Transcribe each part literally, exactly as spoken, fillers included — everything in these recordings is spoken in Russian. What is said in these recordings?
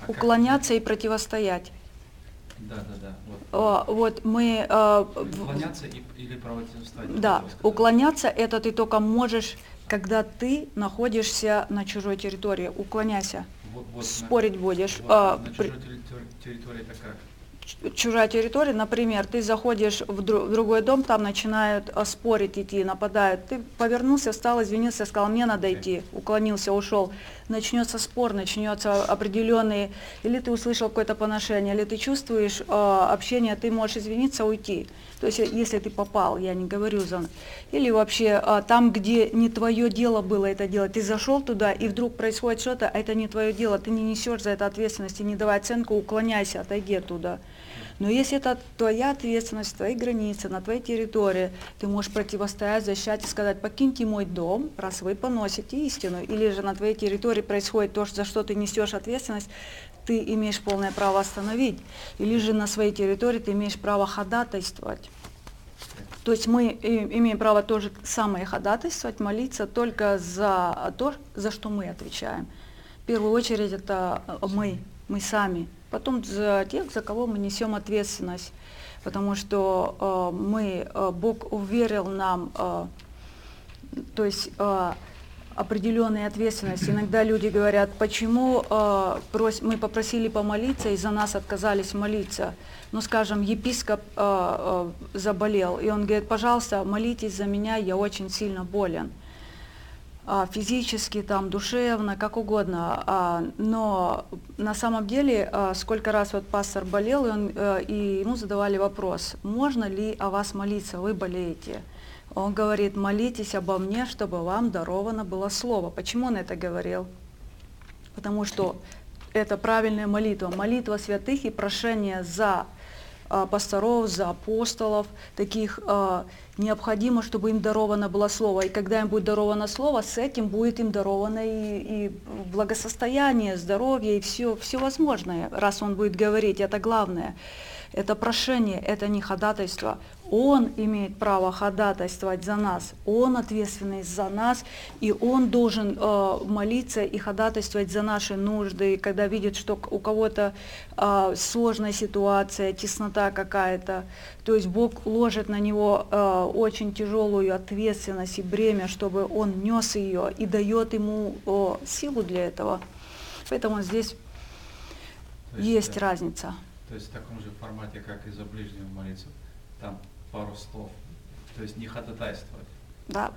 уклоняться и противостоять. Да, да, да. Вот, вот мы... Э, уклоняться и, или противостоять. Да, уклоняться это ты только можешь, когда ты находишься на чужой территории. Уклоняйся. Вот, вот Спорить на, будешь. Вот, а, на при... чужой территории это как? Чужая территория, например, ты заходишь в другой дом, там начинают спорить идти, нападают. Ты повернулся, встал, извинился, сказал, мне надо идти, уклонился, ушел. Начнется спор, начнется определенный, или ты услышал какое-то поношение, или ты чувствуешь э, общение, ты можешь извиниться, уйти. То есть, если ты попал, я не говорю за... Или вообще э, там, где не твое дело было это делать, ты зашел туда, и вдруг происходит что-то, а это не твое дело, ты не несешь за это ответственности, не давай оценку, уклоняйся, отойди оттуда. Но если это твоя ответственность, твои границы, на твоей территории, ты можешь противостоять, защищать и сказать, покиньте мой дом, раз вы поносите истину. Или же на твоей территории происходит то, за что ты несешь ответственность, ты имеешь полное право остановить. Или же на своей территории ты имеешь право ходатайствовать. То есть мы имеем право то же самое ходатайствовать, молиться только за то, за что мы отвечаем. В первую очередь это мы, мы сами. Потом за тех, за кого мы несем ответственность, потому что э, мы, э, Бог уверил нам, э, то есть э, определенные ответственности. Иногда люди говорят, почему э, прос, мы попросили помолиться и за нас отказались молиться. Ну, скажем, епископ э, э, заболел, и он говорит, пожалуйста, молитесь за меня, я очень сильно болен. Физически, там, душевно, как угодно. Но на самом деле, сколько раз вот пастор болел, и, он, и ему задавали вопрос, можно ли о вас молиться, вы болеете? Он говорит, молитесь обо мне, чтобы вам даровано было слово. Почему он это говорил? Потому что это правильная молитва, молитва святых и прошение за пасторов, за апостолов, таких э, необходимо, чтобы им даровано было слово. И когда им будет даровано слово, с этим будет им даровано и, и благосостояние, здоровье, и все, все возможное, раз он будет говорить, это главное. Это прошение, это не ходатайство. Он имеет право ходатайствовать за нас, он ответственный за нас, и он должен э, молиться и ходатайствовать за наши нужды, когда видит, что у кого-то э, сложная ситуация, теснота какая-то. То есть Бог ложит на него э, очень тяжелую ответственность и бремя, чтобы он нес ее и дает ему э, силу для этого. Поэтому здесь есть, есть да. разница. То есть в таком же формате, как и за ближнего молиться, там пару слов, то есть не ходатайствовать. Да,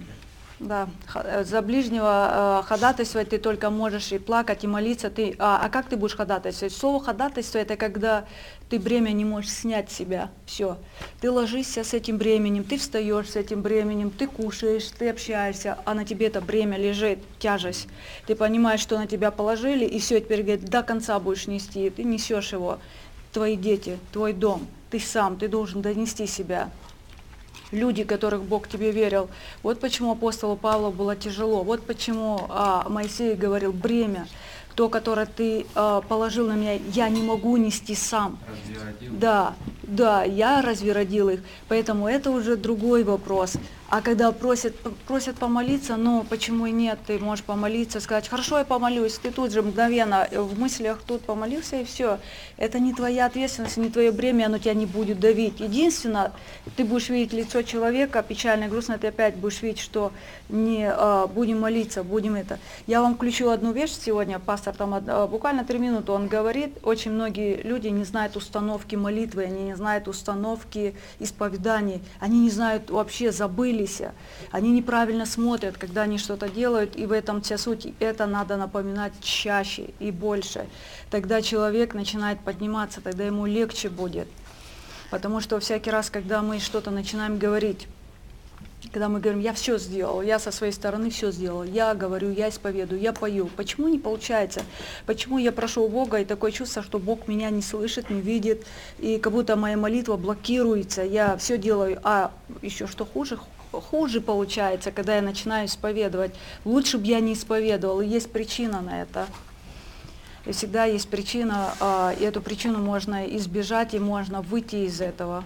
да. За ближнего э, ходатайствовать ты только можешь и плакать, и молиться. Ты, а, а как ты будешь ходатайствовать? Слово ходатайство это когда ты бремя не можешь снять с себя. Все. Ты ложишься с этим бременем, ты встаешь с этим бременем, ты кушаешь, ты общаешься, а на тебе это бремя лежит, тяжесть. Ты понимаешь, что на тебя положили, и все, теперь говорит, до конца будешь нести, ты несешь его. Твои дети, твой дом, ты сам, ты должен донести себя. Люди, которых Бог тебе верил. Вот почему апостолу Павлу было тяжело. Вот почему а, Моисей говорил, бремя, то, которое ты а, положил на меня, я не могу нести сам. Разве родил? Да, да, я разве родил их. Поэтому это уже другой вопрос. А когда просят, просят помолиться, ну почему и нет, ты можешь помолиться, сказать, хорошо, я помолюсь, ты тут же мгновенно в мыслях тут помолился и все. Это не твоя ответственность, не твое бремя, оно тебя не будет давить. Единственное, ты будешь видеть лицо человека, печально, грустно, ты опять будешь видеть, что не а, будем молиться, будем это. Я вам включу одну вещь сегодня, пастор там а, буквально три минуты, он говорит, очень многие люди не знают установки молитвы, они не знают установки исповеданий, они не знают вообще, забыли. Они неправильно смотрят, когда они что-то делают, и в этом вся суть. Это надо напоминать чаще и больше. Тогда человек начинает подниматься, тогда ему легче будет. Потому что всякий раз, когда мы что-то начинаем говорить, когда мы говорим, я все сделал, я со своей стороны все сделал, я говорю, я исповедую, я пою. Почему не получается? Почему я прошу у Бога, и такое чувство, что Бог меня не слышит, не видит, и как будто моя молитва блокируется, я все делаю, а еще что хуже, хуже получается, когда я начинаю исповедовать. Лучше бы я не исповедовал, и есть причина на это. И всегда есть причина, и эту причину можно избежать, и можно выйти из этого.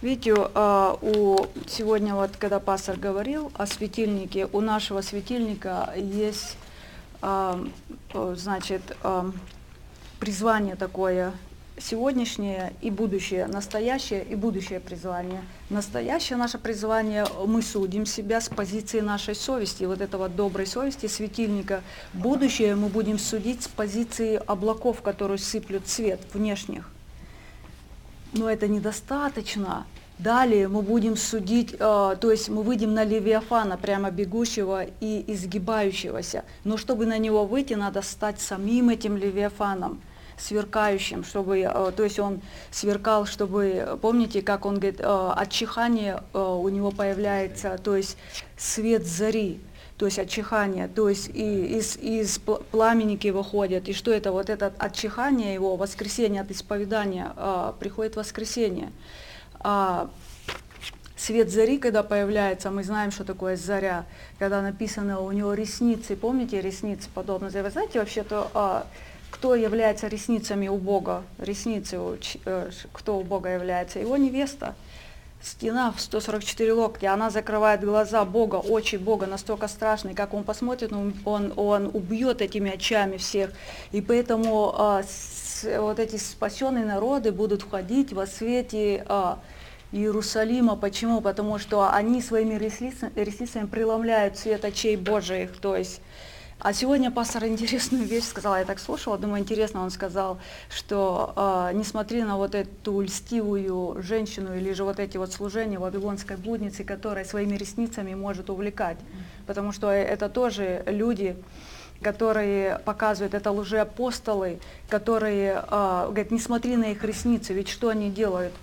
Видите, а, у, сегодня вот, когда пастор говорил о светильнике, у нашего светильника есть, а, э, значит, а, призвание такое, сегодняшнее и будущее, настоящее и будущее призвание. Настоящее наше призвание, мы судим себя с позиции нашей совести, вот этого доброй совести, светильника. Будущее мы будем судить с позиции облаков, которые сыплют свет внешних. Но это недостаточно. Далее мы будем судить, э, то есть мы выйдем на Левиафана, прямо бегущего и изгибающегося. Но чтобы на него выйти, надо стать самим этим Левиафаном, сверкающим, чтобы, э, то есть он сверкал, чтобы, помните, как он говорит, э, от чихания э, у него появляется, то есть свет зари, то есть от чихания, то есть и из, из пламенники выходят, и что это, вот это от чихания его, воскресенье, от исповедания, э, приходит воскресенье. А свет зари, когда появляется, мы знаем, что такое заря, когда написано у него ресницы, помните, ресницы подобно заре. Вы знаете вообще-то, а, кто является ресницами у Бога, ресницы, кто у Бога является? Его невеста. Стена в сто сорок четыре локтя, она закрывает глаза Бога, очи Бога настолько страшные, как он посмотрит, он, он, он убьет этими очами всех. И поэтому а, с, вот эти спасенные народы будут входить во свете а, Иерусалима. Почему? Потому что они своими ресницами, ресницами преломляют свет очей Божиих. То есть, а сегодня пастор интересную вещь сказал, я так слушала, думаю, интересно, он сказал, что э, не смотри на вот эту льстивую женщину или же вот эти вот служения вавилонской блудницы, которая своими ресницами может увлекать, потому что это тоже люди, которые показывают, это лжеапостолы, которые э, говорят, не смотри на их ресницы, ведь что они делают?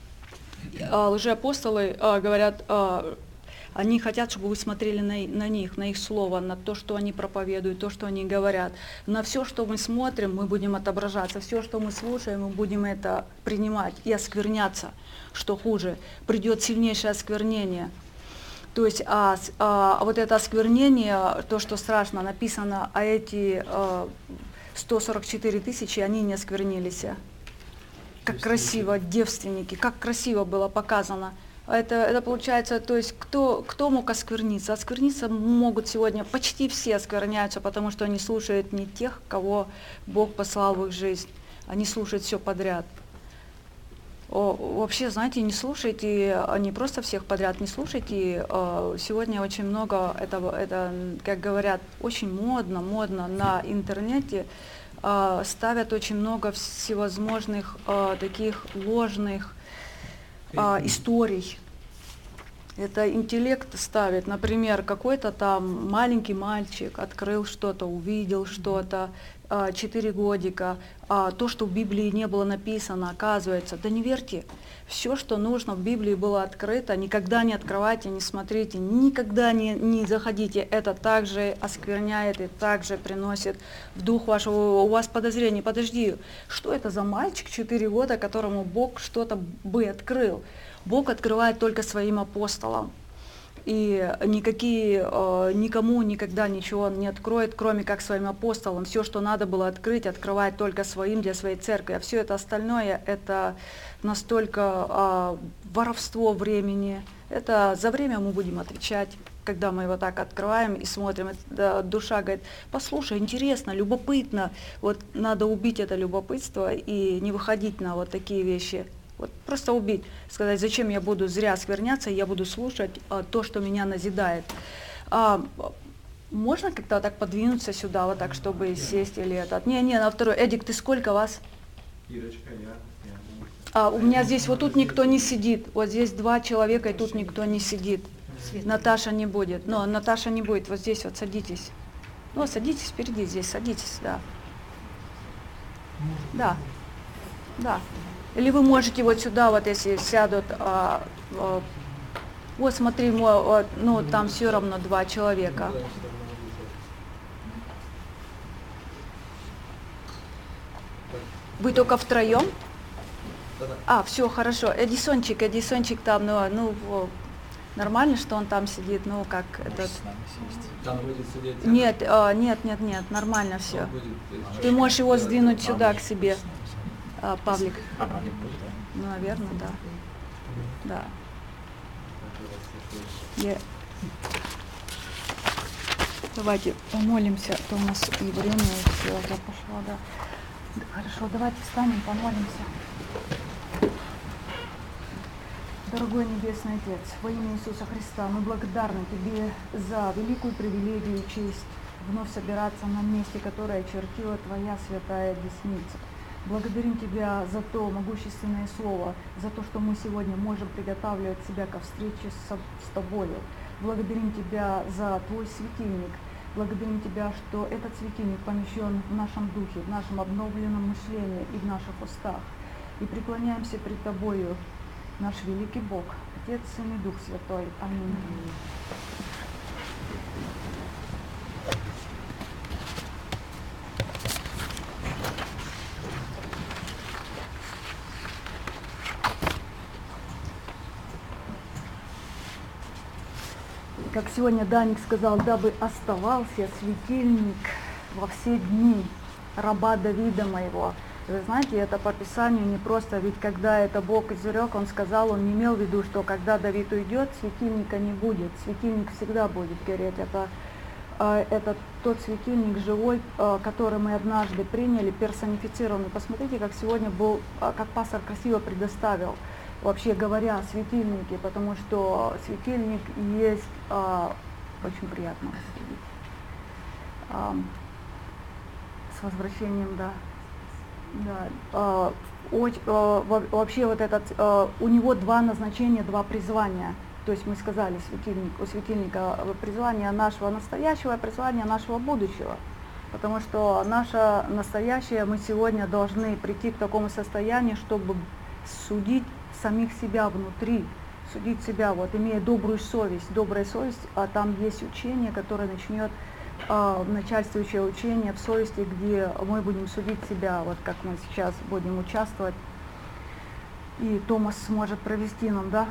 Э, лжеапостолы э, говорят, э, они хотят, чтобы вы смотрели на, на них, на их слово, на то, что они проповедуют, то, что они говорят. На все, что мы смотрим, мы будем отображаться. Все, что мы слушаем, мы будем это принимать и оскверняться. Что хуже, придет сильнейшее осквернение. То есть а, а, вот это осквернение, то, что страшно, написано, а эти а, сто сорок четыре тысячи, они не осквернились. Как красиво, девственники, как красиво было показано. Это, это получается, то есть кто, кто мог оскверниться? Оскверниться могут сегодня, почти все оскверняются, потому что они слушают не тех, кого Бог послал в их жизнь. Они слушают все подряд. О, вообще, знаете, не слушайте, не просто всех подряд, не слушайте. Сегодня очень много, этого, это, как говорят, очень модно, модно на интернете. Ставят очень много всевозможных таких ложных А, историй. Это интеллект ставит, например, какой-то там маленький мальчик открыл что-то, увидел что-то, четыре годика, а, то, что в Библии не было написано, оказывается. Да не верьте, все, что нужно в Библии было открыто, никогда не открывайте, не смотрите, никогда не, не заходите. Это также оскверняет и также приносит в дух вашего, у вас подозрение. Подожди, что это за мальчик четыре года, которому Бог что-то бы открыл? Бог открывает только своим апостолам. И никакие, э, никому никогда ничего не откроет, кроме как своим апостолам. Все, что надо было открыть, открывает только своим для своей церкви. А все это остальное, это настолько э, воровство времени. Это за время мы будем отвечать, когда мы его так открываем и смотрим. Это, душа говорит, послушай, интересно, любопытно. Вот надо убить это любопытство и не выходить на вот такие вещи. Вот просто убить, сказать, зачем я буду зря оскверняться, я буду слушать а, то, что меня назидает. А, можно как-то так подвинуться сюда, вот так, чтобы сесть или этот? Не, не, на второй. Эдик, ты сколько вас? Ирочка, я. я. А, у меня здесь, вот тут никто не сидит. Вот здесь два человека, и тут никто не сидит. Наташа не будет. Но Наташа не будет. Вот здесь вот садитесь. Ну, садитесь впереди здесь, садитесь, да. Да, да. Или вы можете вот сюда, вот если сядут, а, а, вот смотри, вот, ну там все равно два человека. Вы только втроем? А, все, хорошо. Эдисончик, Эдисончик там, ну, ну нормально, что он там сидит, ну как этот. Там будет сидеть. Нет, а, нет, нет, нет, нормально все. Ты можешь его сдвинуть сюда к себе. А, Павлик. А, Павлик будет, да? Ну, наверное, да. Да. Как я вас слышу. Я- Давайте помолимся, а то у нас и время и все уже пошло, да. Хорошо, давайте встанем, помолимся. Дорогой Небесный Отец, во имя Иисуса Христа, мы благодарны Тебе за великую привилегию и честь вновь собираться на месте, которое очертила Твоя святая десница. Благодарим Тебя за то могущественное Слово, за то, что мы сегодня можем приготавливать себя ко встрече с, с Тобою. Благодарим Тебя за Твой светильник. Благодарим Тебя, что этот светильник помещен в нашем духе, в нашем обновленном мышлении и в наших устах. И преклоняемся пред Тобою, наш великий Бог, Отец, Сын и Дух Святой. Аминь. Как сегодня Даник сказал, дабы оставался светильник во все дни раба Давида моего. Вы знаете, это по Писанию не просто, ведь когда это Бог изрек, Он сказал, Он не имел в виду, что когда Давид уйдет, светильника не будет, светильник всегда будет гореть. Это, это тот светильник живой, который мы однажды приняли, персонифицированный. Посмотрите, как сегодня был, как пастор красиво предоставил, вообще говоря, светильники, потому что светильник есть, очень приятно вас видеть. С возвращением, да. Да, очень, вообще вот этот, у него два назначения, два призвания. То есть мы сказали, светильник, у светильника призвание нашего настоящего, призвание нашего будущего. Потому что наше настоящее, мы сегодня должны прийти к такому состоянию, чтобы судить самих себя внутри, судить себя, вот, имея добрую совесть. Добрая совесть, а там есть учение, которое начнет начальствующее учение в совести, где мы будем судить себя, вот как мы сейчас будем участвовать. И Томас сможет провести нам, да?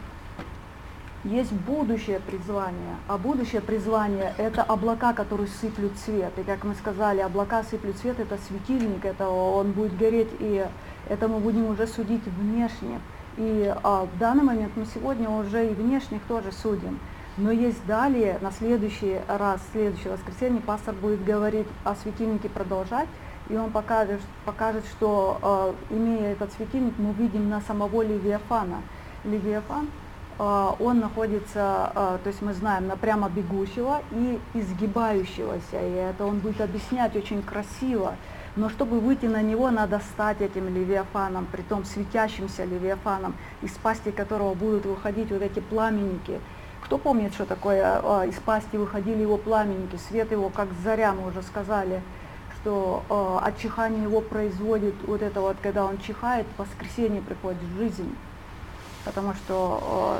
Есть будущее призвание, а будущее призвание – это облака, которые сыплют свет. И как мы сказали, облака сыплют свет – это светильник, это он будет гореть, и это мы будем уже судить внешне. И а, в данный момент мы сегодня уже и внешних тоже судим. Но есть далее, на следующий раз, в следующее воскресенье, пастор будет говорить о светильнике, продолжать, и он покажет, покажет что, э, имея этот светильник, мы видим на самого Левиафана. Левиафан, э, он находится, э, то есть мы знаем, на прямо бегущего и изгибающегося, и это он будет объяснять очень красиво. Но чтобы выйти на него, надо стать этим Левиафаном, притом светящимся Левиафаном, из пасти которого будут выходить вот эти пламенники. Кто помнит, что такое, а, из пасти выходили его пламенники, свет его, как заря, мы уже сказали, что а, от чихания его производит вот это вот, когда он чихает, воскресенье приходит в жизнь. Потому что, а,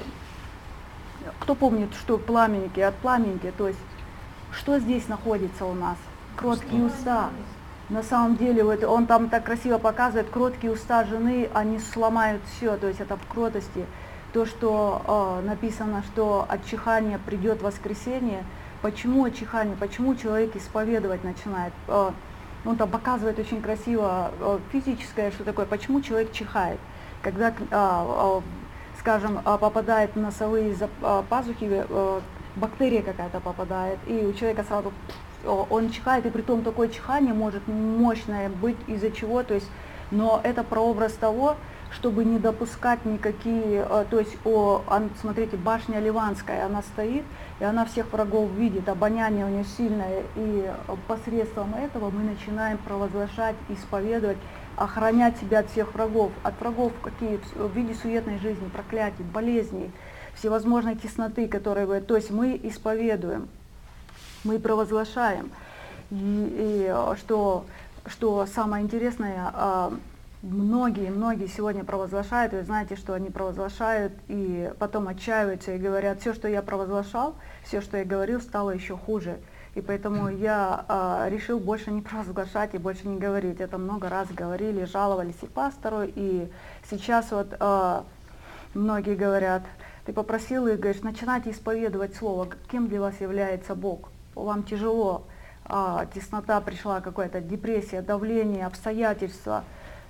кто помнит, что пламенники, от пламенники, то есть, что здесь находится у нас? Кроткие уста. На самом деле, вот он там так красиво показывает, кроткие уста жены, они сломают все, то есть это в кротости. То, что э, написано, что от чихания придет воскресенье. Почему от чихания? Почему человек исповедовать начинает? Э, он там показывает очень красиво э, физическое, что такое, почему человек чихает. Когда, э, э, скажем, попадает в носовые э, пазухи, э, бактерия какая-то попадает, и у человека сразу он чихает, и при том такое чихание может мощное быть из-за чего, то есть, но это прообраз того, чтобы не допускать никакие, то есть, о, смотрите, башня Ливанская, она стоит, и она всех врагов видит, обоняние у нее сильное, и посредством этого мы начинаем провозглашать, исповедовать, охранять себя от всех врагов, от врагов какие в виде суетной жизни, проклятий, болезней, всевозможной тесноты, которые вы, то есть мы исповедуем, мы провозглашаем, и, и что, что самое интересное, Многие, многие сегодня провозглашают, и вы знаете, что они провозглашают, и потом отчаиваются и говорят, все, что я провозглашал, все, что я говорил, стало еще хуже. И поэтому я а, решил больше не провозглашать и больше не говорить. Это много раз говорили, жаловались и пастору, и сейчас вот а, многие говорят, ты попросил и говоришь, начинайте исповедовать Слово, кем для вас является Бог. Вам тяжело, а, теснота пришла, какая-то депрессия, давление, обстоятельства.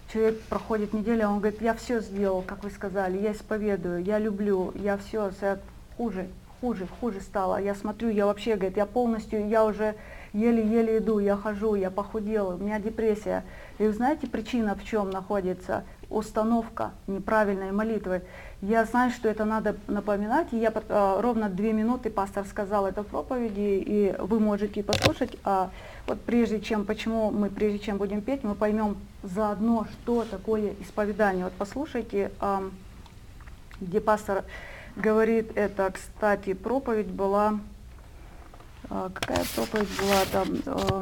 человек проходит неделя, он говорит, я все сделал, как вы сказали, я исповедую, я люблю, я все, хуже, хуже, хуже стало. Я смотрю, я вообще, говорит, я полностью, я уже еле-еле иду, я хожу, я похудела, у меня депрессия. И вы знаете, причина в чем находится? Установка неправильной молитвы. Я знаю, что это надо напоминать, и я э, ровно две минуты пастор сказал это в проповеди, и вы можете послушать. А вот прежде чем, почему мы, прежде чем будем петь, мы поймем заодно, что такое исповедание. Вот послушайте, э, где пастор говорит это, кстати, проповедь была, э, какая проповедь была там? Э,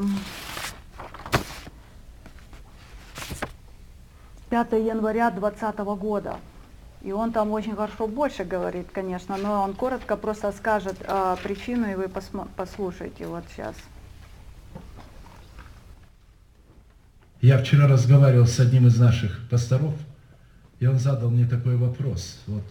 пятого января двадцатого года. И он там очень хорошо больше говорит, конечно, но он коротко просто скажет а, причину, и вы послушайте вот сейчас. Я вчера разговаривал с одним из наших пасторов, и он задал мне такой вопрос. Вот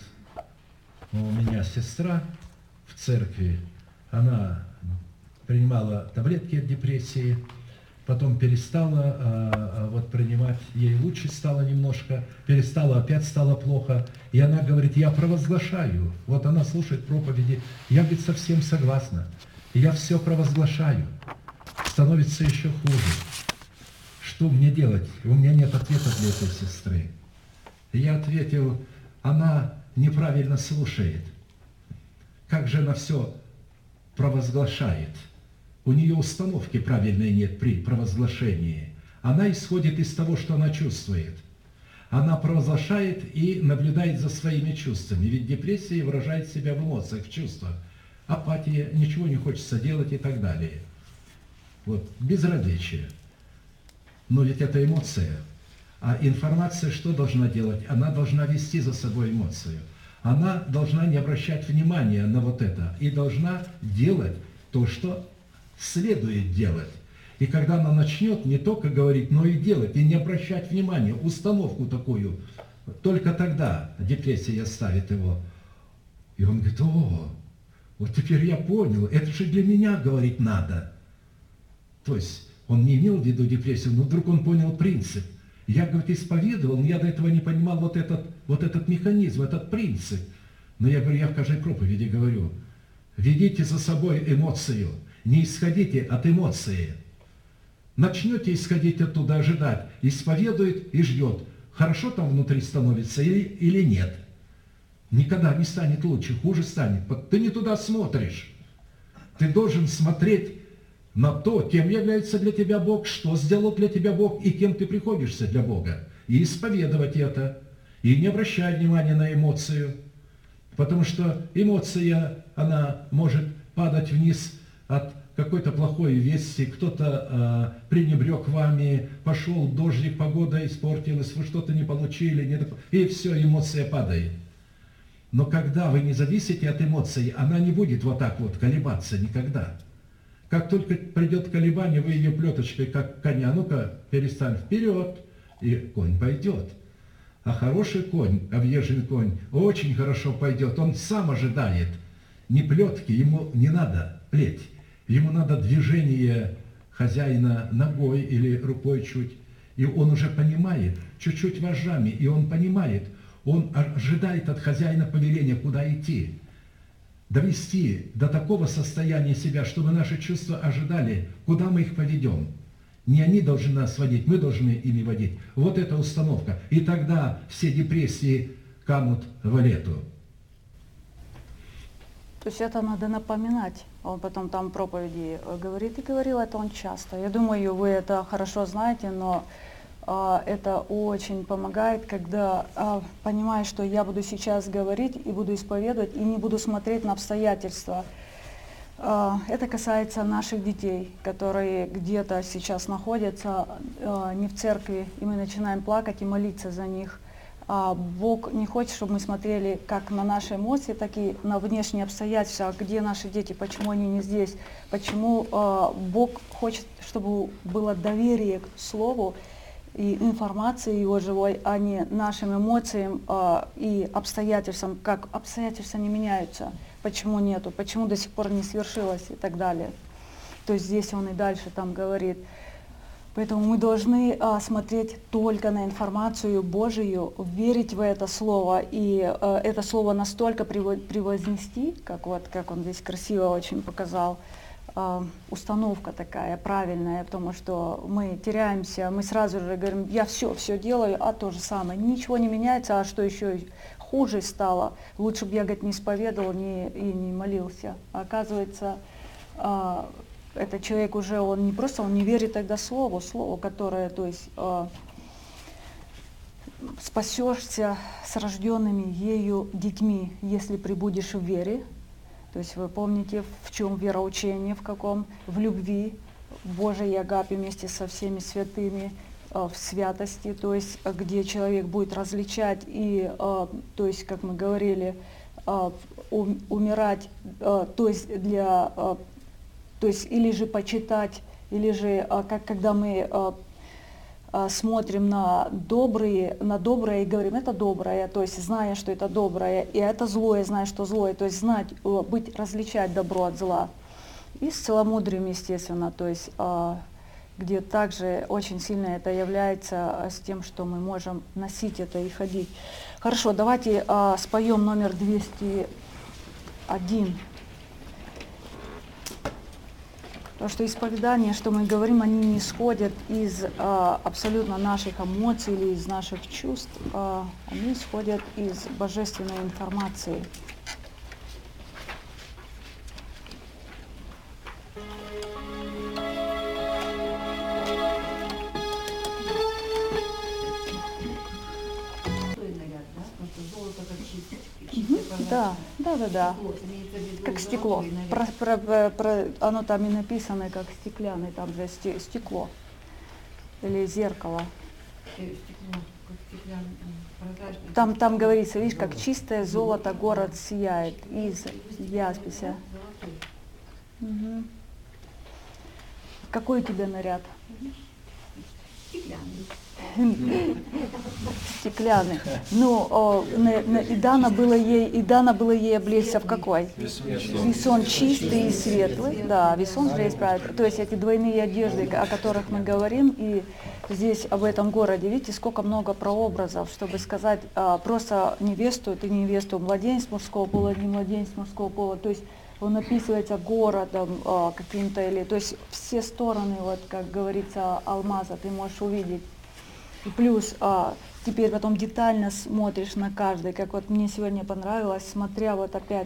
у меня сестра в церкви, она принимала таблетки от депрессии, потом перестала а, а, вот принимать, ей лучше стало немножко, перестала, опять стало плохо. И она говорит, я провозглашаю. Вот она слушает проповеди, я, говорит, совсем согласна. И я все провозглашаю. Становится еще хуже. Что мне делать? У меня нет ответа для этой сестры. И я ответил, она неправильно слушает. Как же она все провозглашает? У нее установки правильной нет при провозглашении. Она исходит из того, что она чувствует. Она провозглашает и наблюдает за своими чувствами. Ведь депрессия выражает себя в эмоциях, в чувствах. Апатия, ничего не хочется делать и так далее. Вот, безразличие. Но ведь это эмоция. А информация что должна делать? Она должна вести за собой эмоцию. Она должна не обращать внимания на вот это. И должна делать то, что следует делать. И когда она начнет не только говорить, но и делать, и не обращать внимания, установку такую, только тогда депрессия оставит его. И он говорит, о, вот теперь я понял, это же для меня говорить надо. То есть он не имел в виду депрессию, но вдруг он понял принцип. Я, говорит, исповедовал, но я до этого не понимал вот этот, вот этот механизм, этот принцип. Но я говорю, я в каждой проповеди говорю, ведите за собой эмоцию, не исходите от эмоции. Начнете исходить оттуда, ожидать, исповедует и ждет, хорошо там внутри становится или, или нет. Никогда не станет лучше, хуже станет. Ты не туда смотришь. Ты должен смотреть на то, кем является для тебя Бог, что сделал для тебя Бог и кем ты приходишься для Бога. И исповедовать это. И не обращай внимания на эмоцию. Потому что эмоция, она может падать вниз от какой-то плохой вести, кто-то э, пренебрег вами, пошел дождик, погода испортилась, вы что-то не получили, не доп... и все, эмоция падает. Но когда вы не зависите от эмоций, она не будет вот так вот колебаться никогда. Как только придет колебание, вы ее плеточкой, как коня, ну-ка, перестань вперед, и конь пойдет. А хороший конь, объезженный конь, очень хорошо пойдет, он сам ожидает. Не плетки, ему не надо плеть. Ему надо движение хозяина ногой или рукой чуть. И он уже понимает, чуть-чуть вожжами, и он понимает, он ожидает от хозяина повеления, куда идти. Довести до такого состояния себя, чтобы наши чувства ожидали, куда мы их поведем. Не они должны нас водить, мы должны ими водить. Вот эта установка. И тогда все депрессии канут в лету. То есть это надо напоминать. Он потом там проповеди говорит, и говорил это он часто. Я думаю, вы это хорошо знаете, но а, это очень помогает, когда а, понимаешь, что я буду сейчас говорить и буду исповедовать, и не буду смотреть на обстоятельства. А, это касается наших детей, которые где-то сейчас находятся а, не в церкви, и мы начинаем плакать и молиться за них. А Бог не хочет, чтобы мы смотрели как на наши эмоции, так и на внешние обстоятельства, где наши дети, почему они не здесь, почему э, Бог хочет, чтобы было доверие к Слову и информации Его живой, а не нашим эмоциям э, и обстоятельствам, как обстоятельства не меняются, почему нету, почему до сих пор не свершилось и так далее. То есть здесь Он и дальше там говорит. Поэтому мы должны а, смотреть только на информацию Божию, верить в это слово, и а, это слово настолько прево- превознести, как вот как он здесь красиво очень показал, а, установка такая правильная, потому что мы теряемся, мы сразу же говорим, я все, все делаю, а то же самое, ничего не меняется, а что еще хуже стало, лучше бы я, говорит, не исповедовал не, и не молился. А оказывается, а, этот человек уже, он не просто, он не верит тогда слову, слову, которое, то есть, э, спасешься с рожденными ею детьми, если пребудешь в вере. То есть вы помните, в чем вероучение, в каком? В любви, в Божьей агапе вместе со всеми святыми, э, в святости, то есть где человек будет различать и, э, то есть, как мы говорили, э, ум, умирать, э, то есть для... Э, То есть или же почитать, или же а, как когда мы а, а, смотрим на добрые, на доброе и говорим, это доброе, то есть зная, что это доброе, и это злое, зная, что злое, то есть знать, быть, различать добро от зла. И с целомудрием, естественно, то есть а, где также очень сильно это является с тем, что мы можем носить это и ходить. Хорошо, давайте а, споем номер двести один. Потому что исповедания, что мы говорим, они не исходят из а, абсолютно наших эмоций или из наших чувств, а, они исходят из божественной информации. Да, да, да, да. Как стекло. Про, про, про, про, оно там и написано, как стеклянный, там же сте, стекло. Или зеркало. Там, там говорится, видишь, как чистое золото город сияет из яспися. Угу. Какой у тебя наряд? Стеклянный. Ну, о, на, на, и дано было ей, и дано было ей облечься в какой? Весон чистый и светлый. Да, весон же есть правильно. То есть эти двойные одежды, о которых мы говорим, и здесь об этом городе, видите, сколько много прообразов, чтобы сказать а, просто невесту, ты невесту, младенец мужского пола, не младенец мужского пола. То есть он описывается городом а, каким-то, или, то есть все стороны, вот как говорится, алмаза ты можешь увидеть. И плюс а, теперь потом детально смотришь на каждый, как вот мне сегодня понравилось, смотря вот опять,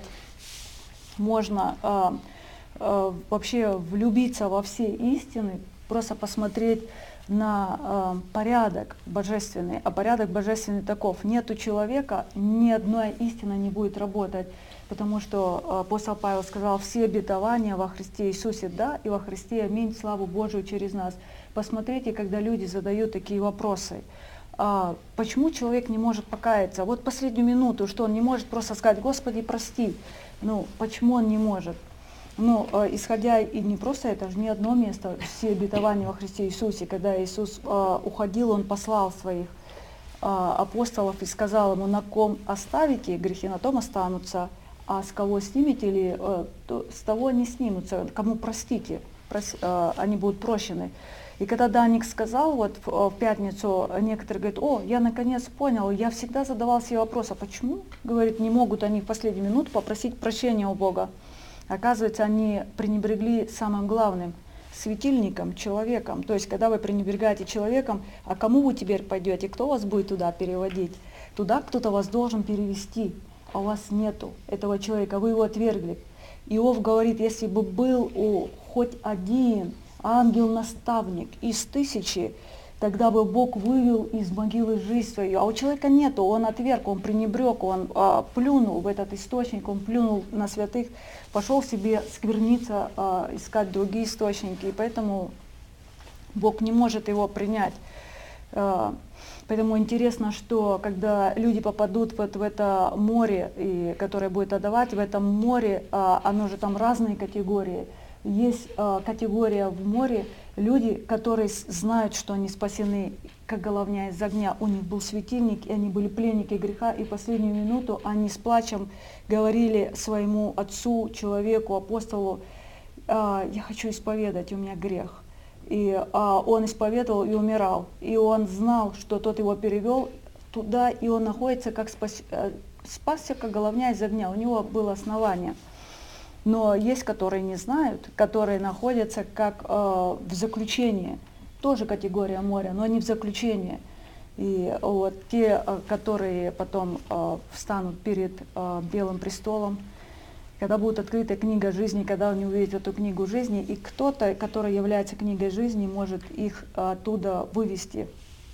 можно а, а, вообще влюбиться во все истины, просто посмотреть на а, порядок божественный, а порядок божественный таков. Нету человека, ни одной истина не будет работать, потому что апостол Павел сказал, все обетования во Христе Иисусе да, и во Христе аминь, славу Божию через нас. Посмотрите, когда люди задают такие вопросы, а, почему человек не может покаяться? Вот последнюю минуту, что он не может просто сказать, Господи, прости. Ну, почему он не может? Ну, а, исходя, и не просто это же не одно место, все обетования во Христе Иисусе, когда Иисус а, уходил, Он послал своих а, апостолов и сказал ему, на ком оставите грехи, на том останутся, а с кого снимете, или а, то, с того не снимутся, кому простите, прос, а, они будут прощены. И когда Даник сказал, вот в, в пятницу, некоторые говорят, о, я наконец понял, я всегда задавал себе вопрос, а почему, говорит, не могут они в последнюю минуту попросить прощения у Бога? Оказывается, они пренебрегли самым главным, светильником, человеком. То есть, когда вы пренебрегаете человеком, а кому вы теперь пойдете, кто вас будет туда переводить? Туда кто-то вас должен перевести, а у вас нету этого человека, вы его отвергли. Иов говорит, если бы был у хоть один ангел-наставник из тысячи, тогда бы Бог вывел из могилы жизнь свою. А у человека нету, он отверг, он пренебрег, он а, плюнул в этот источник, он плюнул на святых, пошел себе скверниться, а, искать другие источники, и поэтому Бог не может его принять. А, поэтому интересно, что когда люди попадут вот в это море, и, которое будет отдавать, в этом море, а, оно же там разные категории. Есть э, категория в море, люди, которые знают, что они спасены, как головня из огня. У них был светильник, и они были пленники греха, и в последнюю минуту они с плачем говорили своему отцу, человеку, апостолу, э, я хочу исповедать, у меня грех. И а, он исповедовал и умирал. И он знал, что тот его перевел туда, и он находится как спас, э, спасся, как головня из огня. У него было основание. Но есть, которые не знают, которые находятся как э, в заключении. Тоже категория моря, но не в заключении. И вот те, э, которые потом э, встанут перед э, Белым престолом, когда будет открыта книга жизни, когда они увидят эту книгу жизни, и кто-то, который является книгой жизни, может их оттуда вывести.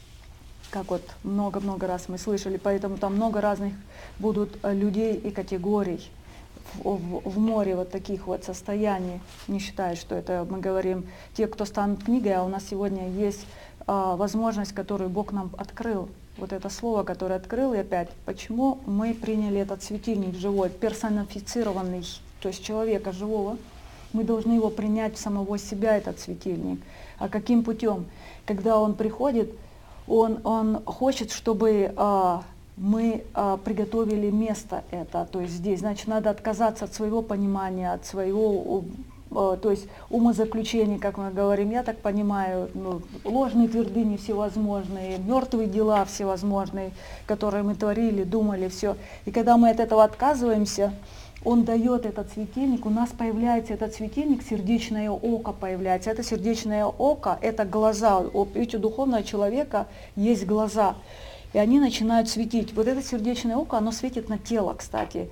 Как вот много-много раз мы слышали, поэтому там много разных будут людей и категорий в, в, в море вот таких вот состояний. Не считая, что это мы говорим те, кто станут книгой, а у нас сегодня есть а, возможность, которую Бог нам открыл. Вот это слово, которое открыл, и опять, почему мы приняли этот светильник живой, персонифицированный, то есть человека живого, мы должны его принять в самого себя, этот светильник. А каким путем? Когда он приходит, он, он хочет, чтобы а, мы а, приготовили место это, то есть здесь, значит, надо отказаться от своего понимания, от своего... То есть умозаключения, как мы говорим, я так понимаю, ну, ложные твердыни всевозможные, мертвые дела всевозможные, которые мы творили, думали, все. И когда мы от этого отказываемся, он дает этот светильник, у нас появляется этот светильник, сердечное око появляется. Это сердечное око, это глаза. Ведь у духовного человека есть глаза, и они начинают светить. Вот это сердечное око, оно светит на тело, кстати.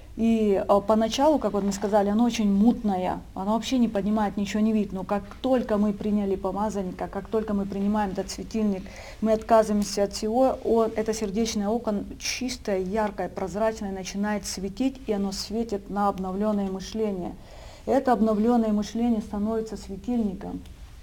И а, поначалу, как вот мы сказали, оно очень мутное, оно вообще не поднимает, ничего не видит. Но как только мы приняли помазанника, как только мы принимаем этот светильник, мы отказываемся от всего, он, это сердечное око чистое, яркое, прозрачное, начинает светить, и оно светит на обновленное мышление. Это обновленное мышление становится светильником.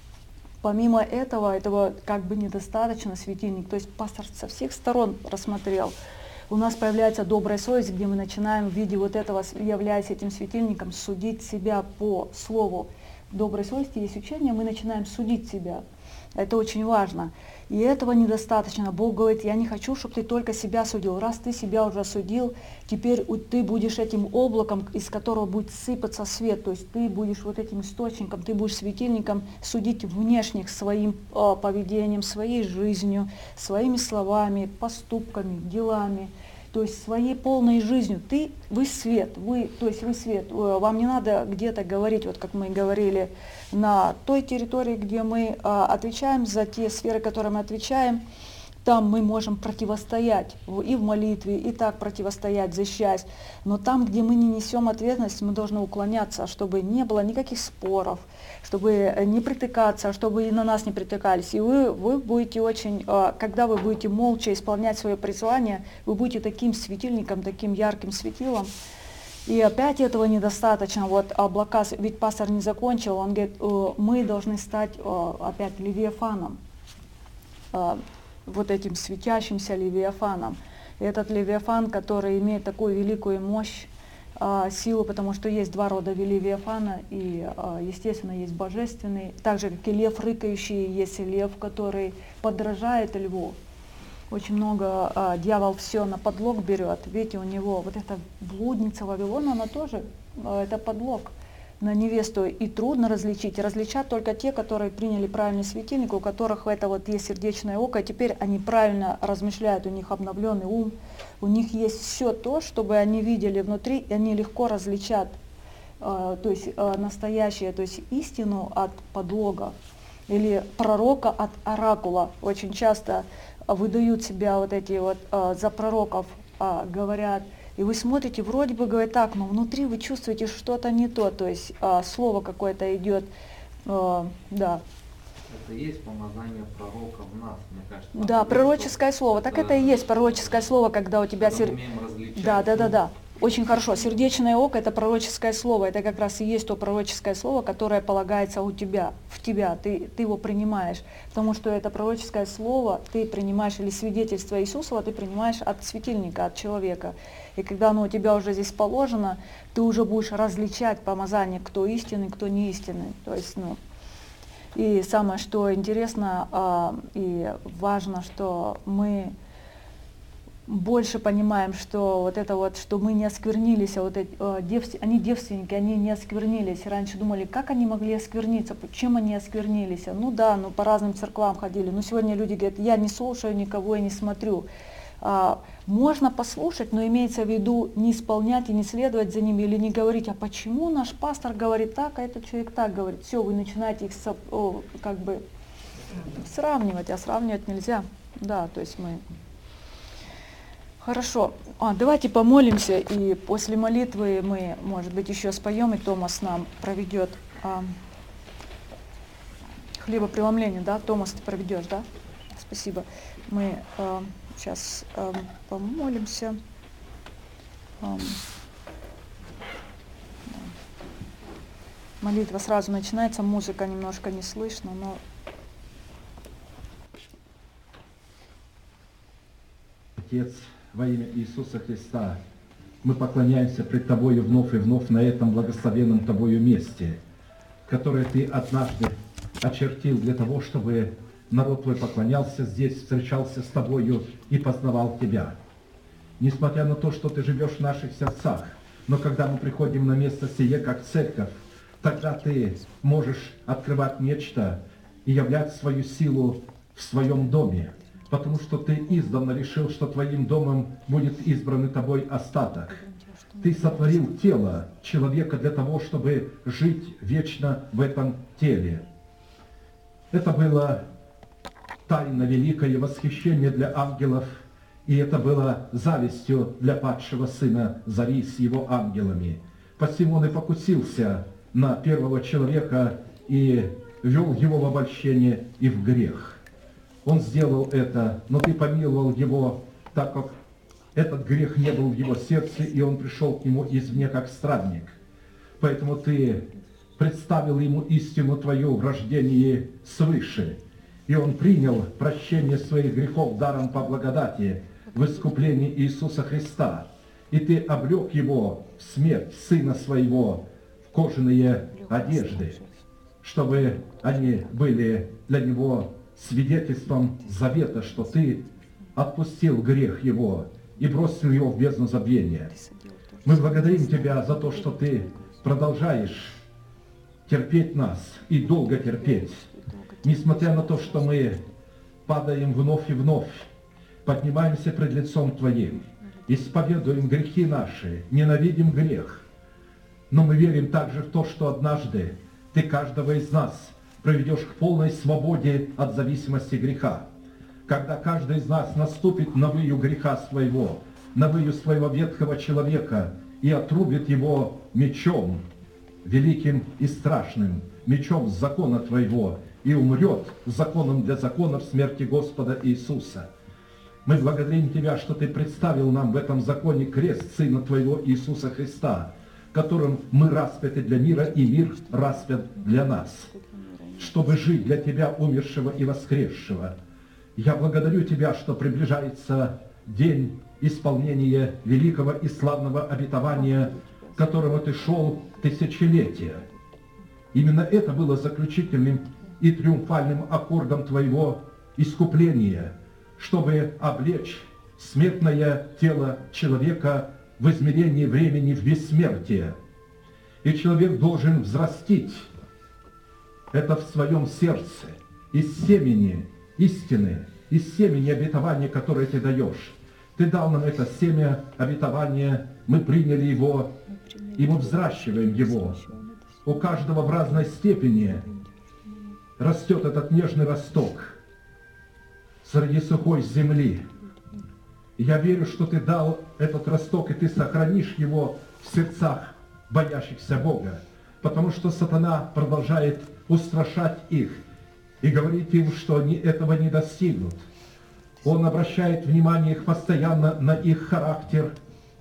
Помимо этого, этого как бы недостаточно светильник, то есть пастор со всех сторон рассмотрел. У нас появляется добрая совесть, где мы начинаем в виде вот этого, являясь этим светильником, судить себя по слову. В доброй совести есть учение, мы начинаем судить себя. Это очень важно. И этого недостаточно. Бог говорит, я не хочу, чтобы ты только себя судил. Раз ты себя уже судил, теперь ты будешь этим облаком, из которого будет сыпаться свет. То есть ты будешь вот этим источником, ты будешь светильником судить внешних своим э, поведением, своей жизнью, своими словами, поступками, делами. То есть своей полной жизнью. Ты, вы свет, вы, то есть вы свет. Вам не надо где-то говорить, вот как мы говорили, на той территории, где мы а, отвечаем за те сферы, которые мы отвечаем, там мы можем противостоять и в молитве, и так противостоять, защищать. Но там, где мы не несем ответственность, мы должны уклоняться, чтобы не было никаких споров, чтобы не притыкаться, чтобы и на нас не притыкались. И вы, вы будете очень, когда вы будете молча исполнять свое призвание, вы будете таким светильником, таким ярким светилом. И опять этого недостаточно. Вот облака, ведь пастор не закончил, он говорит, мы должны стать опять левиафаном, вот этим светящимся левиафаном. И этот левиафан, который имеет такую великую мощь, силу, потому что есть два рода левиафана, и, естественно, есть божественный, так же, как и лев рыкающий, есть и лев, который подражает льву. Очень много а, дьявол все на подлог берет. Видите, у него вот эта блудница Вавилона, она тоже, а, это подлог на невесту. И трудно различить. Различат только те, которые приняли правильный светильник, у которых это вот есть сердечное око, и теперь они правильно размышляют, у них обновленный ум, у них есть все то, чтобы они видели внутри, и они легко различат, а, то есть а, настоящее, то есть истину от подлога, или пророка от оракула. Очень часто выдают себя вот эти вот а, за пророков, а, говорят, и вы смотрите, вроде бы говорят так, но внутри вы чувствуете что-то не то, то есть а, слово какое-то идет, а, да. Это и есть помазание пророка в нас, мне кажется. Да, пророческое слово, так это и есть пророческое слово, когда у тебя... Когда Сер... мы умеем различать, Да, да, да, ну, да. Очень хорошо. Сердечное око – это пророческое слово. Это как раз и есть то пророческое слово, которое полагается у тебя, в тебя. Ты, ты его принимаешь. Потому что это пророческое слово ты принимаешь, или свидетельство Иисусова ты принимаешь от светильника, от человека. И когда оно у тебя уже здесь положено, ты уже будешь различать помазание, кто истинный, кто не истинный. То есть, ну, и самое, что интересно а, и важно, что мы больше понимаем, что вот это вот, что мы не осквернились, а вот эти, э, девс- они девственники, они не осквернились. Раньше думали, как они могли оскверниться, чем они осквернились. Ну да, ну по разным церквам ходили. Но сегодня люди говорят, я не слушаю никого и не смотрю. А, можно послушать, но имеется в виду не исполнять и не следовать за ними, или не говорить, а почему наш пастор говорит так, а этот человек так говорит. Все, вы начинаете их со- о, как бы сравнивать, а сравнивать нельзя. Да, то есть мы... Хорошо. А, давайте помолимся, и после молитвы мы, может быть, еще споем, и Томас нам проведет а, хлебопреломление, да? Томас, ты проведешь, да? Спасибо. Мы а, сейчас а, помолимся. А, да. Молитва сразу начинается, музыка немножко не слышно, но... Отец, во имя Иисуса Христа, мы поклоняемся пред Тобою вновь и вновь на этом благословенном Тобою месте, которое Ты однажды очертил для того, чтобы народ Твой поклонялся здесь, встречался с Тобою и познавал Тебя. Несмотря на то, что Ты живешь в наших сердцах, но когда мы приходим на место сие, как церковь, тогда Ты можешь открывать нечто и являть свою силу в своем доме, потому что Ты издавна решил, что Твоим домом будет избранный Тобой остаток. Ты сотворил тело человека для того, чтобы жить вечно в этом теле. Это было тайна великое восхищение для ангелов, и это было завистью для падшего сына Зари с его ангелами. Посему он и покусился на первого человека и ввел его в обольщение и в грех. Он сделал это, но Ты помиловал его, так как этот грех не был в его сердце, и он пришел к нему извне, как странник. Поэтому Ты представил ему истину Твою в рождении свыше, и он принял прощение своих грехов даром по благодати в искуплении Иисуса Христа. И Ты облек его в смерть Сына Своего в кожаные одежды, чтобы они были для него свидетельством завета, что Ты отпустил грех его и бросил его в бездну забвения. Мы благодарим Тебя за то, что Ты продолжаешь терпеть нас и долго терпеть, несмотря на то, что мы падаем вновь и вновь, поднимаемся пред лицом Твоим, исповедуем грехи наши, ненавидим грех. Но мы верим также в то, что однажды Ты каждого из нас проведешь к полной свободе от зависимости греха. Когда каждый из нас наступит на выю греха своего, на выю своего ветхого человека и отрубит его мечом, великим и страшным, мечом закона Твоего, и умрет законом для законов смерти Господа Иисуса. Мы благодарим Тебя, что Ты представил нам в этом законе крест Сына Твоего Иисуса Христа, которым мы распяты для мира, и мир распят для нас, чтобы жить для Тебя, умершего и воскресшего. Я благодарю Тебя, что приближается день исполнения великого и славного обетования, к которому Ты шел тысячелетия. Именно это было заключительным и триумфальным аккордом Твоего искупления, чтобы облечь смертное тело человека в измерении времени в бессмертие. И человек должен взрастить это в своем сердце из семени истины, из семени обетования, которое Ты даешь. Ты дал нам это семя обетования, мы приняли его, и мы взращиваем его. У каждого в разной степени растет этот нежный росток среди сухой земли. Я верю, что Ты дал этот росток, и Ты сохранишь его в сердцах боящихся Бога, потому что сатана продолжает устрашать их и говорить им, что они этого не достигнут. Он обращает внимание их постоянно на их характер,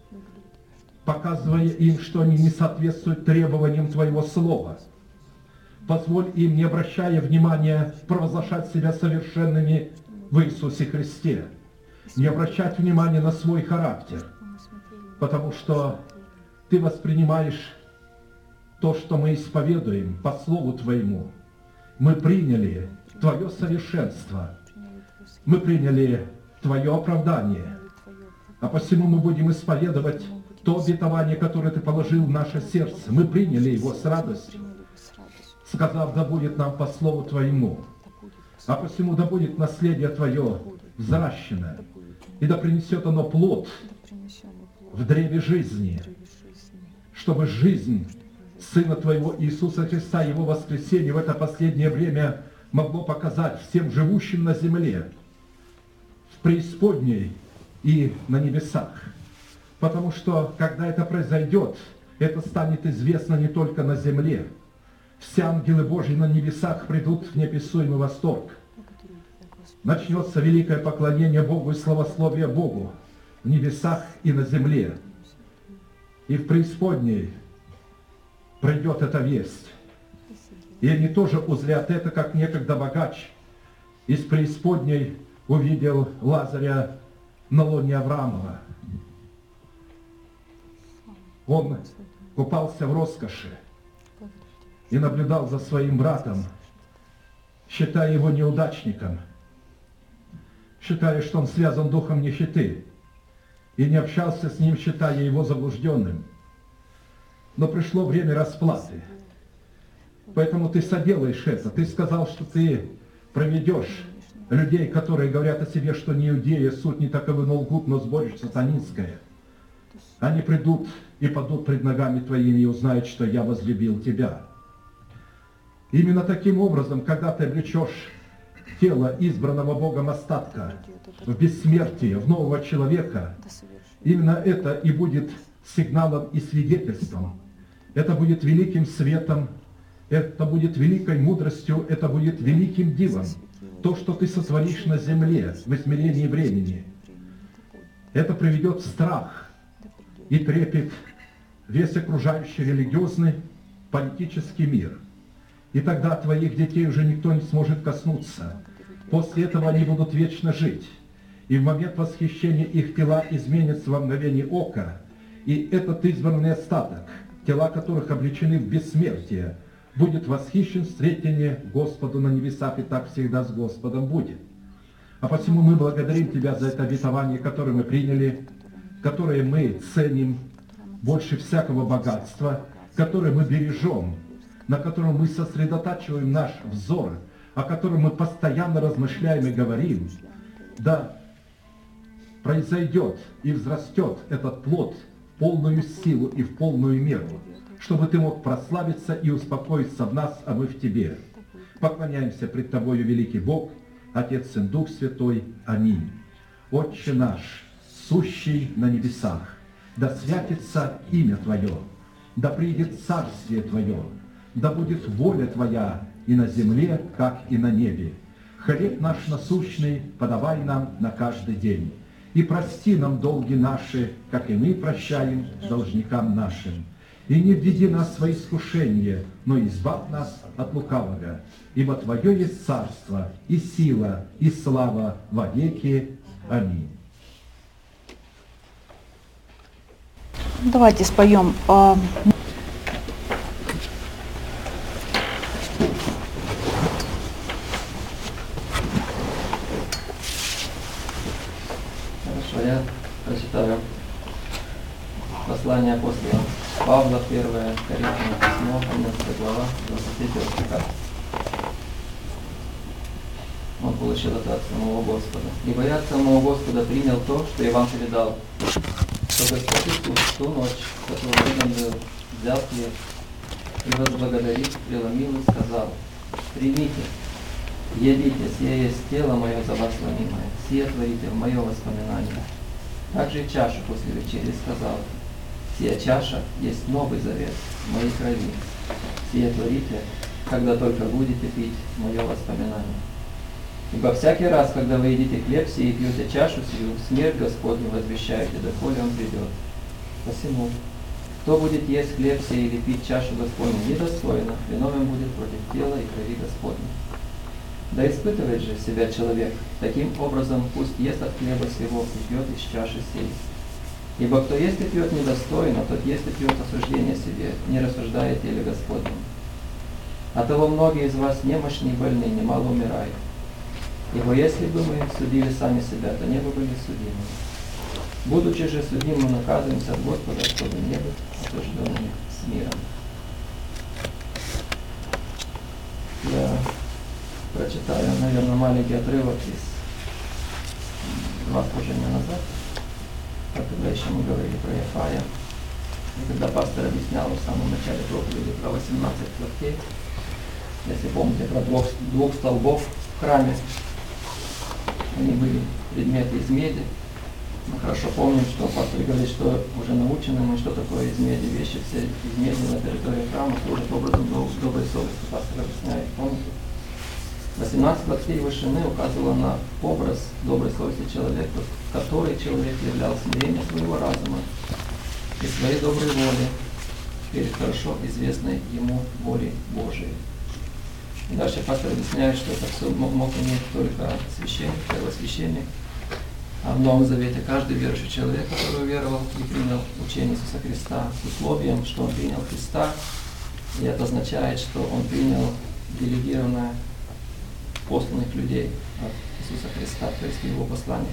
показывая им, что они не соответствуют требованиям Твоего Слова. Позволь им, не обращая внимания, провозглашать себя совершенными в Иисусе Христе, не обращать внимания на свой характер, потому что Ты воспринимаешь то, что мы исповедуем по Слову Твоему. Мы приняли Твое совершенство, мы приняли Твое оправдание, А посему мы будем исповедовать то обетование, которое Ты положил в наше сердце. Мы приняли его с радостью, сказав, да будет нам по слову Твоему. А посему да будет наследие Твое взращено, и да принесет оно плод в древе жизни, чтобы жизнь Сына Твоего Иисуса Христа, Его воскресение в это последнее время могло показать всем живущим на земле, в преисподней и на небесах. Потому что, когда это произойдет, это станет известно не только на земле. Все ангелы Божьи на небесах придут в неописуемый восторг. Начнется великое поклонение Богу и славословие Богу в небесах и на земле. И в преисподней пройдет эта весть. И они тоже узрят это, как некогда богач из преисподней увидел Лазаря на лоне Авраамова. Он купался в роскоши и наблюдал за своим братом, считая его неудачником, считая, что он связан духом нищеты, и не общался с ним, считая его заблужденным. Но пришло время расплаты. Поэтому ты соделаешь это. Ты сказал, что ты проведешь людей, которые говорят о себе, что не иудеи, суть не таковы, но лгут, но сборище сатанинское. Они придут и падут пред ногами Твоими и узнают, что я возлюбил Тебя. Именно таким образом, когда ты облечешь тело избранного Богом остатка в бессмертие, в нового человека, именно это и будет сигналом и свидетельством. Это будет великим светом, это будет великой мудростью, это будет великим дивом. То, что ты сотворишь на земле в измерении времени, это приведет в страх и трепет весь окружающий религиозный, политический мир. И тогда твоих детей уже никто не сможет коснуться. После этого они будут вечно жить. И в момент восхищения их тела изменятся во мгновение ока. И этот избранный остаток, тела которых облечены в бессмертие, будет восхищен встретение Господу на небесах, и так всегда с Господом будет. А посему мы благодарим Тебя за это обетование, которое мы приняли, которое мы ценим больше всякого богатства, которое мы бережем, на котором мы сосредотачиваем наш взор, о котором мы постоянно размышляем и говорим. Да произойдет и взрастет этот плод в полную силу и в полную меру, чтобы Ты мог прославиться и успокоиться в нас, а мы в Тебе. Поклоняемся пред Тобою, великий Бог, Отец, Сын, Дух Святой. Аминь. Отче наш, сущий на небесах, да святится имя Твое, да придет царствие Твое, да будет воля Твоя и на земле, как и на небе. Хлеб наш насущный подавай нам на каждый день. И прости нам долги наши, как и мы прощаем должникам нашим. И не введи нас в свои искушения, но избавь нас от лукавого. Ибо Твое есть царство, и сила, и слава во веки. Аминь. Давайте споем. а, Хорошо, я прочитаю послание апостола Павла, первое Коринфянам письмо, одиннадцатая глава, двадцать третьего стиха. Он получил это от самого Господа. «Ибо я от самого Господа принял то, что я вам передал, что Господь Иисус в ту ночь, которую он был, взял хлеб и, возблагодарив, преломил и сказал: примите, едите, сие есть тело мое за вас ломимое, сие творите в мое воспоминание. Также и чашу после вечери сказал: сия чаша есть новый завет в моей крови, сие творите, когда только будете пить мое воспоминание. Ибо всякий раз, когда вы едите хлеб сей и пьете чашу сию, смерть Господню возвещаете, доколе он придет. Посему, кто будет есть хлеб сей или пить чашу Господню недостойно, виновен будет против тела и крови Господней. Да испытывает же себя человек, таким образом пусть ест от хлеба сего и пьет из чаши сей. Ибо кто ест и пьет недостойно, тот ест и пьет осуждение себе, не рассуждая о теле Господнем. Оттого многие из вас немощны и больны, немало умирают. Ибо если бы мы судили сами себя, то не бы были судимы. Будучи же судимым, наказываемся от Господа, чтобы не быть осужденными с миром. Я прочитаю, наверное, маленький отрывок из два служения назад, когда еще мы говорили про Ефая. И когда пастор объяснял в самом начале проповеди про восемнадцать локтей, если помните, про двух, двух столбов в храме, они были предметы из меди. Мы хорошо помним, что пастор говорит, что уже научены мы, что такое из меди, вещи все из меди на территории храма служат образом доброй совести. Пастор объясняет, помните? восемнадцать локтей вышины указывало на образ доброй совести человека, который человек являл смирение своего разума и своей доброй воли перед хорошо известной ему волей Божией. И дальше пастор объясняет, что это все мог, мог иметь только священник, первосвященник. А в Новом Завете каждый верующий человек, который уверовал и принял учение Иисуса Христа с условием, что он принял Христа, и это означает, что он принял делегированное посланных людей от Иисуса Христа, то есть его послание,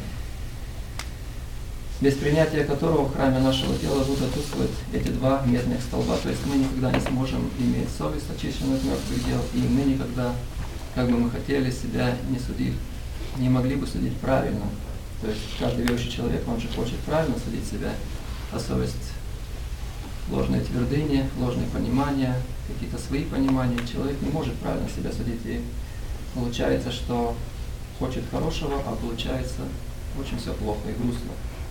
без принятия которого в храме нашего тела будут отсутствовать эти два медных столба. То есть мы никогда не сможем иметь совесть, очищенную от мертвых дел, и мы никогда, как бы мы хотели, себя не судить, не могли бы судить правильно. То есть каждый верующий человек, он же хочет правильно судить себя, а совесть, ложные твердыни, ложные понимания, какие-то свои понимания, человек не может правильно себя судить, и получается, что хочет хорошего, а получается очень все плохо и грустно.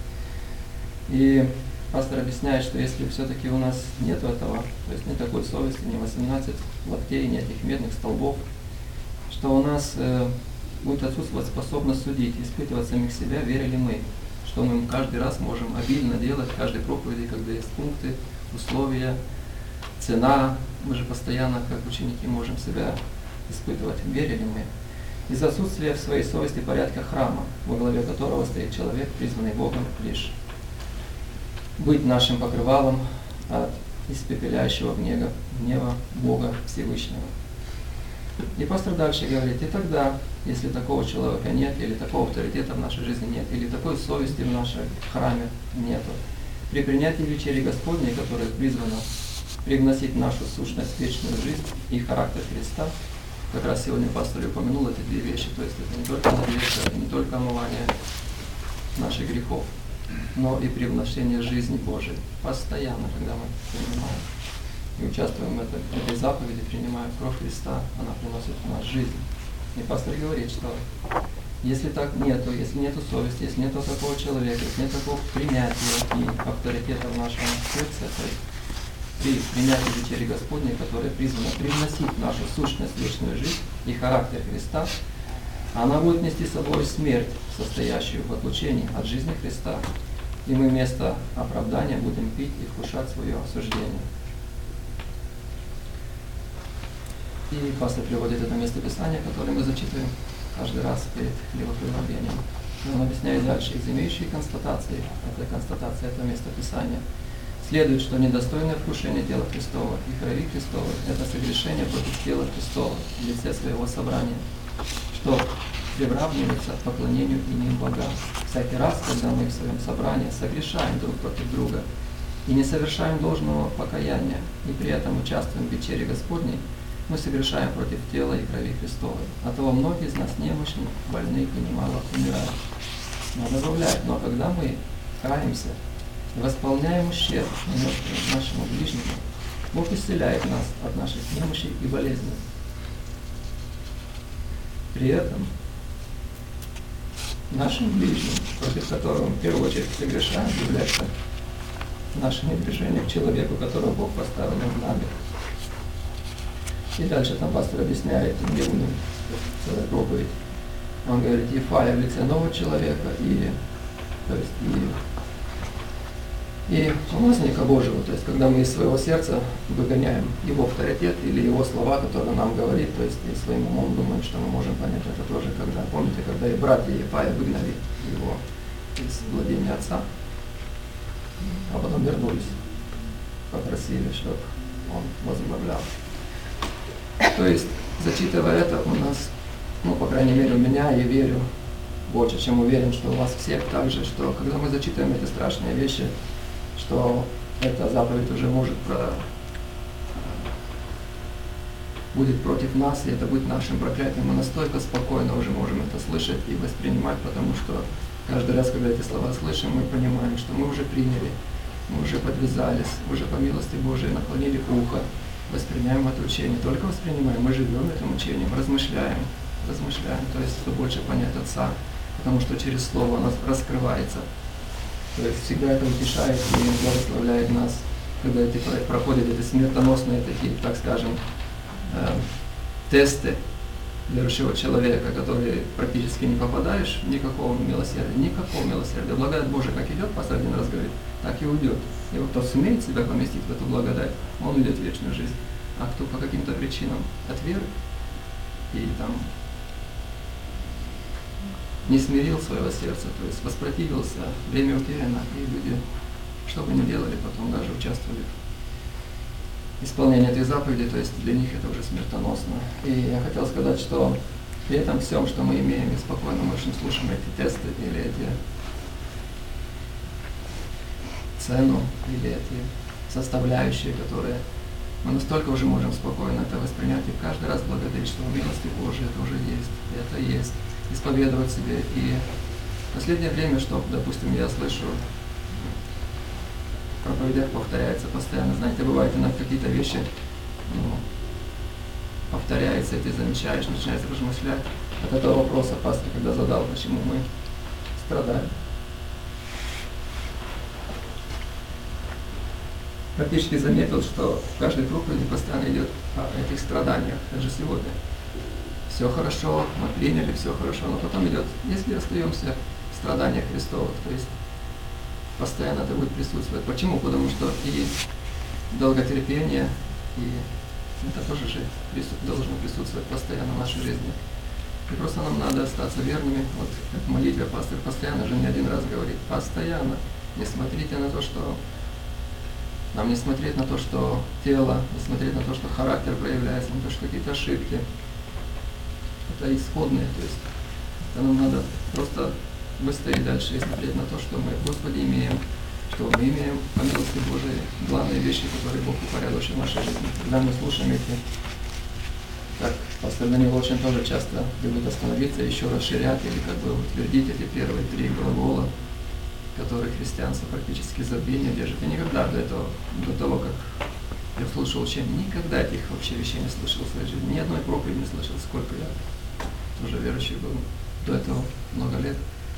И пастор объясняет, что если все-таки у нас нет этого, то есть нет такой совести, ни восемнадцать локтей, ни этих медных столбов, что у нас э, будет отсутствовать способность судить, испытывать самих себя, верили мы, что мы каждый раз можем обильно делать в каждой проповеди, когда есть пункты, условия, цена. Мы же постоянно, как ученики, можем себя испытывать, верили мы. Из-за отсутствия в своей совести порядка храма, во главе которого стоит человек, призванный Богом лишь быть нашим покрывалом от испепеляющего гнева, гнева Бога Всевышнего. И пастор дальше говорит, и тогда, если такого человека нет, или такого авторитета в нашей жизни нет, или такой совести в нашем храме нету, при принятии вечери Господней, которая призвана привносить в нашу сущность, вечную жизнь и характер Христа, как раз сегодня пастор упомянул эти две вещи, то есть это не только надежда, это не только омывание наших грехов, но и привношение жизни Божией постоянно, когда мы принимаем и участвуем в этой, этой заповеди, принимая кровь Христа, она приносит в нас жизнь. И пастор говорит, что если так нету, если нету совести, если нету такого человека, если нет такого принятия и авторитета в нашем сердце, то есть при принятии вечери Господней, которая призвана привносить в нашу сущность, вечную жизнь и характер Христа, она будет нести с собой смерть, состоящую в отлучении от жизни Христа. И мы вместо оправдания будем пить и вкушать свое осуждение. И пастор приводит это место Писания, которое мы зачитываем каждый раз перед хлебопреломлением. Он объясняет дальше, из имеющей констатации, это констатация, это место Писания, следует, что недостойное вкушение тела Христова и крови Христовой – это согрешение против тела Христова в лице своего собрания, что приравнивается к поклонению иным богам. Всякий раз, когда мы в своем собрании согрешаем друг против друга и не совершаем должного покаяния, и при этом участвуем в вечере Господней, мы совершаем против тела и крови Христовой. Оттого многие из нас немощны, больны и немало умирают. Но добавляет, но когда мы каемся и восполняем ущерб, нанесенный нашему ближнему, Бог исцеляет нас от наших немощей и болезней. При этом нашим ближним, против которого мы в первую очередь согрешаем, является наше небрежение к человеку, которого Бог поставил над нами. И дальше там пастор объясняет, не будем целая проповедь. Он говорит, Ефая в лице нового человека и, то есть, и, и помазанника Божьего, то есть когда мы из своего сердца выгоняем его авторитет или его слова, которые нам говорит, то есть и своим умом думаем, что мы можем понять это тоже, когда, помните, когда и братья Ефая выгнали его из владения отца, а потом вернулись, попросили, чтобы он возглавлял. То есть, зачитывая это, у нас, ну, по крайней мере, у меня, я верю, больше чем уверен, что у вас всех также, что когда мы зачитываем эти страшные вещи, что эта заповедь уже может про... будет против нас, и это будет нашим проклятием. Мы настолько спокойно уже можем это слышать и воспринимать, потому что каждый раз, когда эти слова слышим, мы понимаем, что мы уже приняли, мы уже подвязались, уже по милости Божией наклонили ухо, воспринимаем это учение. Не только воспринимаем, мы живем этим учением, размышляем, размышляем, то есть чтобы больше понять Отца, потому что через Слово оно раскрывается. То есть всегда это утешает и благословляет нас, когда эти проходят эти смертоносные такие, так скажем, э, тесты верующего человека, которые практически не попадаешь, никакого милосердия, никакого милосердия. Благодать Божия как идет, пастор один раз говорит, так и уйдет. И вот кто сумеет себя поместить в эту благодать, он уйдет в вечную жизнь. А кто по каким-то причинам от веры и там не смирил своего сердца, то есть воспротивился, время утеряно, и люди, что бы ни делали, потом даже участвовали в исполнении этой заповеди, то есть для них это уже смертоносно. И я хотел сказать, что при этом всем, что мы имеем, и спокойно мы очень слушаем эти тесты или эти цену, или эти составляющие, которые мы настолько уже можем спокойно это воспринять, и каждый раз благодарить, что в милости Божией это уже есть, это есть. Исповедовать себе. И в последнее время, что, допустим, я слышу, в проповедях повторяется постоянно. Знаете, бывает иногда какие-то вещи, ну, повторяются, и ты замечаешь, начинаешь размышлять. От этого вопроса пастор, когда задал, почему мы страдаем. Практически заметил, что в каждой проповеди постоянно идет о этих страданиях, даже сегодня. Все хорошо, мы приняли, все хорошо, но потом идет, если остаемся в страданиях Христовых, то есть постоянно это будет присутствовать. Почему? Потому что и долготерпение, и это тоже же должно присутствовать постоянно в нашей жизни. И просто нам надо остаться верными. Вот как в молитве пастор постоянно же не один раз говорит, постоянно не смотрите на то, что нам не смотреть на то, что тело, не смотреть на то, что характер проявляется, на то, что какие-то ошибки. Это исходные, то есть это нам надо просто выстоять дальше и смотреть на то, что мы, Господи, имеем, что мы имеем по милости Божией главные вещи, которые Бог упорядочил в нашей жизни. Когда мы слушаем эти, так, пастор Данил очень тоже часто любит остановиться, еще расширять или как бы утвердить эти первые три глагола, которые христианство практически забвение держит. И никогда до этого, до того, как я слушал учение, никогда этих вообще вещей не слышал в своей жизни. Ни одной проповеди не слышал, сколько я уже верующий был до этого много лет.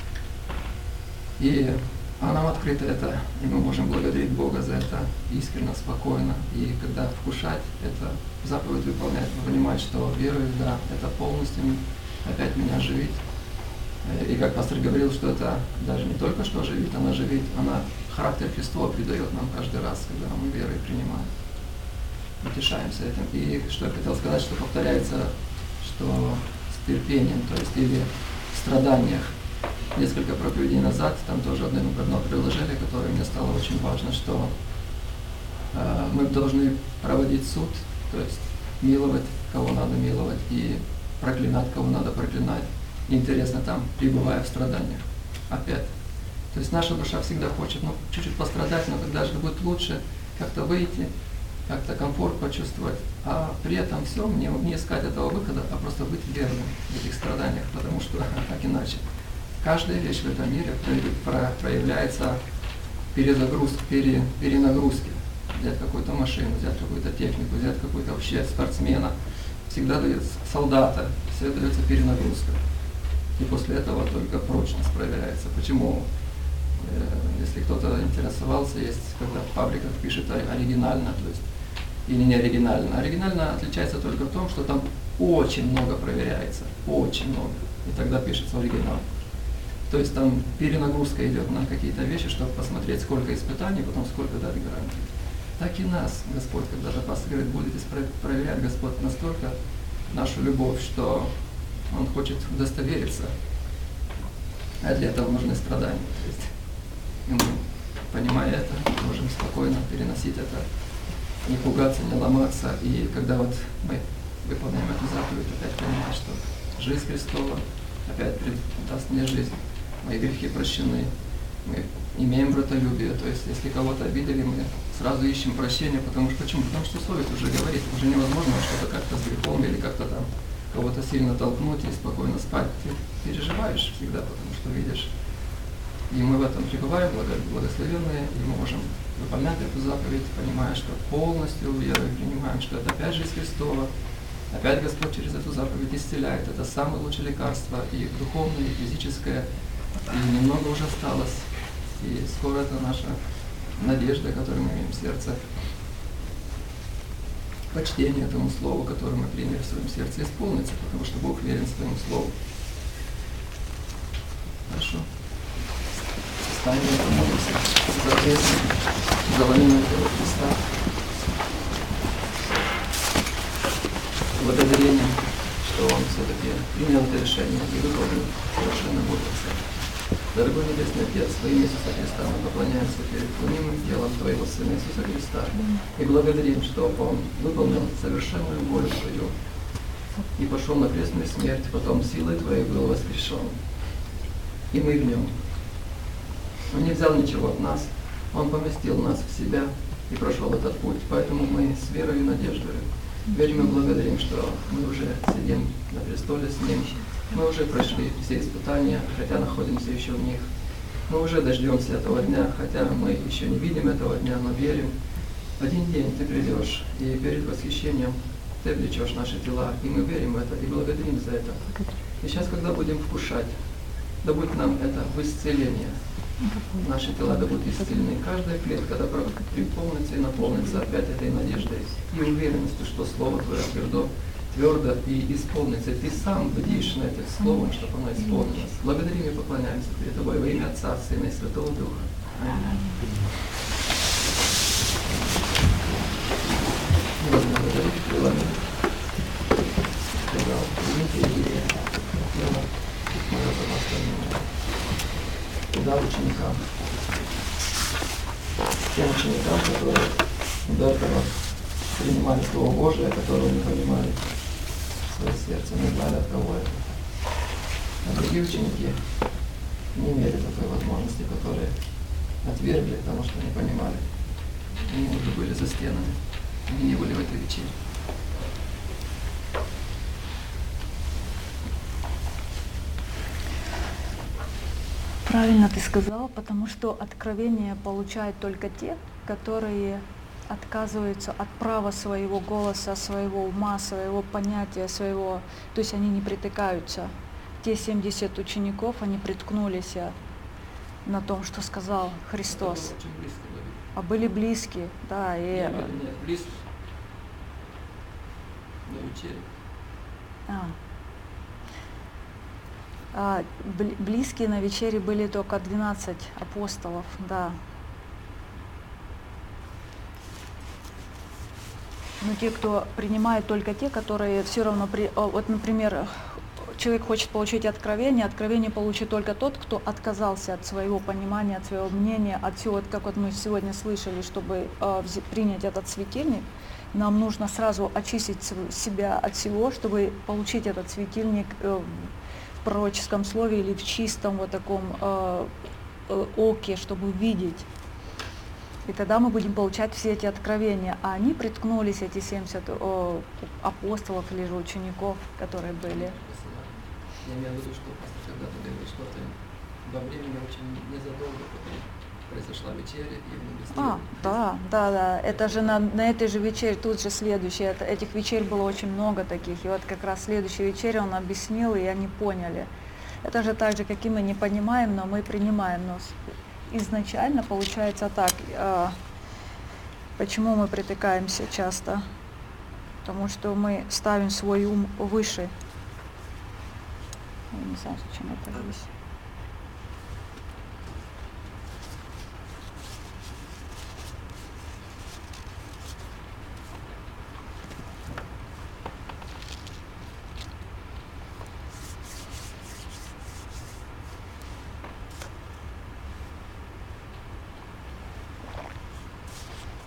И а нам открыто это, и мы можем благодарить Бога за это искренне, спокойно. И когда вкушать это, заповедь выполнять, понимать, что верую, да, это полностью опять меня оживит. И как пастор говорил, что это даже не только что оживит, она оживит, она характер Христова придает нам каждый раз, когда мы верой принимаем. Утешаемся этим. И что я хотел сказать, что повторяется, что с терпением, то есть или в страданиях. Несколько проповедей назад, там тоже одно, одно приложение, которое мне стало очень важно, что э, мы должны проводить суд, то есть миловать, кого надо миловать, и проклинать, кого надо проклинать. Интересно, там, пребывая в страданиях. Опять. То есть наша душа всегда хочет, ну, чуть-чуть пострадать, но когда же будет лучше как-то выйти, как-то комфорт почувствовать, а при этом все, не, не искать этого выхода, а просто быть верным в этих страданиях, потому что так иначе. Каждая вещь в этом мире проявляется перезагрузки, пере, перенагрузки. Взять какую-то машину, взять какую-то технику, взять какую-то вообще спортсмена, всегда дается солдата, все дается перенагрузка. И после этого только прочность проверяется. Почему? Если кто-то интересовался, есть, когда в фабриках пишет оригинально, то есть, или не оригинально. Оригинально отличается только в том, что там очень много проверяется, очень много. И тогда пишется оригинал. То есть там перенагрузка идет на какие-то вещи, чтобы посмотреть, сколько испытаний, потом сколько дать гарантий. Так и нас Господь, когда же пастор говорит, будете проверять, Господь, настолько нашу любовь, что Он хочет удостовериться, а для этого нужны страдания. То есть, и мы, понимая это, можем спокойно переносить это, не пугаться, не ломаться. И когда вот мы выполняем эту заповедь, опять понимать, что жизнь Христова, опять даст мне жизнь, мои грехи прощены, мы имеем братолюбие, то есть если кого-то обидели, мы сразу ищем прощения, потому что почему? Потому что совесть уже говорит, уже невозможно что-то как-то с грехом или как-то там кого-то сильно толкнуть и спокойно спать. Ты переживаешь всегда, потому что видишь. И мы в этом пребываем, благословенные, и мы можем выполнять эту заповедь, понимая, что полностью верой принимаем, что это опять жизнь Христова, опять Господь через эту заповедь исцеляет. Это самое лучшее лекарство, и духовное, и физическое, и немного уже осталось. И скоро это наша надежда, которую мы имеем в сердце. Почтение этому Слову, которое мы приняли в своем сердце, исполнится, потому что Бог верен своему Слову. Хорошо. Встанем и помолимся за крест, за ломимое тело Христа. Благодарением, что Он все-таки принял это решение и выполнил совершенно волю Отца. Дорогой Небесный Отец, во имя Иисуса Христа мы поклоняемся перед ломимым телом Твоего Сына Иисуса Христа и благодарим, что Он выполнил совершенную волю Твою и пошел на крестную смерть, потом силой Твоей был воскрешен. И мы в Нем. Он не взял ничего от нас, Он поместил нас в себя и прошел этот путь. Поэтому мы с верой и надеждой верим и благодарим, что мы уже сидим на престоле с Ним. Мы уже прошли все испытания, хотя находимся еще в них. Мы уже дождемся этого дня, хотя мы еще не видим этого дня, но верим. Один день Ты придешь, и перед восхищением Ты облечешь наши тела, и мы верим в это и благодарим за это. И сейчас, когда будем вкушать, да будет нам это в исцеление. Наши тела да будут исцелены. Каждая клетка да приполнится и наполнится опять этой надеждой и уверенностью, что Слово Твое твердо, твердо и исполнится. И Ты сам бдишь над этим Словом, чтобы оно исполнилось. Благодарим и поклоняемся перед Тобой во имя Отца, Сына и Святого Духа. Аминь. Благодарю крылами. Сказал, примите Еврея, тело, мое домостояние. Туда ученикам, тем ученикам, которые до этого принимали Слово Божие, которое не понимали в свое сердце, не знали, от кого это. А другие ученики не имели такой возможности, которые отвергли, потому что не понимали. Они уже были за стенами, они не были в этой вечере. Правильно ты сказал, потому что откровение получают только те, которые отказываются от права своего голоса, своего ума, своего понятия, своего... То есть они не притыкаются. Те семьдесят учеников, они приткнулись на том, что сказал Христос. А были близкие, да. И... Не были, нет, близкие. На вечере. А. А, близкие на вечере были только двенадцать апостолов, да. Но те, кто принимает, только те, которые все равно, при, вот, например, человек хочет получить откровение, откровение получит только тот, кто отказался от своего понимания, от своего мнения, от всего, вот как вот мы сегодня слышали, чтобы э, принять этот светильник, нам нужно сразу очистить себя от всего, чтобы получить этот светильник э, в пророческом слове или в чистом вот таком э, э, оке, чтобы видеть. И тогда мы будем получать все эти откровения. А они приткнулись, эти семьдесят о, апостолов или же учеников, которые были. Я имею в виду, что когда ты говоришь, что ты во времени очень незадолго потом произошла вечеря, и мы быстрее... А, да, да, да. Это же на, на этой же вечере, тут же следующая. Это, этих вечер было очень много таких. И вот как раз следующая вечеря он объяснил, и они поняли. Это же так же, как и мы не понимаем, но мы принимаем. Но изначально получается так. Э, почему мы притыкаемся часто? Потому что мы ставим свой ум выше. Я не знаю, зачем это здесь.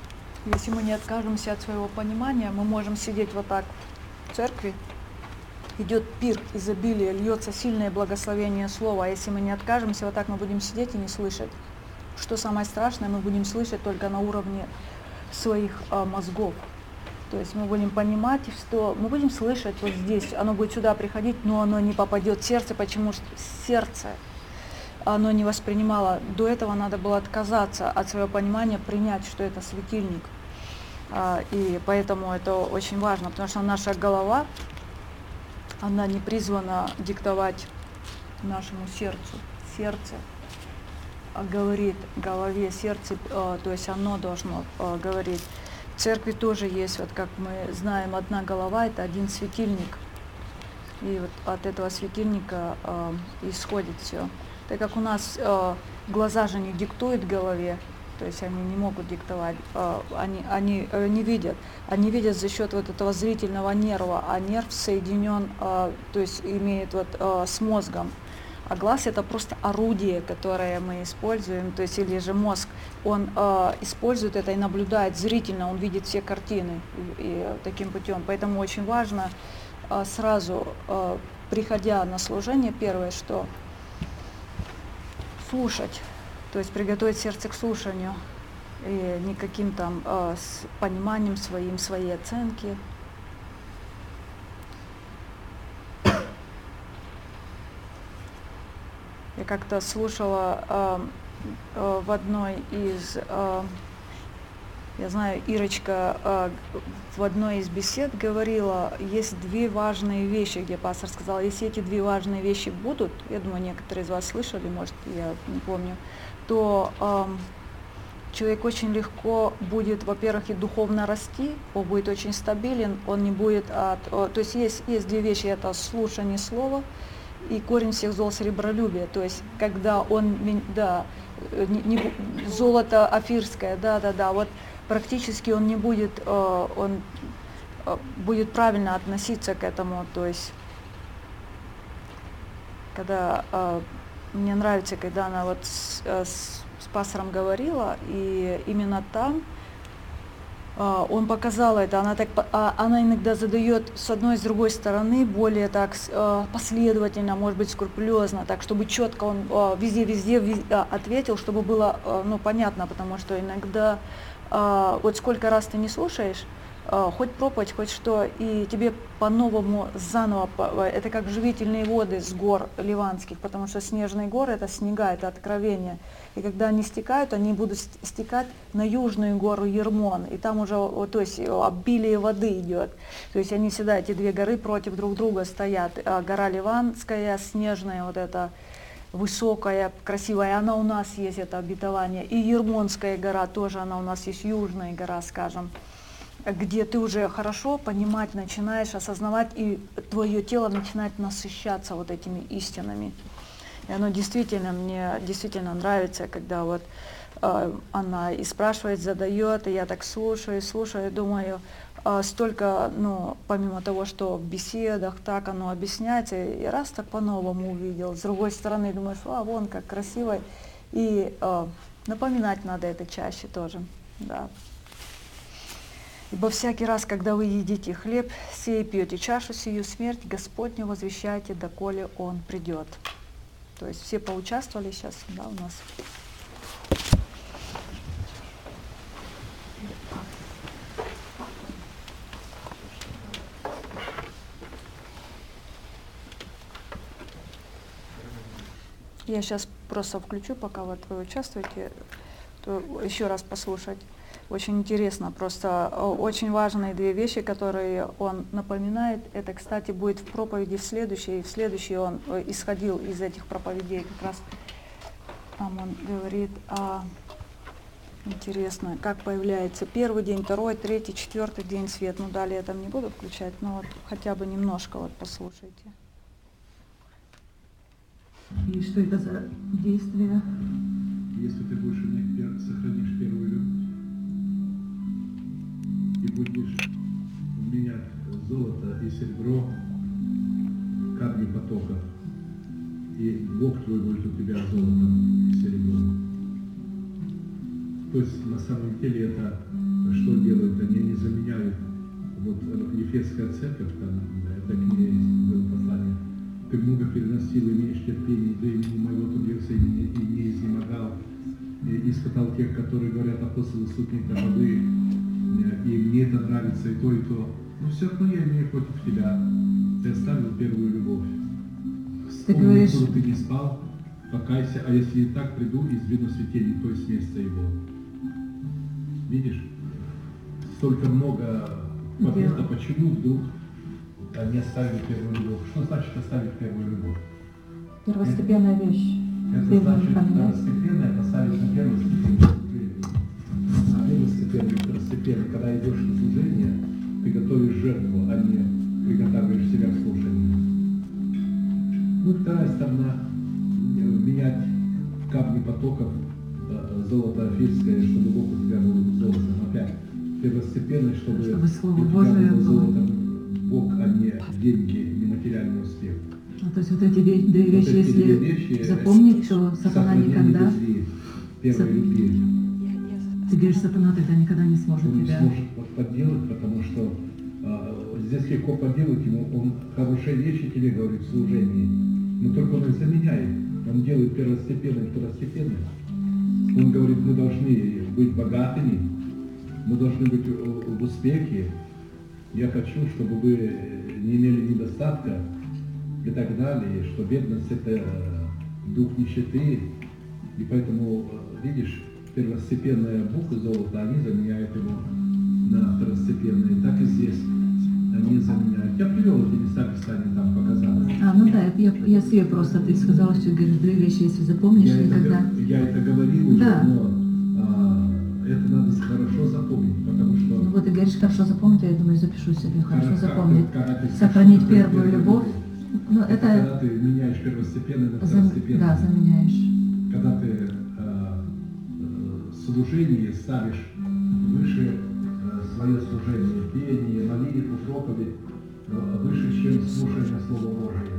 Если мы не откажемся от своего понимания, мы можем сидеть вот так в церкви идет пир изобилия, льется сильное благословение слова. А если мы не откажемся, вот так мы будем сидеть и не слышать. Что самое страшное, мы будем слышать только на уровне своих а, мозгов. То есть мы будем понимать, что мы будем слышать вот здесь, оно будет сюда приходить, но оно не попадет в сердце, почему что сердце оно не воспринимало. До этого надо было отказаться от своего понимания, принять, что это светильник. А, и поэтому это очень важно, потому что наша голова, она не призвана диктовать нашему сердцу. Сердце говорит голове, сердце, э, то есть оно должно э, говорить. В церкви тоже есть, вот как мы знаем, одна голова, это один светильник. И вот от этого светильника э, исходит все. Так как у нас э, глаза же не диктуют голове, то есть они не могут диктовать, э, они, они э, не видят. Они видят за счет вот этого зрительного нерва, а нерв соединен, э, то есть имеет вот э, с мозгом. А глаз это просто орудие, которое мы используем, то есть или же мозг, он э, использует это и наблюдает зрительно, он видит все картины и, и таким путем. Поэтому очень важно э, сразу, э, приходя на служение, первое, что слушать, то есть приготовить сердце к слушанию, и не каким там э, с пониманием своим, своей оценки. Я как-то слушала э, э, в одной из, э, я знаю, Ирочка э, в одной из бесед говорила, есть две важные вещи, где пастор сказал, если эти две важные вещи будут, я думаю, некоторые из вас слышали, может, я не помню, то э, человек очень легко будет, во-первых, и духовно расти, он будет очень стабилен, он не будет от... Э, то есть есть, есть две вещи, это слушание слова, и корень всех зол сребролюбия, то есть когда он, да, не, не, золото афирское, да, да, да, вот практически он не будет, э, он э, будет правильно относиться к этому, то есть когда э, мне нравится, когда она вот с, с, с пастором говорила, и именно там он показал это, она, так, она иногда задает с одной и с другой стороны более так последовательно, может быть, скрупулезно, так, чтобы четко он везде-везде ответил, чтобы было ну, понятно, потому что иногда вот сколько раз ты не слушаешь, хоть проповедь, хоть что, и тебе по-новому, заново, это как живительные воды с гор ливанских, потому что снежные горы, это снега, это откровение. И когда они стекают, они будут стекать на южную гору Ермон, и там уже, то есть, обилие воды идет. То есть они всегда, эти две горы против друг друга стоят. Гора Ливанская, снежная, вот эта высокая, красивая, она у нас есть, это обетование. И Ермонская гора тоже, она у нас есть, южная гора, скажем, где ты уже хорошо понимать начинаешь, осознавать, и твое тело начинает насыщаться вот этими истинами. И оно действительно, мне действительно нравится, когда вот э, она и спрашивает, задает, и я так слушаю, слушаю, думаю, э, столько, ну, помимо того, что в беседах так оно объясняется, и раз так по-новому увидел, с другой стороны думаешь, а, вон как красиво, и э, напоминать надо это чаще тоже, да. Ибо всякий раз, когда вы едите хлеб, сей пьете чашу сию, смерть Господню возвещайте, доколе Он придет. То есть все поучаствовали сейчас, да, у нас. Я сейчас просто включу, пока вот вы участвуете, то еще раз послушать. Очень интересно, просто очень важные две вещи, которые он напоминает. Это, кстати, будет в проповеди в следующей. И в следующей он исходил из этих проповедей. Как раз там он говорит, а, интересно, как появляется первый день, второй, третий, четвертый день свет. Ну, далее я там не буду включать, но вот хотя бы немножко вот послушайте. И что это за действие? Если ты будешь у них, сохранишь первую любовь и будешь менять золото и серебро, камни потоков, и Бог твой будет у тебя золотом и серебром. То есть на самом деле это что делают? Они не заменяют, вот Ефесская церковь, там, это это к ней было послание. Ты много переносил, имеешь терпение до имени моего, трудился и не, и не изнемогал. И испытал тех, которые говорят, апостолы сутни таковы, и мне это нравится, и то, и то. Но все равно я имею против тебя. Ты оставил первую любовь. Ты Вспомни, говоришь- откуда ты не спал, покайся, а если и так приду, издвину светильник, то есть место его. Видишь? Столько много моментов, Дело. почему вдруг они оставили первую любовь. Что значит оставить первую любовь? Первостепенная вещь. Это Первую значит, не поменять. второстепенное поставить на первостепенное. А первостепенное, второстепенное, когда идешь на служение, ты готовишь жертву, а не приготавливаешь себя к служению. Ну, вторая сторона, э, менять камни потоков, э, золото афильское, чтобы Бог у тебя был золотом. Опять, первостепенное, чтобы, Чтобы Слово у тебя Божие было было. золотом Бог, а не деньги, не материальный успех. А, то есть вот эти ве- две Вот вещи, эти две если вещи, запомнить, то сатана сохранение никогда, любви, первой Сат- любви. ты говоришь, сатана тогда никогда не сможет Он не тебя. сможет вот подделать, потому что а, здесь легко подделать ему, он хорошие вещи тебе говорит в служении, но только он их заменяет, он делает первостепенным, второстепенным. Он говорит, мы должны быть богатыми, мы должны быть в в успехе, я хочу, чтобы вы не имели недостатка и так далее, что бедность это э, дух нищеты, и поэтому, э, видишь, первостепенная буква золота, они заменяют его на второстепенные. Так и здесь они заменяют. Я привел эти места Писания, там показал. А, ну да, я, я себе просто, ты сказала, что говоришь, две вещи, если запомнишь, Я это, никогда. г- я это говорил уже, Да. но а, это надо хорошо запомнить, потому что... Ну вот ты говоришь, хорошо запомнить, а я думаю, запишу себе, хорошо когда- запомнить. когда ты Сохранить скажешь, что первую любовь. Ну, Это, это когда ты меняешь первостепенное на зам- второстепенное. да, заменяешь. Когда ты э, э, служение ставишь выше э, свое служение, пение, молитву, проповедь, э, выше, чем слушание Слова Божия.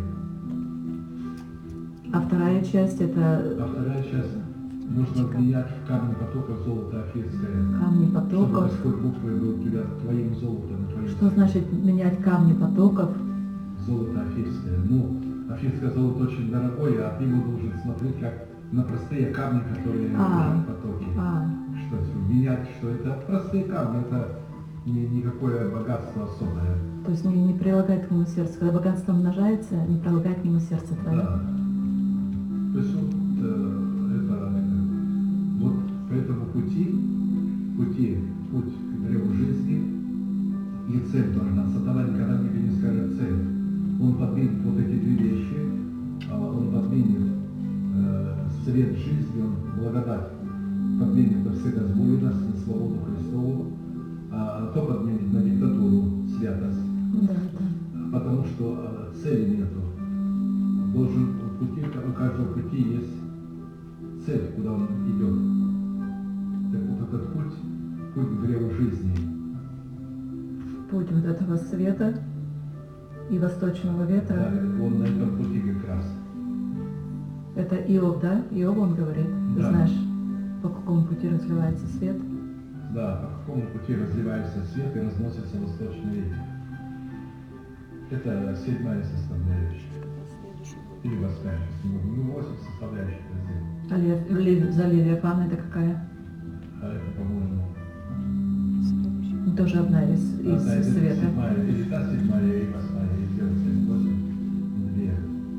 А вторая часть это А вторая часть нужно менять в камни потоков золото афирское. камни Чтобы потоков. Господь Бог твой был у тебя твоим золотом. Твоим Что значит менять камни потоков? золото афирское? Ну, афирское золото очень дорогое, а ты его должен смотреть как на простые камни, которые А. лежат в потоке. А, Что это, менять, что это простые камни, это не, никакое богатство особое. то есть не, не прилагает к нему сердце. Когда богатство умножается, не прилагает к нему сердце твое. Да. То есть вот э, это, вот по этому пути, пути, путь к древу жизни и цель должна. Сатана никогда тебе не скажет цель. Он подменит вот эти две вещи, а он подменит э, свет жизни, он благодать подменит на вседозволенность, на свободу Христову, а то подменит на диктатуру святость. Да, да. Потому что э, цели нету. Должен у пути, у каждого пути есть цель, куда он идет. Так вот этот путь, путь к древу жизни. Путь вот этого света и восточного Да, ветра. он на этом пути как раз. Это Иов, да? Иов он говорит. Ты Да. знаешь, по какому пути разливается свет. Да, по какому пути разливается свет и разносится восточный ветер. Это седьмая составляющая. Или восьмая, ну, восемь составляющих разделов. А Лев- Лев- за Левиафана это какая? А это, по-моему, Ну, тоже одна из, да, из да, это света. седьмая, или та седьмая, и восьмая, и девять, семь, восемь, две.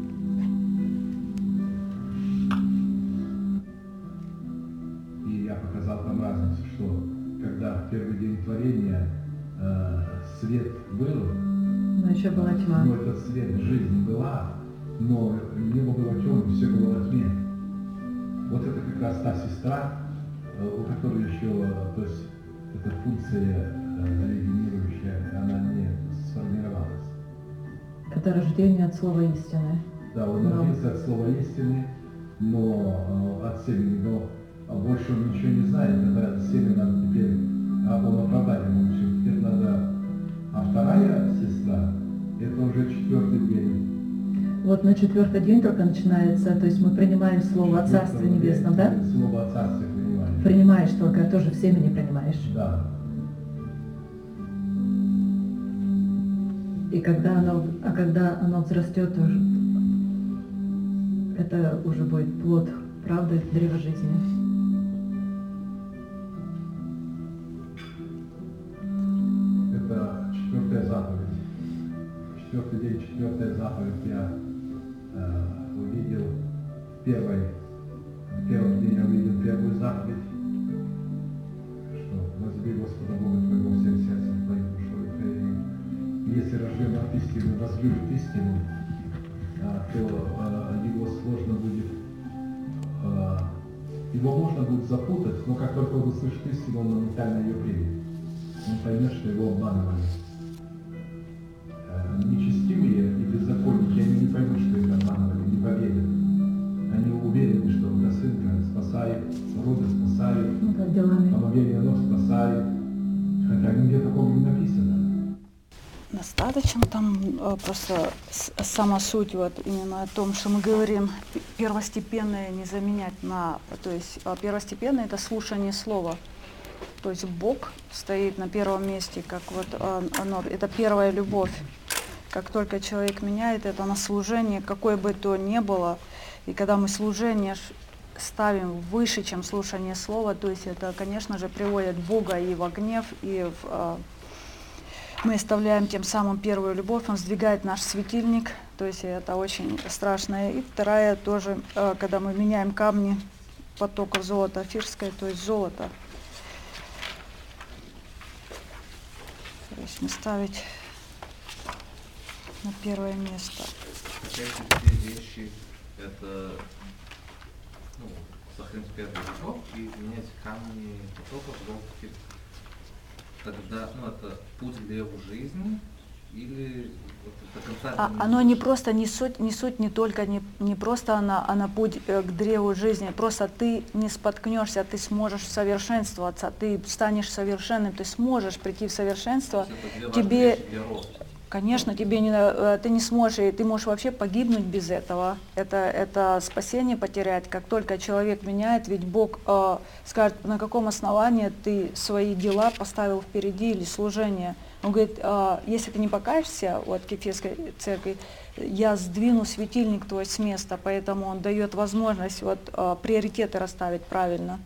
И я показал там разницу, что когда в первый день творения э, свет был, Но еще была тьма. но этот свет жизни была, но небо было темным, все было во тьме. Вот это как раз та сестра, э, у которой еще, э, то есть эта функция э, регенерирующая, она не сформировалась. Это рождение от слова истины. Да, он Да. родился от слова истины, но э, от семени, но а больше он ничего не знает, это семя надо теперь, а он оправдание получил, теперь надо, а вторая сестра, это уже четвертый день. Вот на четвертый день только начинается, то есть мы принимаем слово о Царстве Четвертый Небесном, день, да? Слово о Царстве принимаешь. Принимаешь только, тоже в семени принимаешь. Да. И когда оно, а когда оно взрастет, уже, это уже будет плод правды древа жизни. Это четвертая заповедь. Четвертый день, четвертая заповедь я э, увидел первой. В первом дне я увидел первую заповедь, что возлюби Господа Бога твоего всем сердцем твоим, душой твоей. И если рожден от истины возлюбит истину, а, то а, его сложно будет, а, его можно будет запутать, но как только он услышит истину, он моментально ее примет. Он поймет, что его обманывали. А, нечестивые и беззаконники, они не поймут, что их обманывали, не поверят. Они уверены, что косынка спасает, роды спасает, Ну, так, делами. омовение ног спасает, хотя нигде такого не написано. Достаточно там э, просто с- сама суть вот именно о том, что мы говорим, п- первостепенное не заменять на, то есть э, первостепенное это слушание слова, то есть Бог стоит на первом месте, как вот э, оно, это первая любовь. Как только человек меняет это на служение, какое бы то ни было, и когда мы служение ш- ставим выше, чем слушание слова, то есть это, конечно же, приводит Бога и во гнев, и в э, мы оставляем тем самым первую любовь, он сдвигает наш светильник, то есть это очень страшно. И вторая тоже, э, когда мы меняем камни потоков золота афирское, то есть золото. То есть мы ставить на первое место. Эти две вещи, это, ну, сохранить первый любовь и менять камни потоков золотых. Тогда, ну, это путь к древу жизни или вот до конца... А, это оно не слышно? просто, не суть, не суть не только, не, не просто она, она путь э, к древу жизни, просто ты не споткнешься, ты сможешь совершенствоваться, ты станешь совершенным, ты сможешь прийти в совершенство. То есть это две важные тебе- вещи для роста. Конечно, тебе не, э, ты не сможешь, и ты можешь вообще погибнуть без этого. Это, это спасение потерять. Как только человек меняет, ведь Бог э, скажет, на каком основании ты свои дела поставил впереди или служение. Он говорит, э, если ты не покаешься, вот к Ефесской церкви, я сдвину светильник твой с места, поэтому он дает возможность вот, э, приоритеты расставить правильно.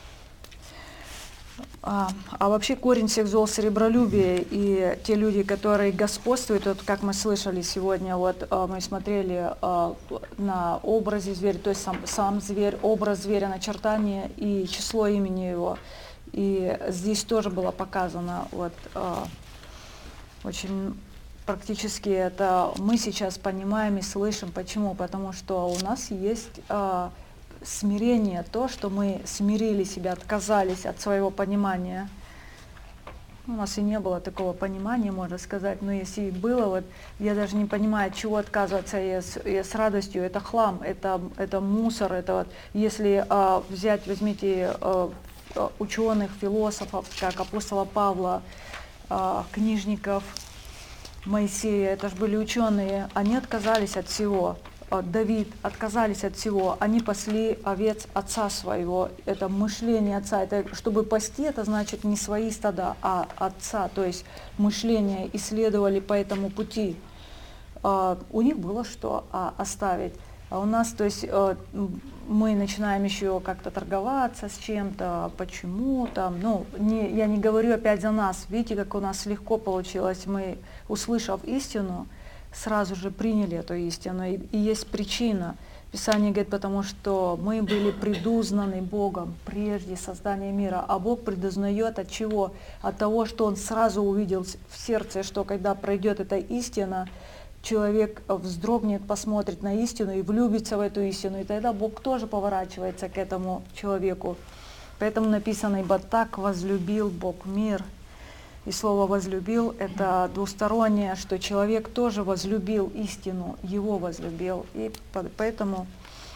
А, а вообще корень всех зол сребролюбие, и те люди, которые господствуют, вот как мы слышали сегодня, вот а, мы смотрели а, на образе зверя, то есть сам, сам зверь, образ зверя, начертание и число имени его. И здесь тоже было показано, вот а, очень практически это мы сейчас понимаем и слышим. Почему? Потому что у нас есть а, смирение, то, что мы смирили себя, отказались от своего понимания. У нас и не было такого понимания, можно сказать, но если и было, вот я даже не понимаю, от чего отказываться я с, я с радостью. Это хлам, это, это мусор, это вот, если а, взять, возьмите а, ученых, философов, как апостола Павла, а, книжников, Моисея, это же были ученые, они отказались от всего. Давид отказались от всего, они пасли овец отца своего, это мышление отца, это, чтобы пасти, это значит не свои стада, а отца, то есть мышление, исследовали по этому пути. А, у них было что а, оставить, а у нас, то есть а, мы начинаем еще как-то торговаться с чем-то, почему там, ну, не, я не говорю опять за нас, видите, как у нас легко получилось, мы, услышав истину, сразу же приняли эту истину, и, и есть причина. Писание говорит, потому что мы были предузнаны Богом прежде создания мира, а Бог предузнает от чего? От того, что Он сразу увидел в сердце, что когда пройдет эта истина, человек вздрогнет, посмотрит на истину и влюбится в эту истину, и тогда Бог тоже поворачивается к этому человеку. Поэтому написано, ибо так возлюбил Бог мир. И слово «возлюбил» — это двустороннее, что человек тоже возлюбил истину, его возлюбил. И поэтому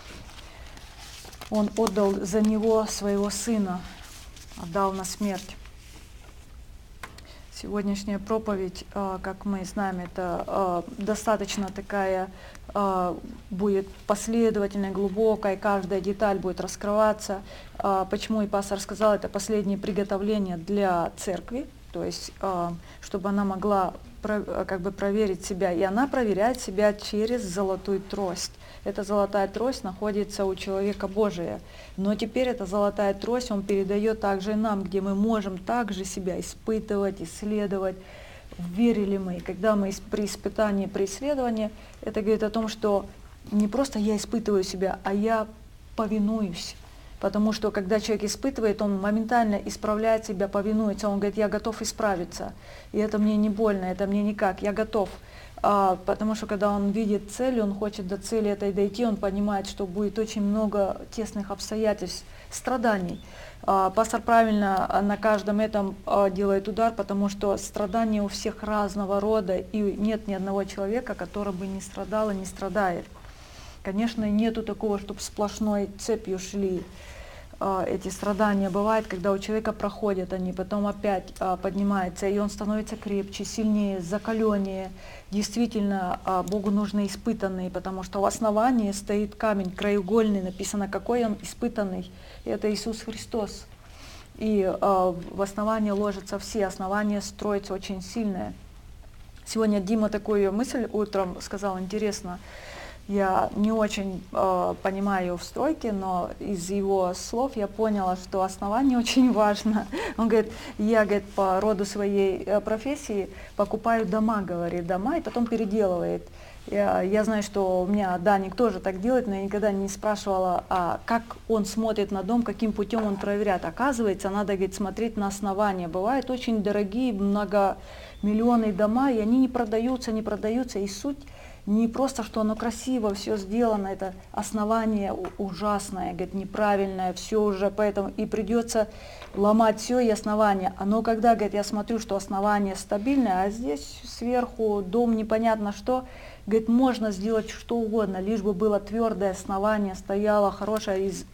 он отдал за него своего сына, отдал на смерть. Сегодняшняя проповедь, как мы знаем, это достаточно такая, будет последовательная, глубокая, каждая деталь будет раскрываться. Почему и пастор сказал, это последнее приготовление для церкви, то есть чтобы она могла про- как бы проверить себя, и она проверяет себя через золотую трость. Эта золотая трость находится у человека Божия, но теперь эта золотая трость он передает также и нам, где мы можем также себя испытывать, исследовать, верили мы. И когда мы ис- при испытании, при исследовании, это говорит о том, что не просто я испытываю себя, а я повинуюсь. Потому что когда человек испытывает, он моментально исправляет себя, повинуется. Он говорит, я готов исправиться. И это мне не больно, это мне никак, я готов. А, потому что когда он видит цель, он хочет до цели этой дойти, он понимает, что будет очень много тесных обстоятельств, страданий. А, пастор правильно на каждом этом а, делает удар, потому что страдания у всех разного рода, и нет ни одного человека, который бы не страдал и не страдает. Конечно, нету такого, чтобы сплошной цепью шли а, эти страдания. Бывает, когда у человека проходят они, потом опять а, поднимается, и он становится крепче, сильнее, закаленнее. Действительно, а, Богу нужны испытанные, потому что в основании стоит камень краеугольный, написано, какой он испытанный. И это Иисус Христос. И а, в основании ложатся все, основание строится очень сильное. Сегодня Дима такую мысль утром сказал, интересно. Я не очень э, понимаю в стройке, но из его слов я поняла, что основание очень важно. Он говорит, я говорит, по роду своей э, профессии покупаю дома, говорит, дома, и потом переделывает. Я, я знаю, что у меня Даник тоже так делает, но я никогда не спрашивала, а как он смотрит на дом, каким путем он проверяет. Оказывается, надо, говорит, смотреть на основание. Бывают очень дорогие, многомиллионные дома, и они не продаются, не продаются, и суть не просто, что оно красиво, все сделано, это основание ужасное, говорит, неправильное, все уже, поэтому и придется ломать все и основание. Но когда, говорит, я смотрю, что основание стабильное, а здесь сверху дом непонятно что, говорит, можно сделать что угодно, лишь бы было твердое основание, стояло хорошее. Из...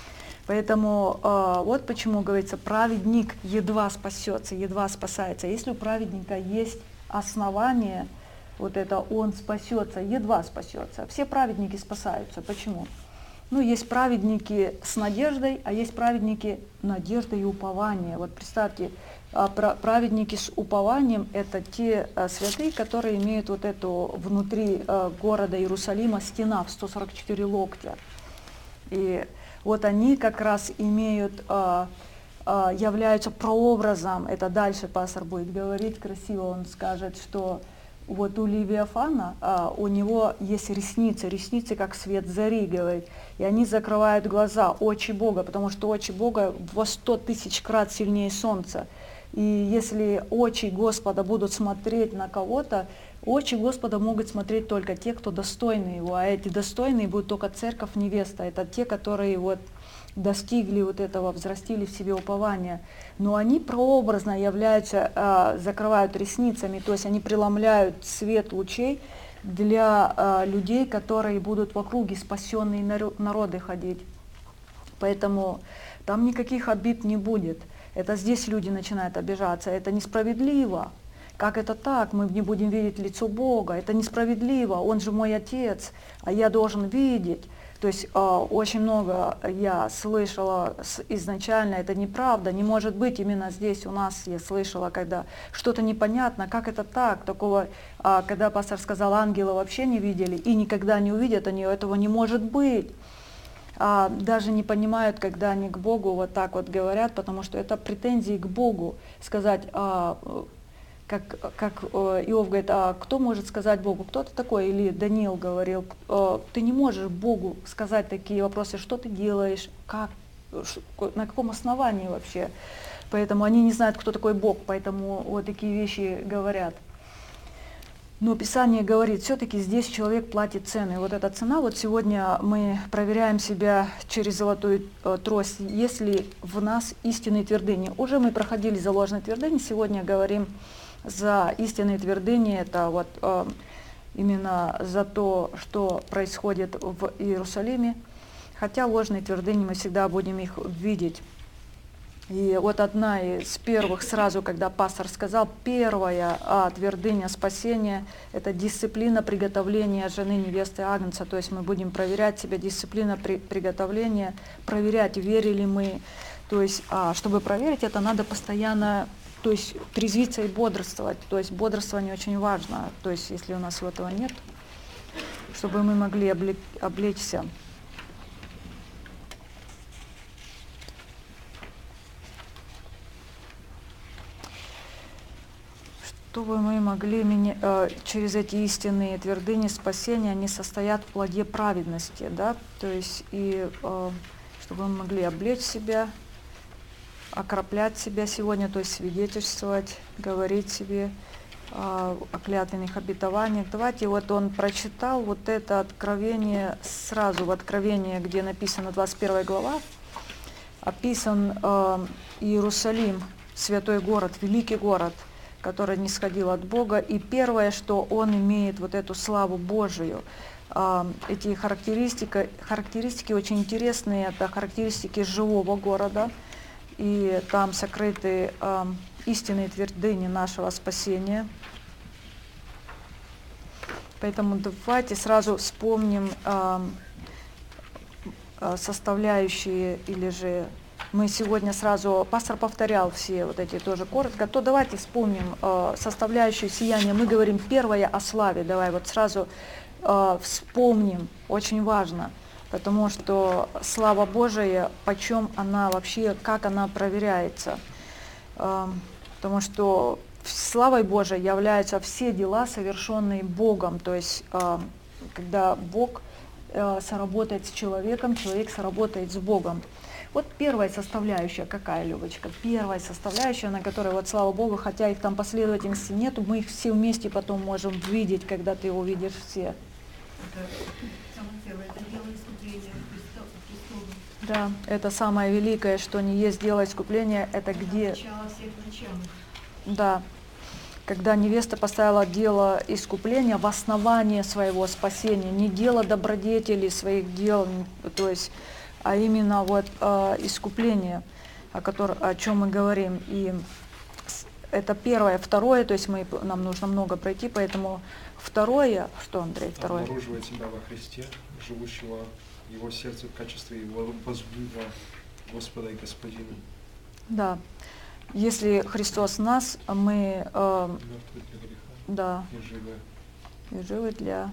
Поэтому э, вот почему, говорится, праведник едва спасется, едва спасается. Если у праведника есть основание, вот это он спасется, едва спасется. Все праведники спасаются. Почему? Ну, есть праведники с надеждой, а есть праведники надеждой и упованием. Вот представьте, праведники с упованием – это те святые, которые имеют вот эту внутри города Иерусалима стена в сто сорок четыре локтя. И вот они как раз имеют, являются прообразом, это дальше пастор будет говорить красиво, он скажет, что вот у Левиафана, а, у него есть ресницы, ресницы как свет зари, говорит, и они закрывают глаза, очи Бога, потому что очи Бога во сто тысяч крат сильнее солнца. И если очи Господа будут смотреть на кого-то, очи Господа могут смотреть только те, кто достойны Его, а эти достойные будут только церковь невеста, это те, которые вот достигли вот этого, взрастили в себе упование. Но они прообразно являются, э, закрывают ресницами, то есть они преломляют свет лучей для э, людей, которые будут в округе, спасенные народы ходить. Поэтому там никаких обид не будет. Это здесь люди начинают обижаться, это несправедливо. Как это так? Мы не будем видеть лицо Бога. Это несправедливо. Он же мой Отец, а я должен видеть. То есть э, очень много я слышала с, изначально, это неправда, не может быть именно здесь у нас, я слышала, когда что-то непонятно, как это так, такого, э, когда пастор сказал, ангелы вообще не видели и никогда не увидят они, этого не может быть. А, даже не понимают, когда они к Богу вот так вот говорят, потому что это претензии к Богу, сказать, а, Как, как Иов говорит, а кто может сказать Богу, кто ты такой? Или Даниил говорил, ты не можешь Богу сказать такие вопросы, что ты делаешь, как, на каком основании вообще. Поэтому они не знают, кто такой Бог, поэтому вот такие вещи говорят. Но Писание говорит, все-таки здесь человек платит цены. Вот эта цена, вот сегодня мы проверяем себя через золотую трость, есть ли в нас истинные твердыни. Уже мы проходили за ложные твердыни, сегодня говорим за истинные твердыни, это вот э, именно за то, что происходит в Иерусалиме. Хотя ложные твердыни, мы всегда будем их видеть. И вот одна из первых, сразу, когда пастор сказал, первая а, твердыня спасения – это дисциплина приготовления жены невесты Агнца. То есть мы будем проверять себя, дисциплина при, приготовления, проверять, верили мы. То есть, а, чтобы проверить это, надо постоянно то есть трезвиться и бодрствовать. То есть бодрствование очень важно. То есть если у нас этого нет, чтобы мы могли обле- облечься. Чтобы мы могли меня- э, через эти истинные твердыни спасения, они состоят в плоде праведности, да, то есть и э, чтобы мы могли облечь себя, окроплять себя сегодня, то есть свидетельствовать, говорить себе э, о клятвенных обетованиях. Давайте вот он прочитал вот это откровение сразу, в откровении, где написано двадцать первая глава, описан э, Иерусалим, святой город, великий город, который не сходил от Бога, и первое, что он имеет вот эту славу Божию. А, эти характеристики, характеристики очень интересные, это характеристики живого города, и там сокрыты а, истинные твердыни нашего спасения. Поэтому давайте сразу вспомним а, а, составляющие, или же мы сегодня сразу, пастор повторял все вот эти тоже коротко, то давайте вспомним э, составляющую сияния. Мы говорим первое о славе, давай вот сразу э, вспомним, очень важно, потому что слава Божия, почем она вообще, как она проверяется. Э, потому что славой Божией являются все дела, совершенные Богом, то есть э, когда Бог э, соработает с человеком, человек соработает с Богом. Вот первая составляющая какая, Любочка? Первая составляющая, на которой, вот слава Богу, хотя их там последовательности нету, мы их все вместе потом можем видеть, когда ты увидишь все. Это самое первое, это дело искупления Христо- Христова. Да, это самое великое, что не есть дело искупления, это где... Начало всех началов. Да, когда невеста поставила дело искупления в основание своего спасения, не дело добродетелей своих дел, то есть, а именно вот э, искупление, о, котором, о чем мы говорим. И это первое. Второе, то есть мы, нам нужно много пройти, поэтому второе, что, Андрей, второе? Обнаруживает себя во Христе, живущего в его сердце в качестве его возлюбленного Господа и Господина. Да. Если Христос в нас, мы э, Мертвый для греха да, и живы. и живы для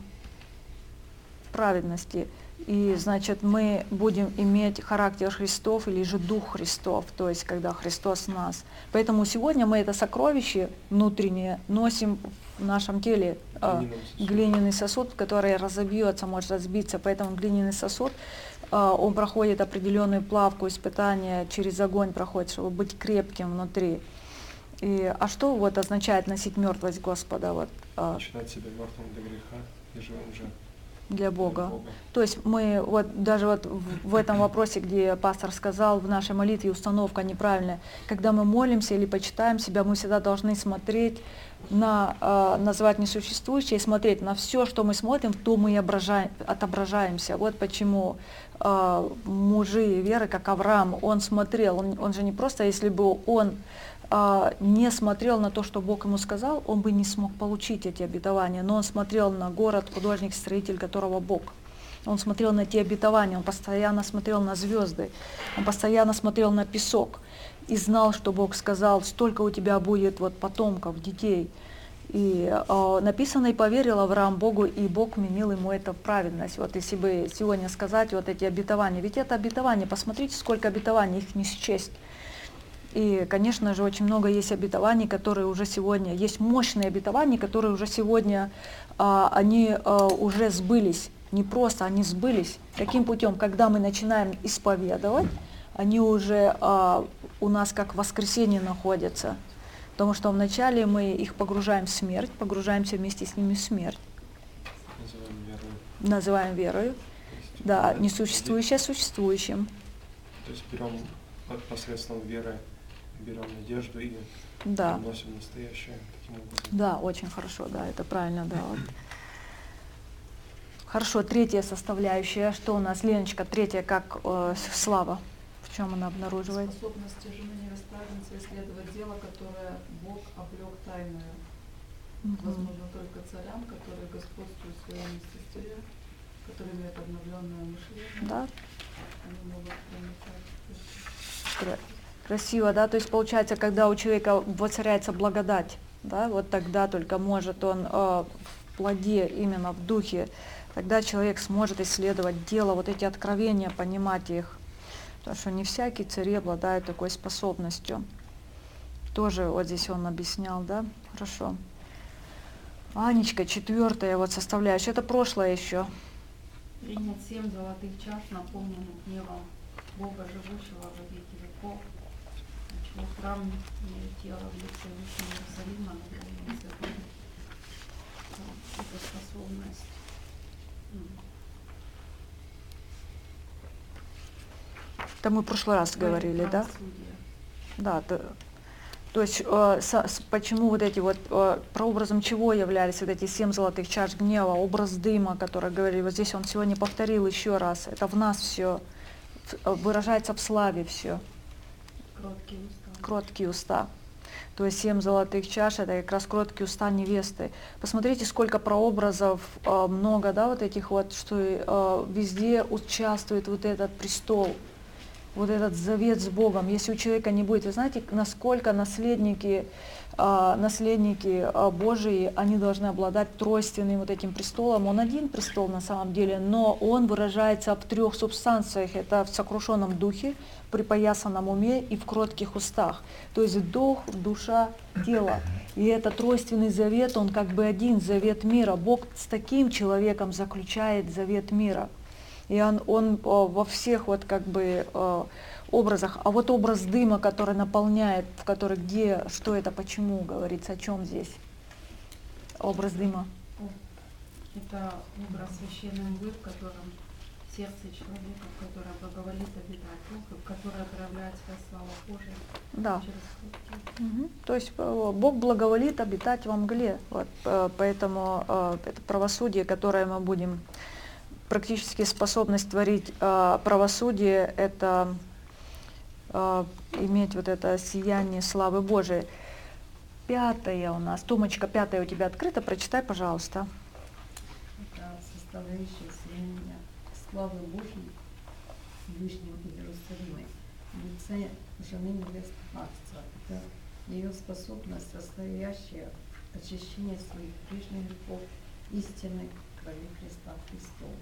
праведности. И, значит, мы будем иметь характер Христов или же Дух Христов, то есть, когда Христос в нас. Поэтому сегодня мы это сокровище внутреннее носим в нашем теле, э, Глиняный сосуд. глиняный сосуд, который разобьется, может разбиться. Поэтому глиняный сосуд, э, он проходит определенную плавку, испытания, через огонь проходит, чтобы быть крепким внутри. И, а что вот означает носить мертвость Господа вот, э, Считать себя мертвым для греха и живым же для Бога? для Бога. То есть мы вот даже вот в, в этом вопросе, где пастор сказал, в нашей молитве установка неправильная. Когда мы молимся или почитаем себя, мы всегда должны смотреть на, э, называть несуществующее, и смотреть на все, что мы смотрим, то мы и ображаем, отображаемся. Вот почему э, мужи веры, как Авраам, он смотрел, он, он же не просто, если бы он э, не смотрел на то, что Бог ему сказал, он бы не смог получить эти обетования, но он смотрел на город, художник, строитель, которого Бог. Он смотрел на те обетования, он постоянно смотрел на звезды, он постоянно смотрел на песок и знал, что Бог сказал, столько у тебя будет вот потомков, детей. И э, написано, и поверил Авраам Богу, и Бог вменил ему это в праведность. Вот если бы сегодня сказать вот эти обетования, ведь это обетования, посмотрите, сколько обетований, их не счесть. И, конечно же, очень много есть обетований, которые уже сегодня, есть мощные обетования, которые уже сегодня, э, они э, уже сбылись. Не просто, они сбылись. Каким путем? Когда мы начинаем исповедовать, они уже а, у нас как в воскресенье находятся. Потому что вначале мы их погружаем в смерть, погружаемся вместе с ними в смерть. Называем верой. Называем верою. То есть, Да, э, несуществующее существующим. То есть берем под- посредством веры, берем надежду и Да, приносим настоящее таким образом. да, очень хорошо, да, это правильно, да. Вот. Хорошо, третья составляющая, что у нас, Леночка, третья, как э, слава, в чем она обнаруживается? Способность жены не расправиться, исследовать дело, которое Бог облег тайную. Мгм. Возможно, только царям, которые господствуют в своем естестве, которые имеют обновленное мышление, Да, они могут проникать. Тре- Красиво, да, то есть получается, когда у человека воцаряется благодать, да, вот тогда только может он э, в плоде, именно в духе, тогда человек сможет исследовать дело, вот эти откровения, понимать их, потому что не всякий царь обладает такой способностью. Тоже вот здесь он объяснял, да, хорошо. Анечка, четвертая вот составляющая, это прошлое еще. Принят семь золотых чаш, наполненных гневом Бога, живущего во веки веков, отчего храм и тело в лице Вышнего Иерусалима на голове святого. Это способность. Это мы в прошлый раз говорили, да? Правосудие. Да, то, то есть э, со- с- почему вот эти вот, э, прообразом чего являлись вот эти семь золотых чаш гнева, образ дыма, который говорили, вот здесь он сегодня повторил еще раз, это в нас все, выражается в славе все, Кроткие уста. кроткие уста. То есть семь золотых чаш, это как раз кроткие уста невесты. Посмотрите, сколько прообразов, э, много, да, вот этих вот, что э, везде участвует вот этот престол, вот этот завет с Богом. Если у человека не будет, вы знаете, насколько наследники, э, наследники э, Божии, они должны обладать тройственным вот этим престолом. Он один престол на самом деле, но он выражается в трех субстанциях. Это в сокрушенном духе, припоясанном уме и в кротких устах. То есть дух, душа, тело. И этот тройственный завет, он как бы один завет мира. Бог с таким человеком заключает завет мира. И он, он о, во всех вот как бы о, образах. А вот образ дыма, который наполняет, в который где, что это, почему говорится, о чем здесь? Образ дыма. Это образ священный мглы, в котором сердце человека, в которое благоволит обитать Бог, и в которое проявляет своя слава Божия Да. через кроткие. Мгм. То есть э, Бог благоволит обитать во мгле. Вот, э, поэтому э, это правосудие, которое мы будем, практически способность творить э, правосудие, это э, иметь вот это сияние славы Божией. Пятая у нас, Томочка, пятая у тебя открыта, прочитай, пожалуйста. Это составляющая сияния славы Божьей Вышнего Иерусалима, в лице жены невесты Агнца. Это ее способность, состоящая в очищении своих прежних грехов истинной крови Христа Христова.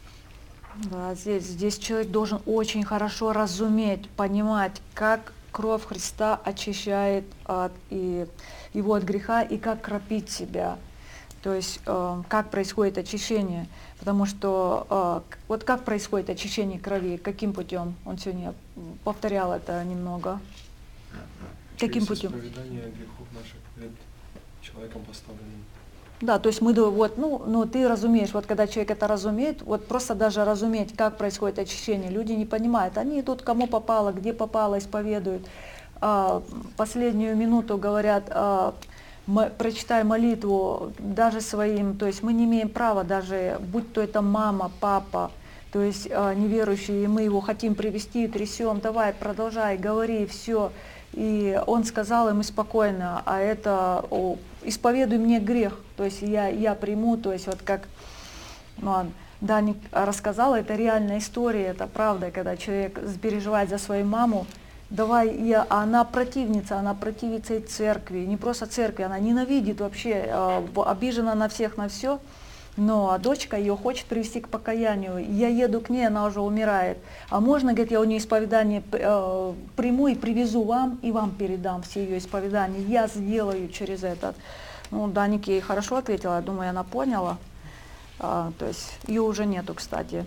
Да, здесь, здесь человек должен очень хорошо разуметь, понимать, как кровь Христа очищает от, и, его от греха и как кропить себя. То есть э, как происходит очищение. Потому что э, к- вот как происходит очищение крови, каким путем? Он сегодня повторял это немного. Каким Через путем? исповедание грехов наших перед человеком поставленным. Да, то есть мы ду- вот, ну, ну ты разумеешь, вот когда человек это разумеет, вот просто даже разуметь, как происходит очищение, люди не понимают, они идут кому попало, где попало, исповедуют. А, последнюю минуту говорят, а, м- прочитай молитву даже своим, то есть мы не имеем права даже, будь то это мама, папа, то есть а, неверующие, и мы его хотим привести, трясем, давай, продолжай, говори, все. И он сказал им спокойно, а это о, исповедуй мне грех, то есть я, я приму, то есть вот как ну, Даник рассказал, это реальная история, это правда, когда человек переживает за свою маму, давай, я, а она противница, она противится и церкви, не просто церкви, она ненавидит вообще, э, обижена на всех, на все. Но а дочка ее хочет привести к покаянию. Я еду к ней, она уже умирает. А можно, говорит, я у нее исповедание э, приму и привезу вам, и вам передам все ее исповедания. Я сделаю через этот. Ну, Даник ей хорошо ответила, я думаю, она поняла. А, то есть ее уже нету, кстати.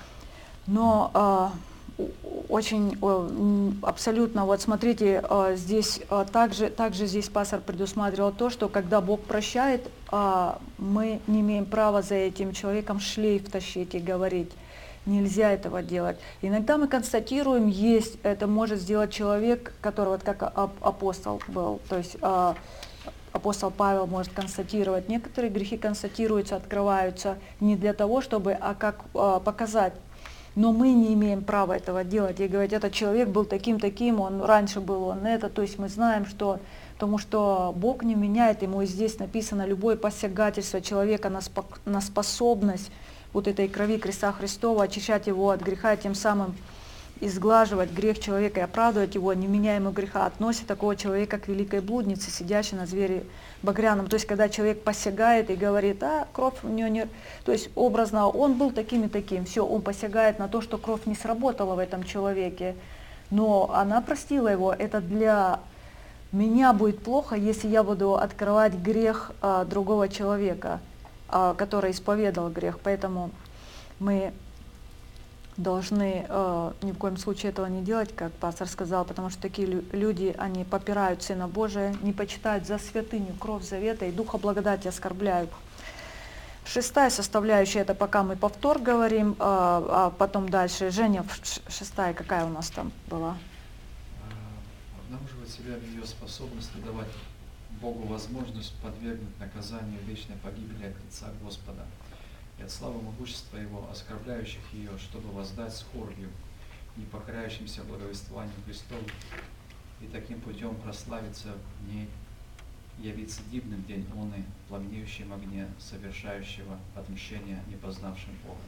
Но а, у- очень о, м, абсолютно, вот смотрите, а, здесь а, также, также здесь пастор предусматривал то, что когда Бог прощает, а, мы не имеем права за этим человеком шлейф тащить и говорить. Нельзя этого делать. Иногда мы констатируем, есть, это может сделать человек, который вот как ап- апостол был, то есть а, апостол Павел может констатировать. Некоторые грехи констатируются, открываются не для того, чтобы, а как а, показать. Но мы не имеем права этого делать. И говорить, этот человек был таким-таким, он раньше был, он это. То есть мы знаем, что, потому что Бог не меняет ему. И здесь написано, любое посягательство человека на, спок- на способность вот этой крови креста Христова очищать его от греха, и тем самым изглаживать грех человека и оправдывать его, не меняя ему греха, относит такого человека к великой блуднице, сидящей на звере багряном. То есть, когда человек посягает и говорит, а, кровь у него не... То есть, образно, он был таким и таким, все, он посягает на то, что кровь не сработала в этом человеке, но она простила его. Это для меня будет плохо, если я буду открывать грех а, другого человека, а, который исповедал грех. Поэтому мы должны э, ни в коем случае этого не делать, как пастор сказал, потому что такие лю- люди, они попирают Сына Божия, не почитают за святыню кровь завета и Духа благодати оскорбляют. Шестая составляющая, это пока мы повтор говорим, э, а потом дальше. Женя, ш- шестая какая у нас там была? Обнаруживать себя в ее способности давать Богу возможность подвергнуть наказанию вечной погибели от лица Господа и от славы могущества Его, оскорбляющих ее, чтобы воздать скорбью, непокоряющимся благовествованию Христову, и таким путем прославиться в ней, явиться дивным день луны, пламенеющим огне, совершающего отмщение непознавшим Бога.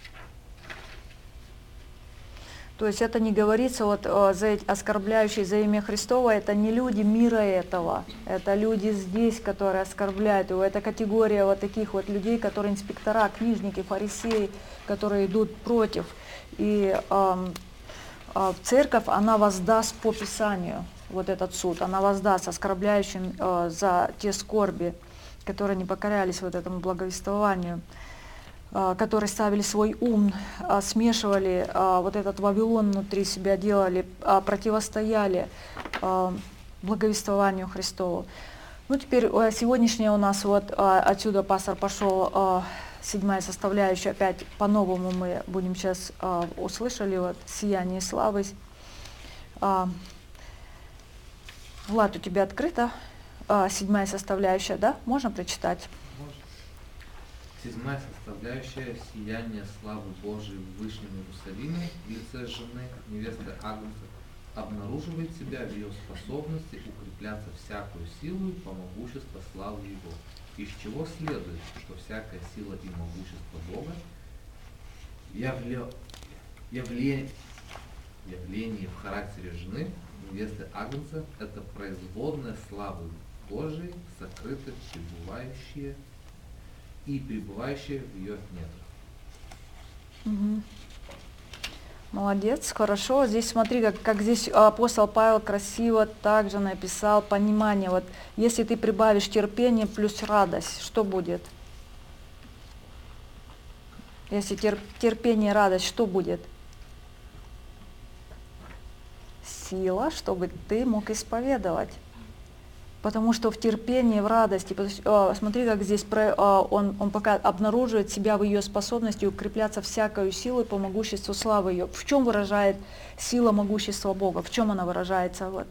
То есть это не говорится, вот э, за эти- оскорбляющие за имя Христово, это не люди мира этого, это люди здесь, которые оскорбляют его. Это категория вот таких вот людей, которые инспектора, книжники, фарисеи, которые идут против. И эм, э, церковь, она воздаст по Писанию, вот этот суд, она воздаст оскорбляющим э, за те скорби, которые не покорялись вот этому благовествованию, которые ставили свой ум, смешивали вот этот Вавилон внутри себя, делали, противостояли благовествованию Христову. Ну, теперь сегодняшняя у нас вот отсюда пастор пошел, седьмая составляющая, опять по-новому мы будем сейчас услышали, вот сияние славы. Влад, у тебя открыта седьмая составляющая, да? Можно прочитать? Седьмая составляющая – сияние славы Божией в Вышнем Иерусалиме в лице жены, невесты Агнца, обнаруживает себя в ее способности укрепляться всякую силу по могуществу славы Его, из чего следует, что всякая сила и могущество Бога явле... явле... явление в характере жены, невесты Агнца – это производная славы Божией, сокрытых, пребывающие и пребывающие в ее недрах. Угу. Молодец, хорошо. Здесь смотри, как, как здесь апостол Павел красиво также написал понимание. Вот если ты прибавишь терпение плюс радость, что будет? Если терп, терпение и радость, что будет? Сила, чтобы ты мог исповедовать. Потому что в терпении, в радости, смотри, как здесь он, он пока обнаруживает себя в ее способности укрепляться всякою силой по могуществу славы ее. В чем выражает сила могущества Бога? В чем она выражается? Вот.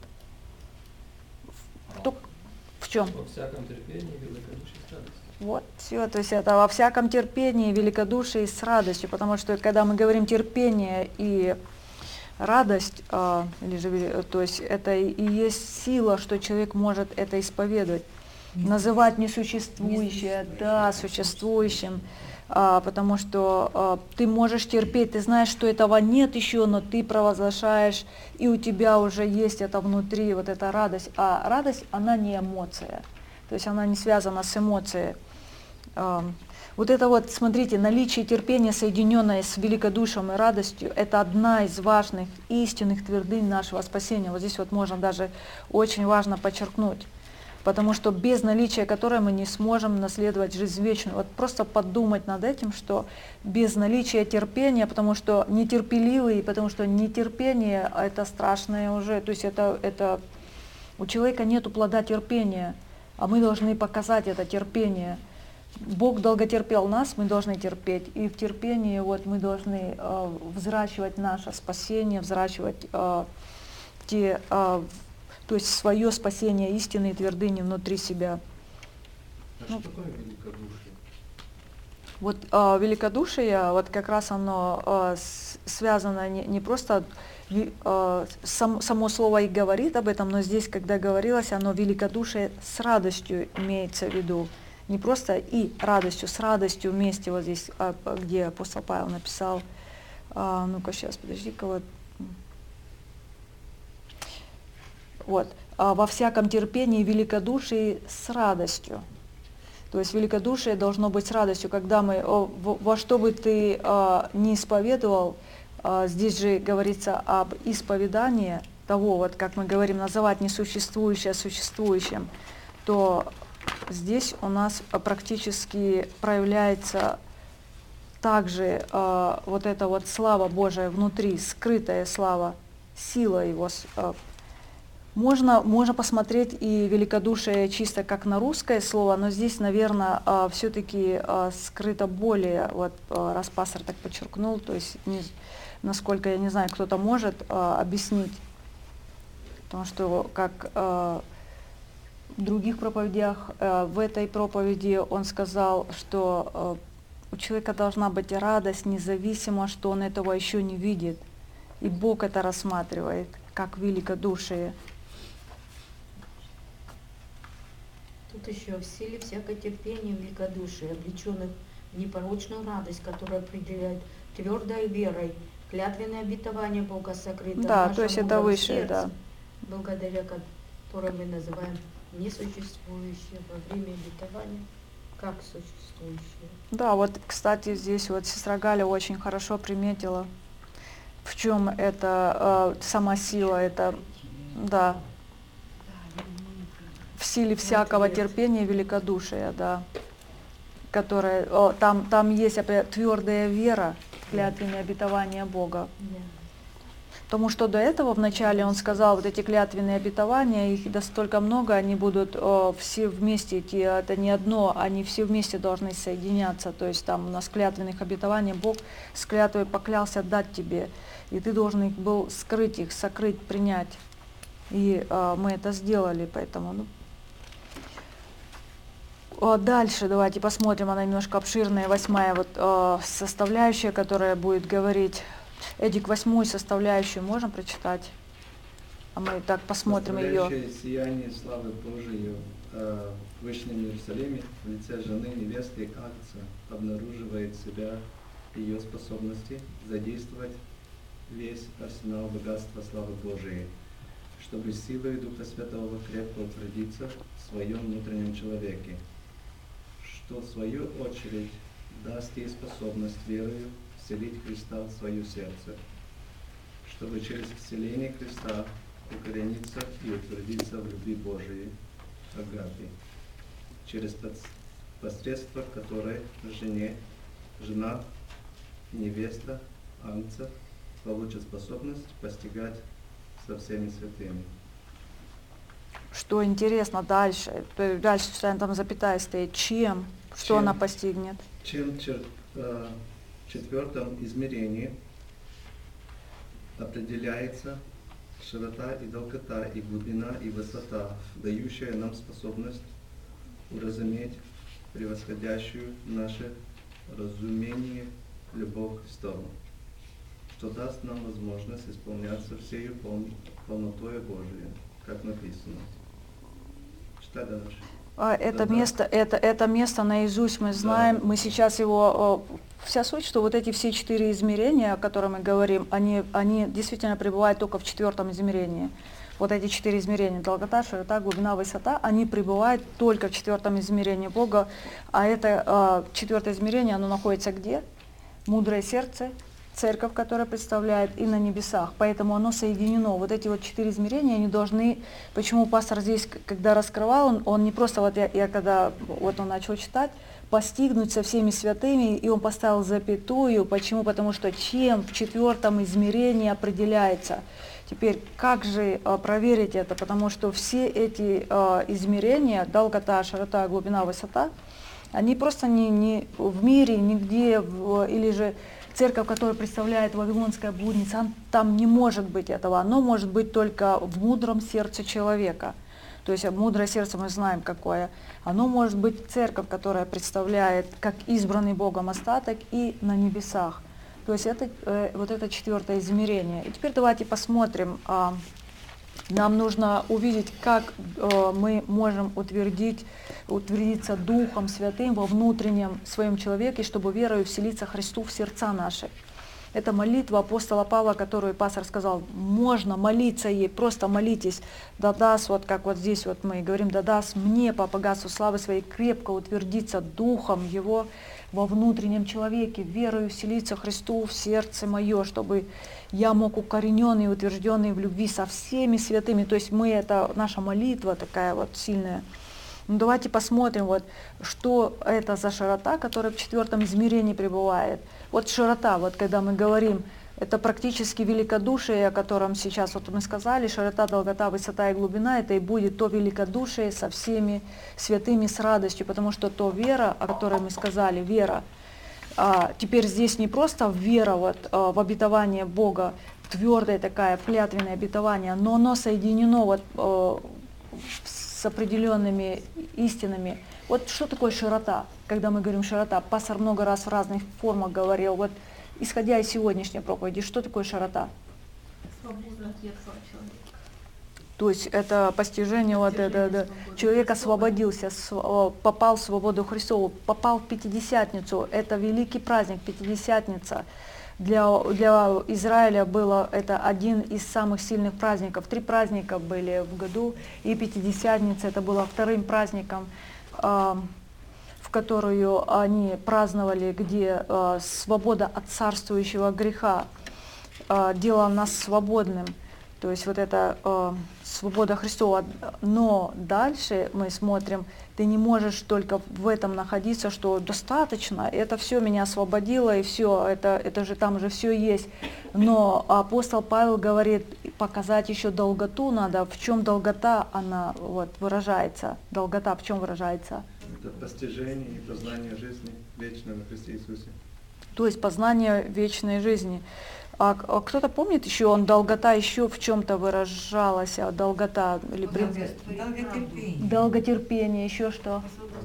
В, в чем? Во всяком терпении, великодушии с радостью. Вот, все, то есть это во всяком терпении, великодушии с радостью, потому что когда мы говорим терпение и радость, а, или же, то есть это и есть сила, что человек может это исповедовать, называть несуществующее, да, существующим, а, потому что а, ты можешь терпеть, ты знаешь, что этого нет еще, но ты провозглашаешь, и у тебя уже есть это внутри, вот эта радость, а радость, она не эмоция, то есть она не связана с эмоцией. А, Вот это вот, смотрите, наличие терпения, соединенное с великодушием и радостью, это одна из важных истинных твердынь нашего спасения. Вот здесь вот можно даже очень важно подчеркнуть, потому что без наличия которой мы не сможем наследовать жизнь вечную. Вот просто подумать над этим, что без наличия терпения, потому что нетерпеливый, потому что нетерпение – это страшное уже, то есть это, это у человека нет плода терпения, а мы должны показать это терпение. Бог долготерпел нас, мы должны терпеть. И в терпении вот, мы должны э, взращивать наше спасение, взращивать э, те, э, то есть свое спасение, истинные твердыни внутри себя. А Ну, что такое великодушие? Вот э, великодушие, вот как раз оно э, с, связано не, не просто, э, сам, само слово и говорит об этом, но здесь, когда говорилось, оно великодушие с радостью имеется в виду. Не просто и радостью, с радостью вместе, вот здесь, где апостол Павел написал, а, ну-ка сейчас, подожди-ка, вот, Вот. А во всяком терпении и великодушии с радостью. То есть великодушие должно быть с радостью, когда мы, о, во, во что бы ты а, не исповедовал, а, здесь же говорится об исповедании того, вот как мы говорим, называть несуществующее существующим, то здесь у нас практически проявляется также э, вот эта вот слава Божия внутри, скрытая слава, сила Его. Э, можно, можно посмотреть и великодушие чисто как на русское слово, но здесь, наверное, э, все-таки э, скрыто более, вот э, раз пастор так подчеркнул, то есть не, насколько, я не знаю, кто-то может э, объяснить, потому что как э, в других проповедях, э, в этой проповеди он сказал, что э, у человека должна быть радость, независимо, что он этого еще не видит. И Бог это рассматривает, как великодушие. Тут еще в силе всякое терпение и великодушие, облеченных в непорочную радость, которая определяет твердой верой, клятвенное обетование Бога сокрыто Да, в нашем то есть это мудром выше, сердце, да. благодаря которому мы называем несуществующее во время обетования как существующее. Да, вот, кстати, здесь вот сестра Галя очень хорошо приметила, в чем это э, сама сила, это, да, в силе всякого терпения и великодушия, да, которое, о, там, там есть опять твердая вера, клятвенное обетование Бога. Потому что до этого вначале он сказал, вот эти клятвенные обетования, их настолько много, они будут о, все вместе идти, это не одно, они все вместе должны соединяться. То есть там у нас клятвенных обетований Бог с клятвой поклялся дать тебе, и ты должен их был скрыть их, сокрыть, принять. И о, мы это сделали, поэтому... Ну. О, дальше давайте посмотрим, она немножко обширная, восьмая вот, о, составляющая, которая будет говорить... Эдик, восьмую составляющую можем прочитать? А мы так посмотрим ее. Сияние славы Божией э, в Вышнем Иерусалиме в лице жены невесты Агнца обнаруживает себя ее способности задействовать весь арсенал богатства славы Божией, чтобы силой Духа Святого крепко утвердиться в своем внутреннем человеке, что в свою очередь даст ей способность верою вселить Христа в свое сердце, чтобы через вселение Христа укорениться и утвердиться в любви Божией, агапе, через посредство которой жене, жена, невеста, Агнца получит способность постигать со всеми святыми. Что интересно дальше, то есть дальше читаем, там запятая стоит, чем, что Чем? она постигнет? Чем чер, э, в четвертом измерении определяется широта и долгота, и глубина, и высота, дающая нам способность уразуметь превосходящую наше разумение любовь Христову, что даст нам возможность исполняться всею пол, полнотой Божией, как написано. Читай дальше. А, это, Да-да. место, это, это место наизусть мы знаем, Да. мы сейчас его, о, вся суть, что вот эти все четыре измерения, о которых мы говорим, они, они действительно пребывают только в четвертом измерении. Вот эти четыре измерения, долгота, широта, глубина, высота, они пребывают только в четвертом измерении Бога, а это э, четвертое измерение, оно находится где? Мудрое сердце, церковь, которая представляет, и на небесах, поэтому оно соединено. Вот эти вот четыре измерения, они должны, почему пастор здесь, когда раскрывал, он, он не просто, вот я, я когда вот он начал читать, постигнуть со всеми святыми, и он поставил запятую, почему? Потому что чем в четвертом измерении определяется. Теперь, как же а, проверить это? Потому что все эти а, измерения, долгота, широта, глубина, высота, они просто не, не в мире, нигде, в, или же церковь, которая представляет Вавилонская блудница, там не может быть этого. Оно может быть только в мудром сердце человека. То есть мудрое сердце мы знаем какое. Оно может быть церковь, которая представляет как избранный Богом остаток и на небесах. То есть это э, вот это четвертое измерение. И теперь давайте посмотрим. Э, нам нужно увидеть, как э, мы можем утвердить, утвердиться Духом Святым во внутреннем своем человеке, чтобы верою вселиться Христу в сердца наши. Это молитва апостола Павла, которую пастор сказал, можно молиться ей, просто молитесь. Да даст, вот как вот здесь вот мы говорим, да даст мне по богатству славы своей крепко утвердиться духом его во внутреннем человеке, верою вселиться Христу в сердце мое, чтобы я мог укорененный и утвержденный в любви со всеми святыми. То есть мы, это наша молитва такая вот сильная. Ну, давайте посмотрим, вот, что это за широта, которая в четвертом измерении пребывает. Вот широта, вот когда мы говорим, это практически великодушие, о котором сейчас вот мы сказали, широта, долгота, высота и глубина, это и будет то великодушие со всеми святыми, с радостью, потому что то вера, о которой мы сказали, вера, а, теперь здесь не просто вера вот, а, в обетование Бога, твердое такое клятвенное обетование, но оно соединено вот, а, с определенными истинами. Вот что такое широта, когда мы говорим широта? Пастор много раз в разных формах говорил, вот исходя из сегодняшней проповеди, что такое широта? Свобода от ветхого человека. То есть это постижение, вот это, да, человек освободился, попал в свободу Христову, попал в Пятидесятницу, это великий праздник, Пятидесятница. Для, для Израиля было это один из самых сильных праздников. Три праздника были в году, и Пятидесятница это было вторым праздником, э, в которую они праздновали, где э, свобода от царствующего греха э, делала нас свободным. То есть вот это э, свобода Христова. Но дальше мы смотрим, ты не можешь только в этом находиться, что достаточно, это все меня освободило, и все, это, это же там же все есть. Но апостол Павел говорит, показать еще долготу надо. В чем долгота она вот, выражается? Долгота в чем выражается? Это постижение и познание жизни вечной во Христе Иисусе. То есть познание вечной жизни. А, а кто-то помнит еще, он долгота еще в чем-то выражалась, а долгота или Долготерпение. долготерпение, еще что?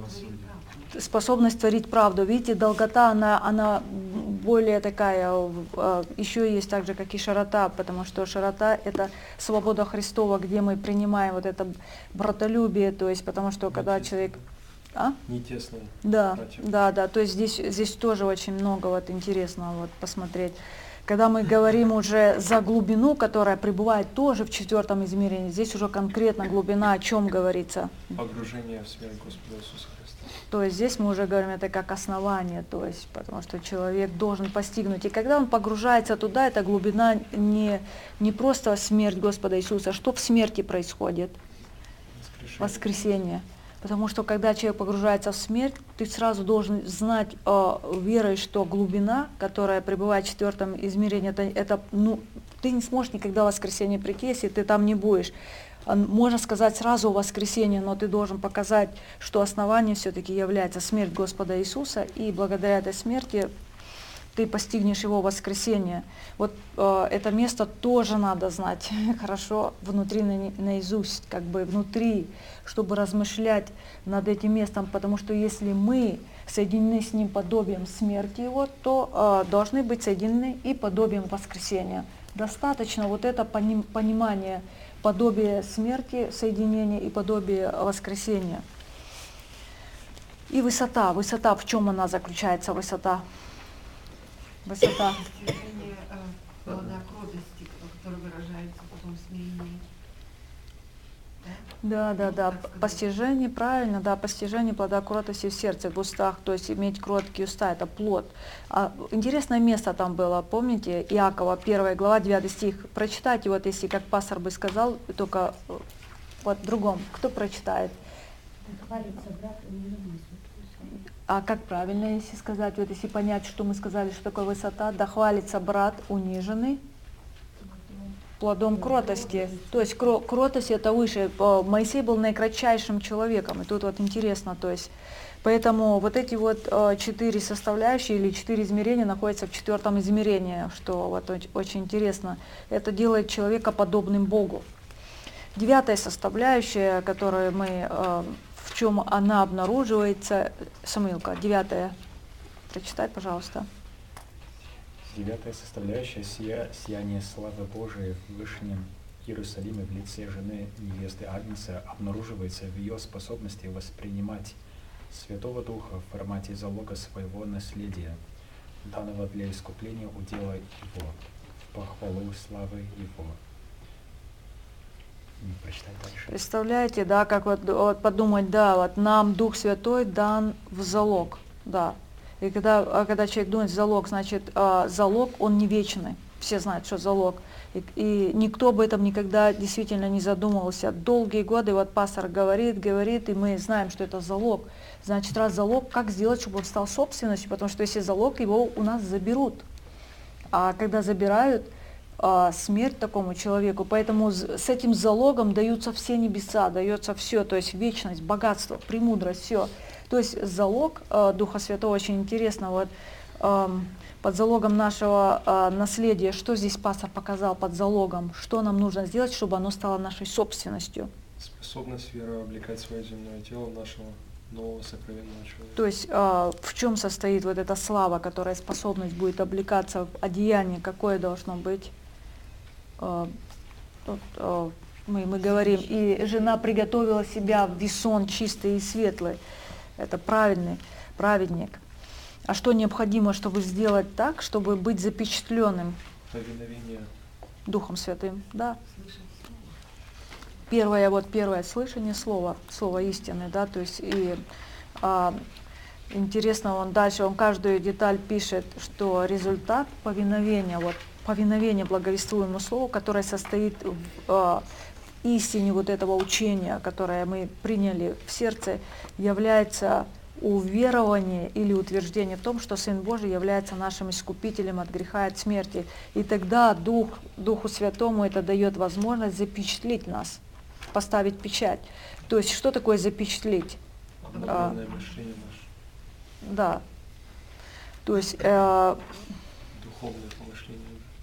Способность творить правду. Видите, долгота, она, она более такая, еще есть так же, как и широта, потому что широта — это свобода Христова, где мы принимаем вот это братолюбие, то есть потому что когда человек... А? Не тесно. Да, братья. да, да, то есть здесь, здесь тоже очень много вот интересного вот посмотреть. Когда мы говорим уже за глубину, которая пребывает тоже в четвертом измерении, здесь уже конкретно глубина, о чем говорится. Погружение в смерть Господа Иисуса Христа. То есть здесь мы уже говорим, это как основание, то есть, потому что человек должен постигнуть. И когда он погружается туда, эта глубина не, не просто смерть Господа Иисуса. Что в смерти происходит? Воскрешение. Воскресение. Потому что когда человек погружается в смерть, ты сразу должен знать э, верой, что глубина, которая пребывает в четвертом измерении, это, это, ну, ты не сможешь никогда в воскресенье прийти, если ты там не будешь. Можно сказать сразу воскресенье, но ты должен показать, что основанием все-таки является смерть Господа Иисуса, и благодаря этой смерти ты постигнешь его воскресение. Вот э, это место тоже надо знать хорошо внутри, на, наизусть, как бы внутри, чтобы размышлять над этим местом, потому что если мы соединены с ним подобием смерти его, то э, должны быть соединены и подобием воскресения. Достаточно вот это поним, понимание подобия смерти, соединения и подобия воскресения. И высота. Высота, в чем она заключается, высота? Высота. Достижение э, плода кротости, который выражается потом в смирении. Да, да, да. Так сказать. Постижение, правильно, да, постижение плода кротости в сердце, в устах, то есть иметь кроткие уста, это плод. А, интересное место там было, помните, Иакова, первая глава, девятый стих. Прочитайте, вот если как пастор бы сказал, только вот в другом. Кто прочитает? А как правильно, если сказать, вот если понять, что мы сказали, что такое высота, да хвалится брат униженный плодом кротости. То есть кро кротость это выше. Моисей был наикратчайшим человеком, и тут вот интересно, то есть, поэтому вот эти вот четыре составляющие или четыре измерения находятся в четвертом измерении, что вот очень интересно. Это делает человека подобным Богу. Девятая составляющая, которую мы в чем она обнаруживается. Самуилка, девятая. Прочитай, пожалуйста. Девятая составляющая сия, сияние славы Божией в Вышнем Иерусалиме в лице жены невесты Агнца обнаруживается в ее способности воспринимать Святого Духа в формате залога своего наследия. данного для искупления удела Его, в похвалу славы Его. Не прочитай дальше. Представляете, да, как вот, вот подумать, да, вот нам Дух Святой дан в залог, да. И когда, а когда человек думает залог, значит, а, залог, он не вечный. Все знают, что залог. И, и никто об этом никогда действительно не задумывался. Долгие годы вот пастор говорит, говорит, и мы знаем, что это залог. Значит, раз залог, как сделать, чтобы он стал собственностью? Потому что если залог, его у нас заберут. А когда забирают, а, смерть такому человеку. Поэтому с этим залогом даются все небеса, дается все, то есть вечность, богатство, премудрость, все. То есть залог э, Духа Святого очень интересно. Вот, э, под залогом нашего э, наследия, что здесь пастор показал под залогом, что нам нужно сделать, чтобы оно стало нашей собственностью. Способность веры облекать свое земное тело нашего нового сокровенного человека. То есть э, в чем состоит вот эта слава, которая способность будет облекаться в одеяние, какое должно быть? Э, вот, э, мы, мы говорим, и жена приготовила себя в весон чистый и светлый. Это правильный праведник. А что необходимо, чтобы сделать так, чтобы быть запечатленным? Повиновение Духом Святым, да. Первое, вот первое слышание слова, слово истины, да, то есть и а, интересно, он дальше, он каждую деталь пишет, что результат повиновения, вот повиновение благовествуемому слову, которое состоит в а, истине вот этого учения, которое мы приняли в сердце, является уверование или утверждение в том, что Сын Божий является нашим искупителем от греха и от смерти. И тогда Дух, Духу Святому это дает возможность запечатлеть нас, поставить печать. То есть что такое запечатлеть? обновленное мышление наше, Да. То есть э, духовное помышление.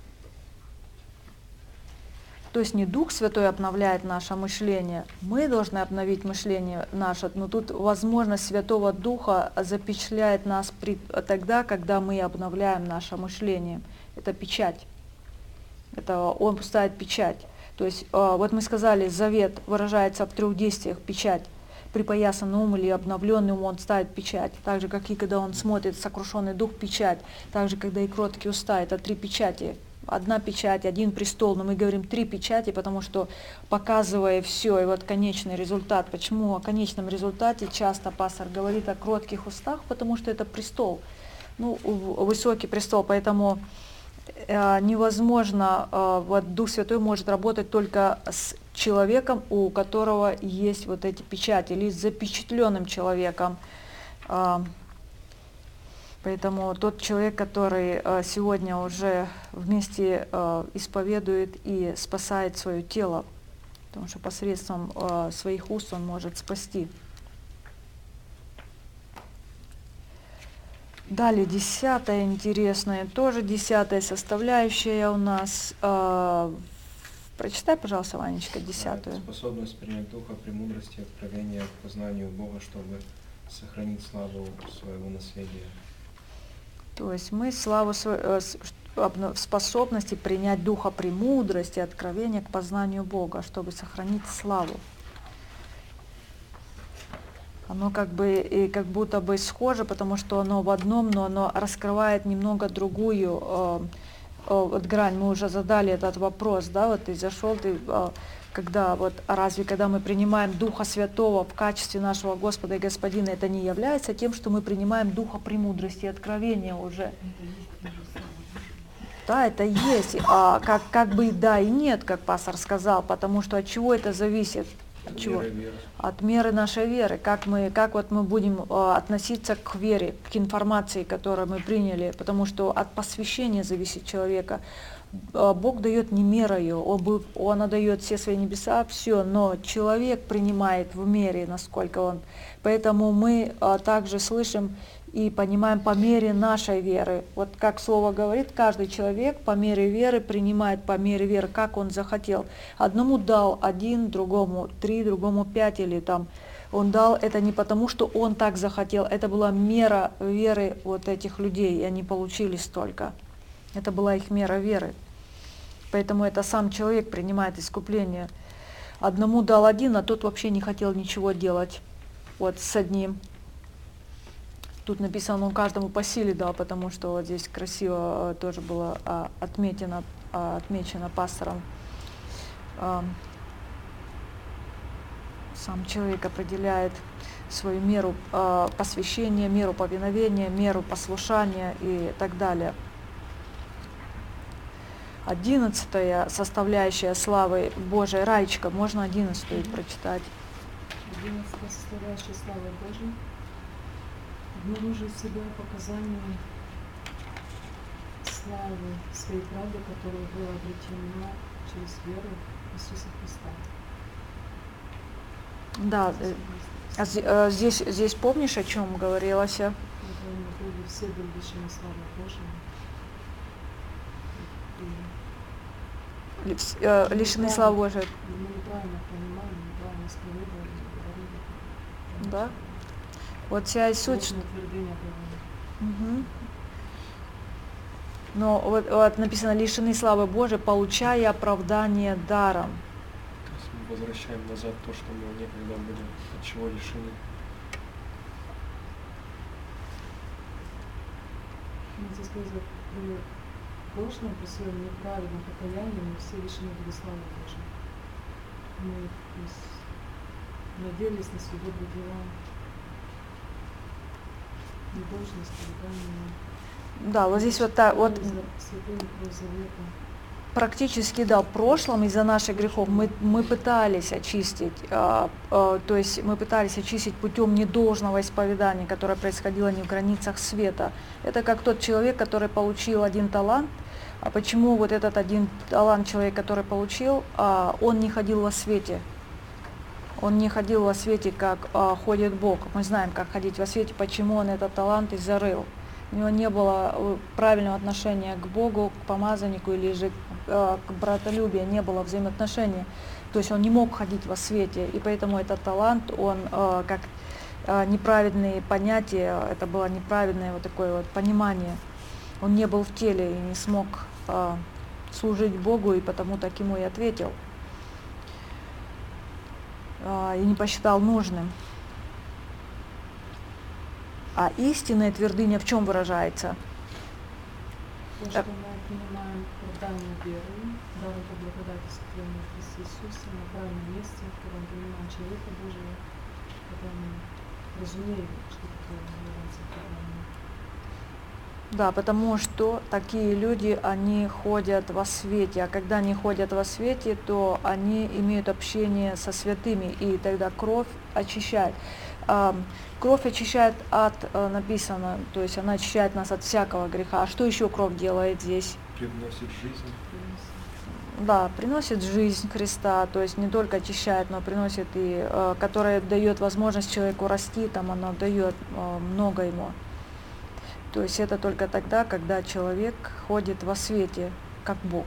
То есть не Дух Святой обновляет наше мышление, мы должны обновить мышление наше, но тут возможность Святого Духа запечатляет нас при, тогда, когда мы обновляем наше мышление. Это печать. Это Он ставит печать. То есть вот мы сказали, завет выражается в трех действиях, печать. Припоясанный ум или обновленный ум, он ставит печать. Так же, как и когда он смотрит сокрушенный дух, печать. Так же, когда и кроткие уста, это три печати. Одна печать, один престол, но мы говорим три печати, потому что показывая все, и вот конечный результат. Почему о конечном результате часто пастор говорит о кротких устах? Потому что это престол, ну, высокий престол, поэтому э, невозможно, э, вот Дух Святой может работать только с человеком, у которого есть вот эти печати, или с запечатленным человеком. Э, Поэтому тот человек, который э, сегодня уже вместе э, исповедует и спасает свое тело, потому что посредством э, своих уст он может спасти. Далее десятая интересная, тоже десятая составляющая у нас. Э, прочитай, пожалуйста, Ванечка, десятую. Способность принять духа премудрости, откровения к познанию Бога, чтобы сохранить славу своего наследия. То есть мы славу в способности принять духа премудрости, откровения к познанию Бога, чтобы сохранить славу. Оно как бы и как будто бы схоже, потому что оно в одном, но оно раскрывает немного другую э, э, вот грань. Мы уже задали этот вопрос, да, вот ты зашел, ты э, когда вот а разве когда мы принимаем Духа Святого в качестве нашего Господа и Господина, это не является тем, что мы принимаем Духа премудрости и откровения уже? Да, это есть, а как, как бы и да, и нет, как пастор сказал, потому что от чего это зависит? От чего? От меры нашей веры. Как мы, как вот мы будем а, относиться к вере, к информации, которую мы приняли, потому что от посвящения зависит человека. Бог дает не мерою, он, он отдает все свои небеса, все, но человек принимает в мере, насколько он. Поэтому мы а, также слышим и понимаем по мере нашей веры. Вот как Слово говорит, каждый человек по мере веры принимает по мере веры, как он захотел. Одному дал один, другому три, другому пять, или там он дал это не потому, что он так захотел, это была мера веры вот этих людей, и они получили столько. Это была их мера веры. Поэтому это сам человек принимает искупление. Одному дал один, а тот вообще не хотел ничего делать вот с одним. Тут написано, он каждому по силе дал, потому что вот здесь красиво тоже было а, отметено, а, отмечено пастором. А, сам человек определяет свою меру а, посвящения, меру повиновения, меру послушания и так далее. Одиннадцатая составляющая славы Божией. Раечка, можно одиннадцатую прочитать? Одиннадцатая составляющая славы Божией обнаружит в себя показания славы своей правды, которая была обретена через веру в Иисуса Христа. Да, а здесь, здесь помнишь, о чем говорилось? Вот они были, все были лишены славы Божией. И Лишены славы Божией. мы неправильно понимаем, неправильно исповедовали, говорили. Да? Вот вся и суть. Ложное твердыня было. Угу. Но вот, вот написано, лишены славы Божией, получая оправдание даром. То есть мы возвращаем назад то, что мы некогда были, от чего лишены. Ну, здесь говорится, при прошлом, при своем неправильном покаянии мы все лишены были славы Божией. Мы то есть, надеялись на свои добрые дела, не должность, предание. Да, вот здесь вот так вот. Святыми кровь завета. Практически, да, в прошлом из-за наших грехов мы, мы пытались очистить, э, э, то есть мы пытались очистить путем недолжного исповедания, которое происходило не в границах света. Это как тот человек, который получил один талант. А почему вот этот один талант человек, который получил, э, он не ходил во свете? Он не ходил во свете, как э, ходит Бог. Мы знаем, как ходить во свете, почему он этот талант и зарыл. У него не было правильного отношения к Богу, к помазаннику или же э, к братолюбию, не было взаимоотношений. То есть он не мог ходить во свете, и поэтому этот талант, он э, как э, неправедные понятия, это было неправильное вот такое вот понимание. Он не был в теле и не смог э, служить Богу, и потому так ему и ответил. Э, и не посчитал нужным. А истинная твердыня в чем выражается? То, что мы принимаем оправдание верой, даром по благодати сотворенной в Христе Иисусе, на правильном месте, в котором принимаем человека Божьего, когда мы разумеем, что такое является оправданием. Да, потому что такие люди, они ходят во свете, а когда они ходят во свете, то они имеют общение со святыми, и тогда кровь очищает. Кровь очищает от, написано, то есть она очищает нас от всякого греха. А что еще кровь делает здесь? Приносит жизнь. Да, приносит жизнь Христа, то есть не только очищает, но приносит и, которая дает возможность человеку расти, там она дает много ему. То есть это только тогда, когда человек ходит во свете, как Бог.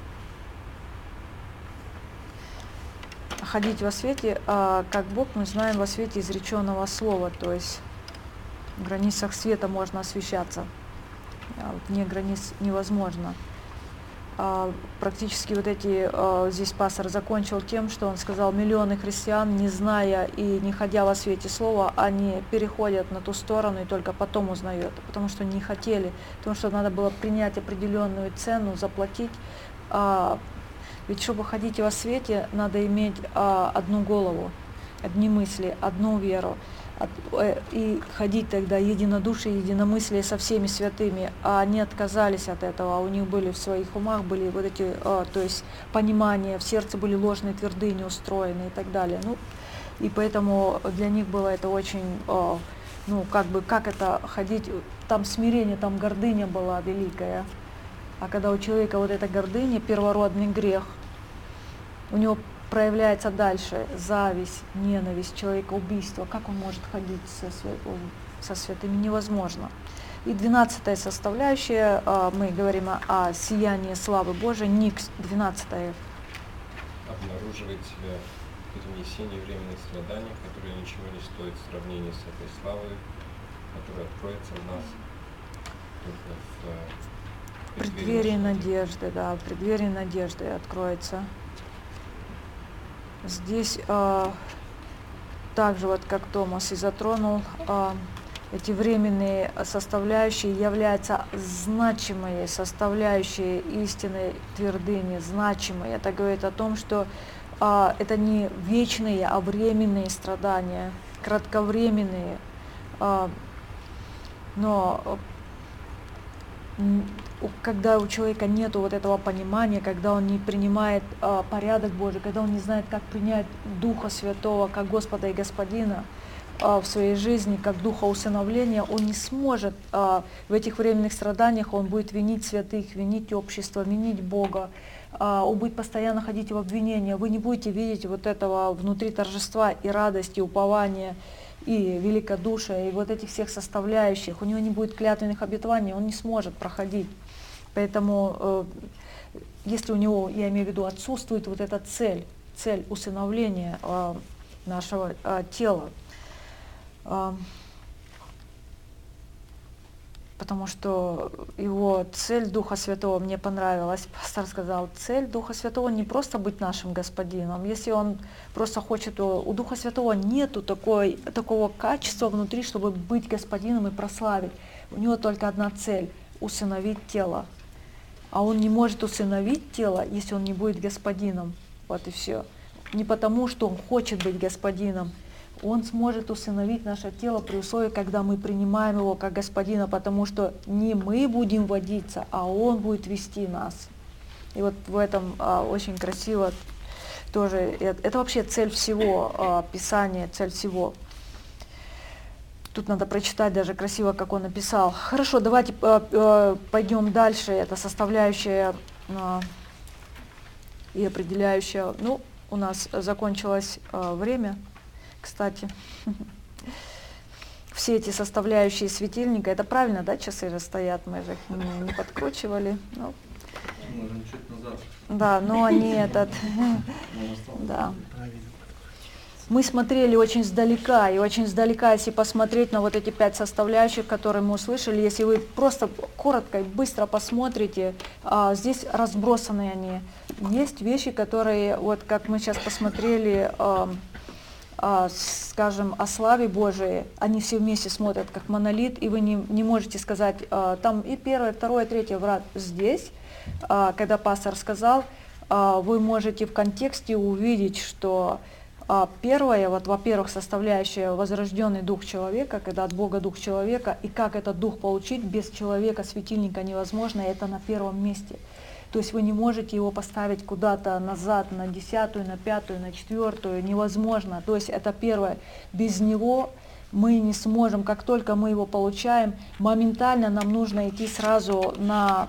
Ходить во свете, а, как Бог, мы знаем во свете изреченного слова, то есть в границах света можно освещаться, а вне границ невозможно. А, практически вот эти, а, здесь пастор закончил тем, что он сказал, миллионы христиан, не зная и не ходя во свете слова, они переходят на ту сторону и только потом узнают, потому что не хотели, потому что надо было принять определенную цену, заплатить. А, Ведь чтобы ходить во свете, надо иметь а, одну голову, одни мысли, одну веру. От, э, и ходить тогда единодушие, единомыслие со всеми святыми. А они отказались от этого, а у них были в своих умах, были вот эти, а, то есть понимания, в сердце были ложные твердыни устроены и так далее. Ну, и поэтому для них было это очень, а, ну, как бы, как это ходить, там смирение, там гордыня была великая. А когда у человека вот эта гордыня, первородный грех, у него проявляется дальше зависть, ненависть, человекоубийство. Как он может ходить со, свя- со святыми? Невозможно. И двенадцатая составляющая, мы говорим о сиянии славы Божией, Никс, двенадцатая. Обнаруживает себя в несении временных страданий, которые ничего не стоят в сравнении с этой славой, которая откроется в нас только в В преддверии надежды, да, в преддверии надежды откроется. Здесь э, также, вот как Томас и затронул, э, эти временные составляющие являются значимой составляющей истинной твердыни, значимой. Это говорит о том, что а, это не вечные, а временные страдания, кратковременные. А, но когда у человека нет вот этого понимания, когда он не принимает а, порядок Божий, когда он не знает, как принять Духа Святого, как Господа и Господина а, в своей жизни, как Духа усыновления, он не сможет а, в этих временных страданиях, он будет винить святых, винить общество, винить Бога, а, он будет постоянно ходить в обвинения. Вы не будете видеть вот этого внутри торжества и радости, упования, и великодушия, и вот этих всех составляющих. У него не будет клятвенных обетований, он не сможет проходить. Поэтому, э, если у него, я имею в виду, отсутствует вот эта цель, цель усыновления э, нашего э, тела, э, потому что его цель Духа Святого мне понравилась. Пастор сказал, цель Духа Святого не просто быть нашим господином. Если он просто хочет, у Духа Святого нету такой, такого качества внутри, чтобы быть господином и прославить. У него только одна цель – усыновить тело. А он не может усыновить тело, если он не будет господином. Вот и все. Не потому, что он хочет быть господином. Он сможет усыновить наше тело при условии, когда мы принимаем его как господина, потому что не мы будем водиться, а он будет вести нас. И вот в этом а, очень красиво тоже. Это, это вообще цель всего а, Писания, цель всего. Тут надо прочитать даже красиво, как он написал. Хорошо, давайте а, а, пойдем дальше. Это составляющая а, и определяющая. Ну, у нас закончилось а, время. Кстати, все эти составляющие светильника, это правильно, да, часы же стоят, мы же их не, не подкручивали. Ну, можно чуть назад. Да, но они этот, да. Мы смотрели очень сдалека, и очень сдалека, если посмотреть на вот эти пять составляющих, которые мы услышали, если вы просто коротко и быстро посмотрите, а, здесь разбросаны они. Есть вещи, которые, вот как мы сейчас посмотрели, а, а, скажем, о славе Божией, они все вместе смотрят как монолит, и вы не, не можете сказать, а, там и первое, второе, третье врат здесь, а, когда пастор сказал, а, вы можете в контексте увидеть, что а, первое, вот, во-первых, составляющая возрожденный дух человека, когда от Бога дух человека, и как этот дух получить без человека, светильника невозможно, это на первом месте. То есть вы не можете его поставить куда-то назад, на десятую, на пятую, на четвертую, невозможно. То есть это первое. Без него мы не сможем, как только мы его получаем, моментально нам нужно идти сразу на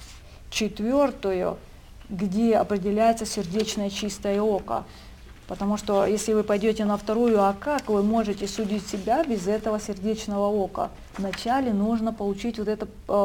четвертую, где определяется сердечное чистое око. Потому что если вы пойдете на вторую, а как вы можете судить себя без этого сердечного ока? Вначале нужно получить вот это,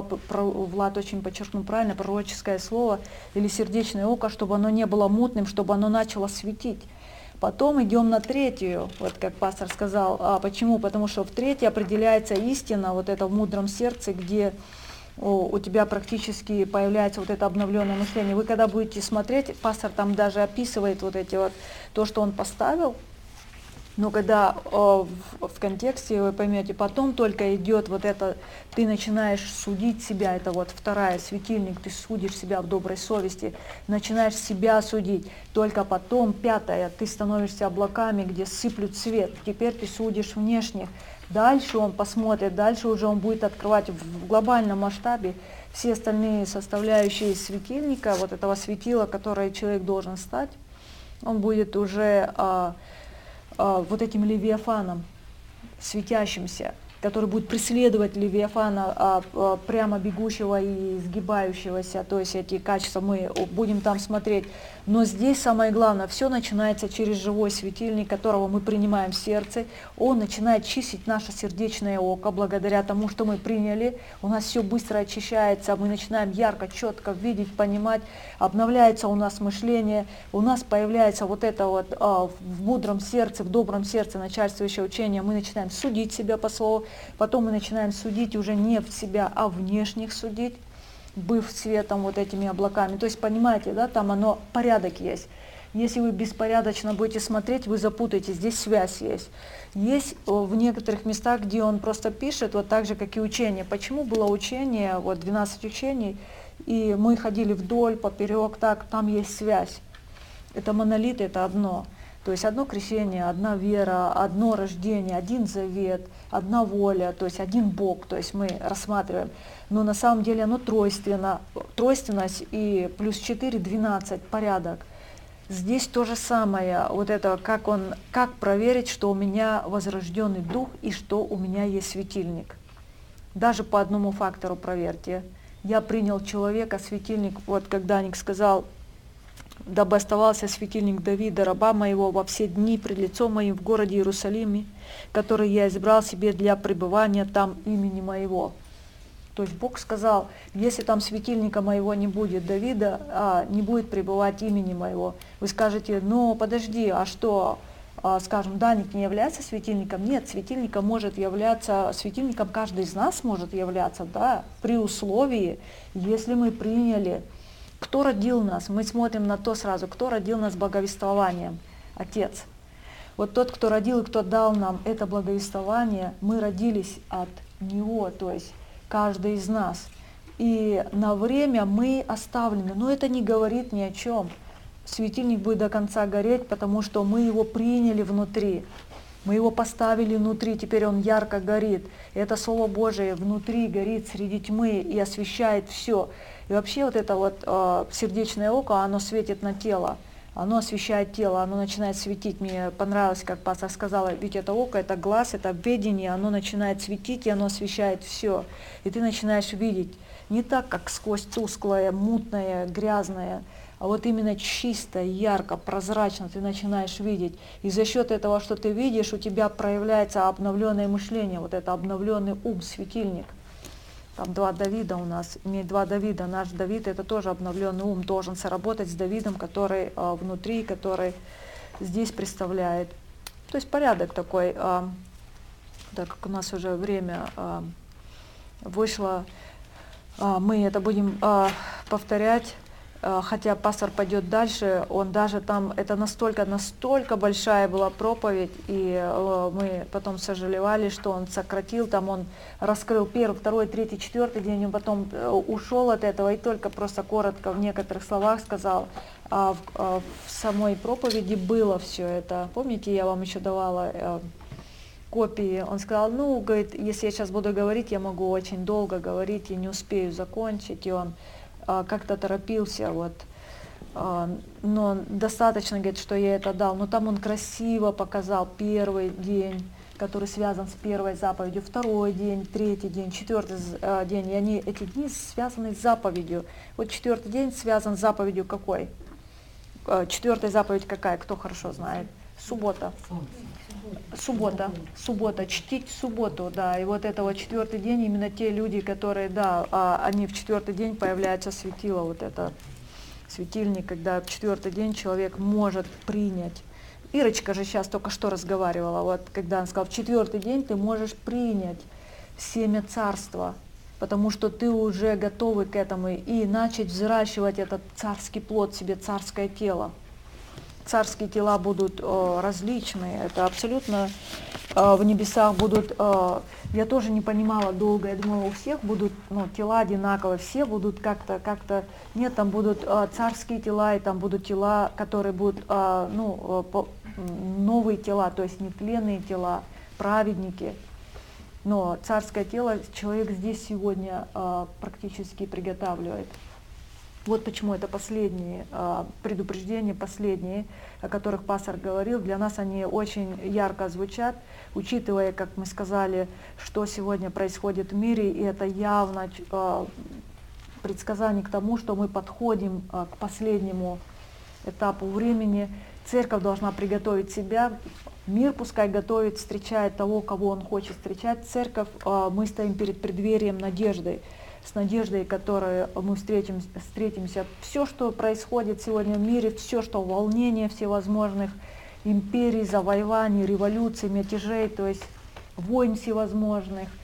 Влад очень подчеркнул правильно, пророческое слово или сердечное око, чтобы оно не было мутным, чтобы оно начало светить. Потом идем на третью, вот как пастор сказал. А почему? Потому что в третьей определяется истина, вот это в мудром сердце, где у тебя практически появляется вот это обновленное мышление. Вы когда будете смотреть, пастор там даже описывает вот эти вот, то, что он поставил, но когда о, в, в контексте вы поймете, потом только идет вот это, ты начинаешь судить себя, это вот вторая, светильник, ты судишь себя в доброй совести, начинаешь себя судить, только потом, пятая, ты становишься облаками, где сыплют свет, теперь ты судишь внешних. Дальше он посмотрит, дальше уже он будет открывать в глобальном масштабе все остальные составляющие светильника, вот этого светила, которое человек должен стать, он будет уже а, а, вот этим левиафаном, светящимся, который будет преследовать левиафана, а, а, прямо бегущего и изгибающегося, то есть эти качества мы будем там смотреть. Но здесь самое главное, все начинается через живой светильник, которого мы принимаем в сердце. Он начинает чистить наше сердечное око, благодаря тому, что мы приняли. У нас все быстро очищается, мы начинаем ярко, четко видеть, понимать, обновляется у нас мышление, у нас появляется вот это вот а, в мудром сердце, в добром сердце начальствующее учение, мы начинаем судить себя по слову, потом мы начинаем судить уже не в себя, а внешних судить, быв светом вот этими облаками. То есть, понимаете, да, там оно, порядок есть. Если вы беспорядочно будете смотреть, вы запутаетесь, здесь связь есть. Есть в некоторых местах, где он просто пишет, вот так же, как и учение. Почему было учение, вот двенадцать учений, и мы ходили вдоль, поперек, так, там есть связь. Это монолит, это одно. То есть одно крещение, одна вера, одно рождение, один завет, одна воля, то есть один Бог, то есть мы рассматриваем. Но на самом деле оно тройственно, тройственность и плюс четыре, двенадцать, порядок. Здесь то же самое, вот это, как, он, как проверить, что у меня возрожденный дух и что у меня есть светильник. Даже по одному фактору проверьте. Я принял человека, светильник, вот когда Ник сказал, дабы оставался светильник Давида, раба моего, во все дни пред лицом моим в городе Иерусалиме, который я избрал себе для пребывания там имени моего. То есть Бог сказал, если там светильника моего не будет, Давида, а, не будет пребывать имени моего. Вы скажете, ну подожди, а что, а, скажем, Даник не является светильником? Нет, светильником может являться, светильником каждый из нас может являться, да, при условии, если мы приняли. Кто родил нас? Мы смотрим на то сразу, кто родил нас благовествованием? Отец. Вот тот, кто родил и кто дал нам это благовествование, мы родились от Него, то есть каждый из нас. И на время мы оставлены, но это не говорит ни о чем. Светильник будет до конца гореть, потому что мы его приняли внутри. Мы его поставили внутри, теперь он ярко горит. И это Слово Божие внутри горит среди тьмы и освещает все. И вообще вот это вот э, сердечное око, оно светит на тело, оно освещает тело, оно начинает светить. Мне понравилось, как пастор сказала, ведь это око, это глаз, это видение, оно начинает светить, и оно освещает все. И ты начинаешь видеть не так, как сквозь тусклое, мутное, грязное, а вот именно чисто, ярко, прозрачно ты начинаешь видеть. И за счет этого, что ты видишь, у тебя проявляется обновленное мышление, вот это обновленный ум, светильник. Там два Давида у нас, имеет два Давида. Наш Давид, это тоже обновленный ум, должен соработать с Давидом, который а, внутри, который здесь представляет. То есть порядок такой, а, так как у нас уже время а, вышло, а, мы это будем а, повторять. Хотя пастор пойдет дальше, он даже там, это настолько, настолько большая была проповедь, и э, мы потом сожалевали, что он сократил, там он раскрыл первый, второй, третий, четвертый день, он потом э, ушел от этого и только просто коротко в некоторых словах сказал, а в, а в самой проповеди было все это. Помните, я вам еще давала э, копии, он сказал, ну, говорит, если я сейчас буду говорить, я могу очень долго говорить и не успею закончить, и он как-то торопился, вот, но достаточно, говорит, что я это дал. Но там он красиво показал первый день, который связан с первой заповедью, второй день, третий день, четвертый день, и они, эти дни связаны с заповедью. Вот четвертый день связан с заповедью какой? Четвертая заповедь какая? Кто хорошо знает? Суббота. Суббота, суббота, чтить субботу, да, и вот это вот четвертый день, именно те люди, которые, да, они в четвертый день появляются светило, вот это светильник, когда в четвертый день человек может принять. Ирочка же сейчас только что разговаривала, вот когда она сказала, в четвертый день ты можешь принять семя царства, потому что ты уже готовый к этому, и начать взращивать этот царский плод себе, царское тело. Царские тела будут э, различные, это абсолютно э, в небесах будут, э, я тоже не понимала долго, я думала, у всех будут ну, тела одинаковые, все будут как-то, как-то, нет, там будут э, царские тела, и там будут тела, которые будут, э, ну, э, по, новые тела, то есть нетленные тела, праведники, но царское тело человек здесь сегодня э, практически приготавливает. Вот почему это последние а, предупреждения, последние, о которых пастор говорил. Для нас они очень ярко звучат, учитывая, как мы сказали, что сегодня происходит в мире, и это явно а, предсказание к тому, что мы подходим а, к последнему этапу времени. Церковь должна приготовить себя, мир пускай готовит, встречает того, кого он хочет встречать. Церковь, а, мы стоим перед преддверием надежды. С надеждой, которой мы встретимся, встретимся. Все, что происходит сегодня в мире, все, что волнение всевозможных империй, завоеваний, революций, мятежей, то есть войн всевозможных,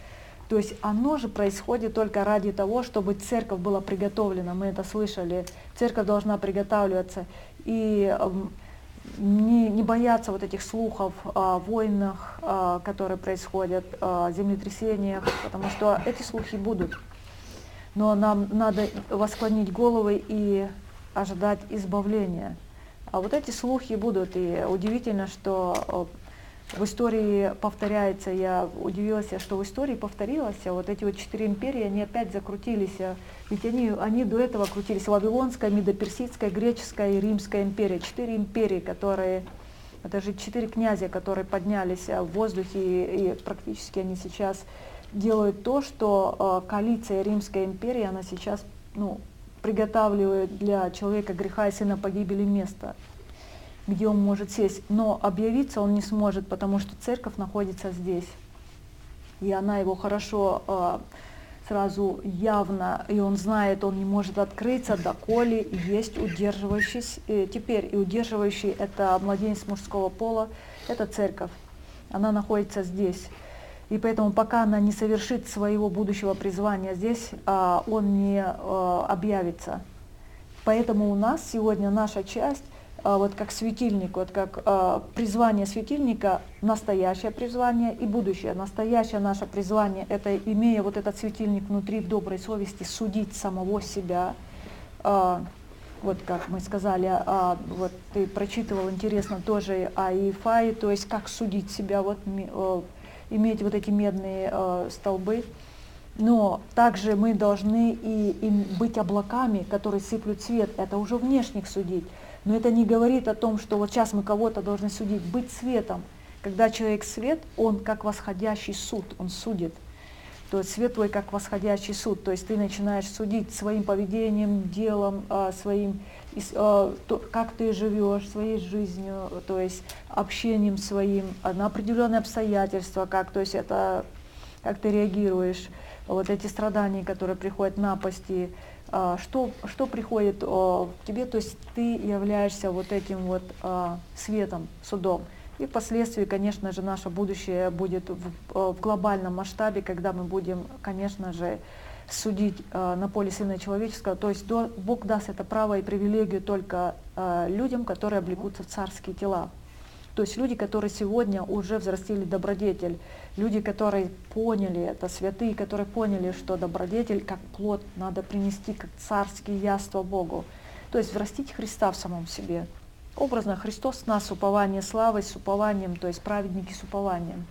То есть оно же происходит только ради того, чтобы церковь была приготовлена. Мы это слышали. Церковь должна приготавливаться. И не, не бояться вот этих слухов о войнах, а, которые происходят, о землетрясениях, потому что эти слухи будут. Но нам надо восклонить головы и ожидать избавления. А вот эти слухи будут. И удивительно, что в истории повторяется. Я удивилась, что в истории повторилось. Вот эти вот четыре империи, они опять закрутились. Ведь они, они до этого крутились. Вавилонская, Медоперсидская, Греческая и Римская империя. Четыре империи, которые... Это же четыре князя, которые поднялись в воздухе. И, и практически они сейчас делают то, что коалиция Римской империи, она сейчас, ну, приготавливает для человека греха и сына погибели место, где он может сесть, но объявиться он не сможет, потому что церковь находится здесь. И она его хорошо э, сразу явно, и он знает, он не может открыться, доколе есть удерживающий, э, теперь и удерживающий это младенец мужского пола, это церковь. Она находится здесь. И поэтому пока она не совершит своего будущего призвания здесь, э, он не э, объявится. Поэтому у нас сегодня наша часть, вот как светильник, вот как э, призвание светильника, настоящее призвание и будущее. Настоящее наше призвание, это имея вот этот светильник внутри в доброй совести, судить самого себя. Э, вот как мы сказали, э, вот ты прочитывал интересно тоже о Иефае, то есть как судить себя, вот э, иметь вот эти медные э, столбы. Но также мы должны и, и быть облаками, которые сыплют свет, это уже внешних судить. Но это не говорит о том, что вот сейчас мы кого-то должны судить. Быть светом. Когда человек свет, он как восходящий суд, он судит. То есть свет твой как восходящий суд. То есть ты начинаешь судить своим поведением, делом, своим, как ты живешь, своей жизнью, то есть общением своим, на определенные обстоятельства, как, то есть это, как ты реагируешь, вот эти страдания, которые приходят, напасти. Что, что приходит о, к тебе, то есть ты являешься вот этим вот а, светом, судом. И впоследствии, конечно же, наше будущее будет в, в глобальном масштабе, когда мы будем, конечно же, судить а, на поле Сына Человеческого. То есть до, Бог даст это право и привилегию только а, людям, которые облекутся в царские тела. То есть люди, которые сегодня уже взрастили добродетель, люди, которые поняли это, святые, которые поняли, что добродетель как плод надо принести, как царские яства Богу. То есть взрастить Христа в самом себе. Образно Христос с нас, упование славой, с упованием, то есть праведники с упованием.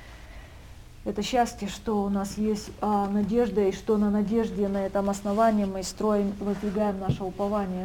Это счастье, что у нас есть а, надежда, и что на надежде, на этом основании мы строим, воздвигаем наше упование.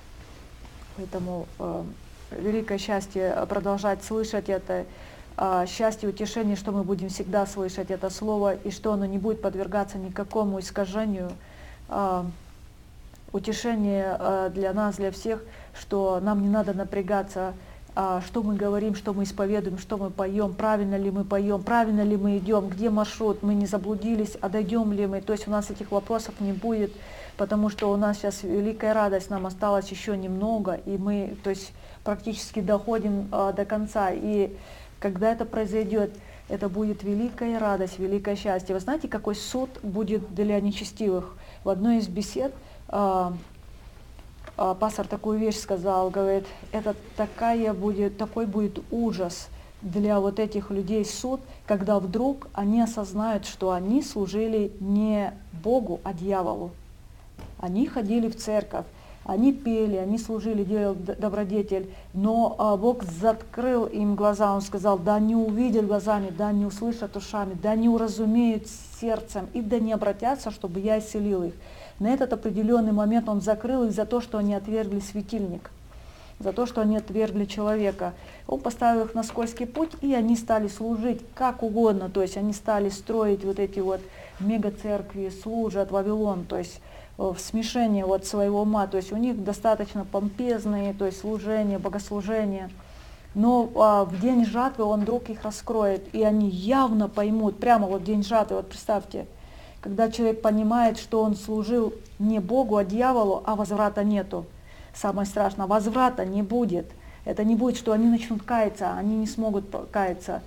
Поэтому а, великое счастье продолжать слышать это, а, счастье, утешение, что мы будем всегда слышать это слово, и что оно не будет подвергаться никакому искажению. А, утешение а, для нас, для всех, что нам не надо напрягаться, а, что мы говорим, что мы исповедуем, что мы поем, правильно ли мы поем, правильно ли мы идем, где маршрут, мы не заблудились, а дойдем ли мы. То есть у нас этих вопросов не будет, потому что у нас сейчас великая радость, нам осталось еще немного, и мы, то есть, практически доходим а, до конца. И когда это произойдет, это будет великая радость, великое счастье. Вы знаете, какой суд будет для нечестивых? В одной из бесед а, а, пастор такую вещь сказал, говорит, это такая будет, такой будет ужас для вот этих людей суд, когда вдруг они осознают, что они служили не Богу, а дьяволу. Они ходили в церковь, они пели, они служили, делали добродетель, но а, Бог закрыл им глаза, Он сказал, да не увидят глазами, да не услышат ушами, да не уразумеют сердцем, и да не обратятся, чтобы я исцелил их. На этот определенный момент Он закрыл их за то, что они отвергли светильник, за то, что они отвергли человека. Он поставил их на скользкий путь, и они стали служить как угодно, то есть они стали строить вот эти вот мега-церкви, служат Вавилон, то есть в смешении вот своего ума, то есть у них достаточно помпезные, то есть служения, богослужения, но а, в день жатвы Он вдруг их раскроет, и они явно поймут, прямо вот в день жатвы, вот представьте, когда человек понимает, что он служил не Богу, а дьяволу, а возврата нету. Самое страшное, возврата не будет. Это не будет, что они начнут каяться, они не смогут каяться.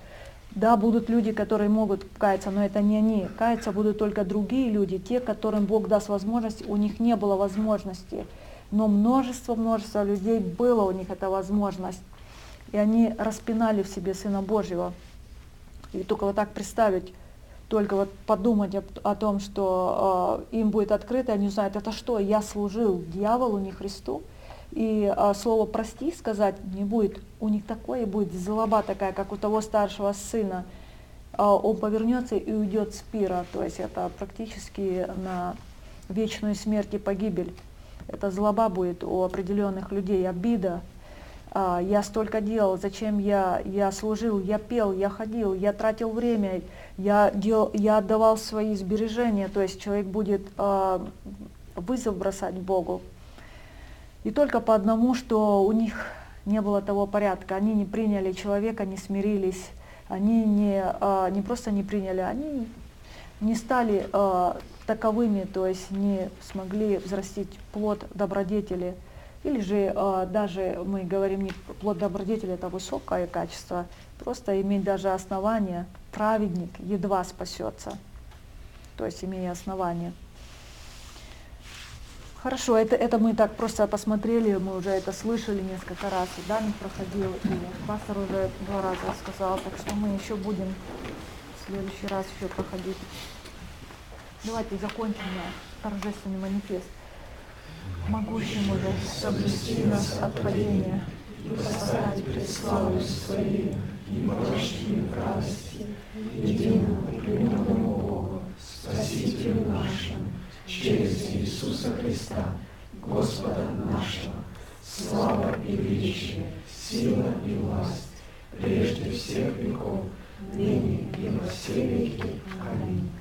Да, будут люди, которые могут каяться, но это не они. Каяться будут только другие люди, те, которым Бог даст возможность, у них не было возможности. Но множество-множество людей было у них эта возможность. И они распинали в себе Сына Божьего. И только вот так представить, только вот подумать о, о том, что э, им будет открыто, они узнают, это что, я служил дьяволу, не Христу. И э, слово «прости» сказать не будет, у них такое будет, злоба такая, как у того старшего сына. Э, он повернется и уйдет с пира, то есть это практически на вечную смерть и погибель. Это злоба будет у определенных людей, обида. Э, я столько делал, зачем я, я служил, я пел, я ходил, я тратил время, я, дел, я отдавал свои сбережения, то есть человек будет э, вызов бросать Богу. И только по одному, что у них не было того порядка, они не приняли человека, не смирились, они не, не просто не приняли, они не стали таковыми, то есть не смогли взрастить плод добродетели. Или же даже мы говорим, не плод добродетели, это высокое качество, просто иметь даже основание, праведник едва спасется, то есть имея основание. Хорошо, это, это мы так просто посмотрели, мы уже это слышали несколько раз, и Даник проходил, и пастор уже два раза сказал, так что мы еще будем в следующий раз еще проходить. Давайте закончим на торжественный манифест. Могущему же соблюсти нас от падения и поставить пред славою Своей непорочной радости, единому пленному Богу, Спасителю нашему, через Иисуса Христа, Господа нашего, слава и величие, сила и власть, прежде всех веков, ныне и во все веки. Аминь.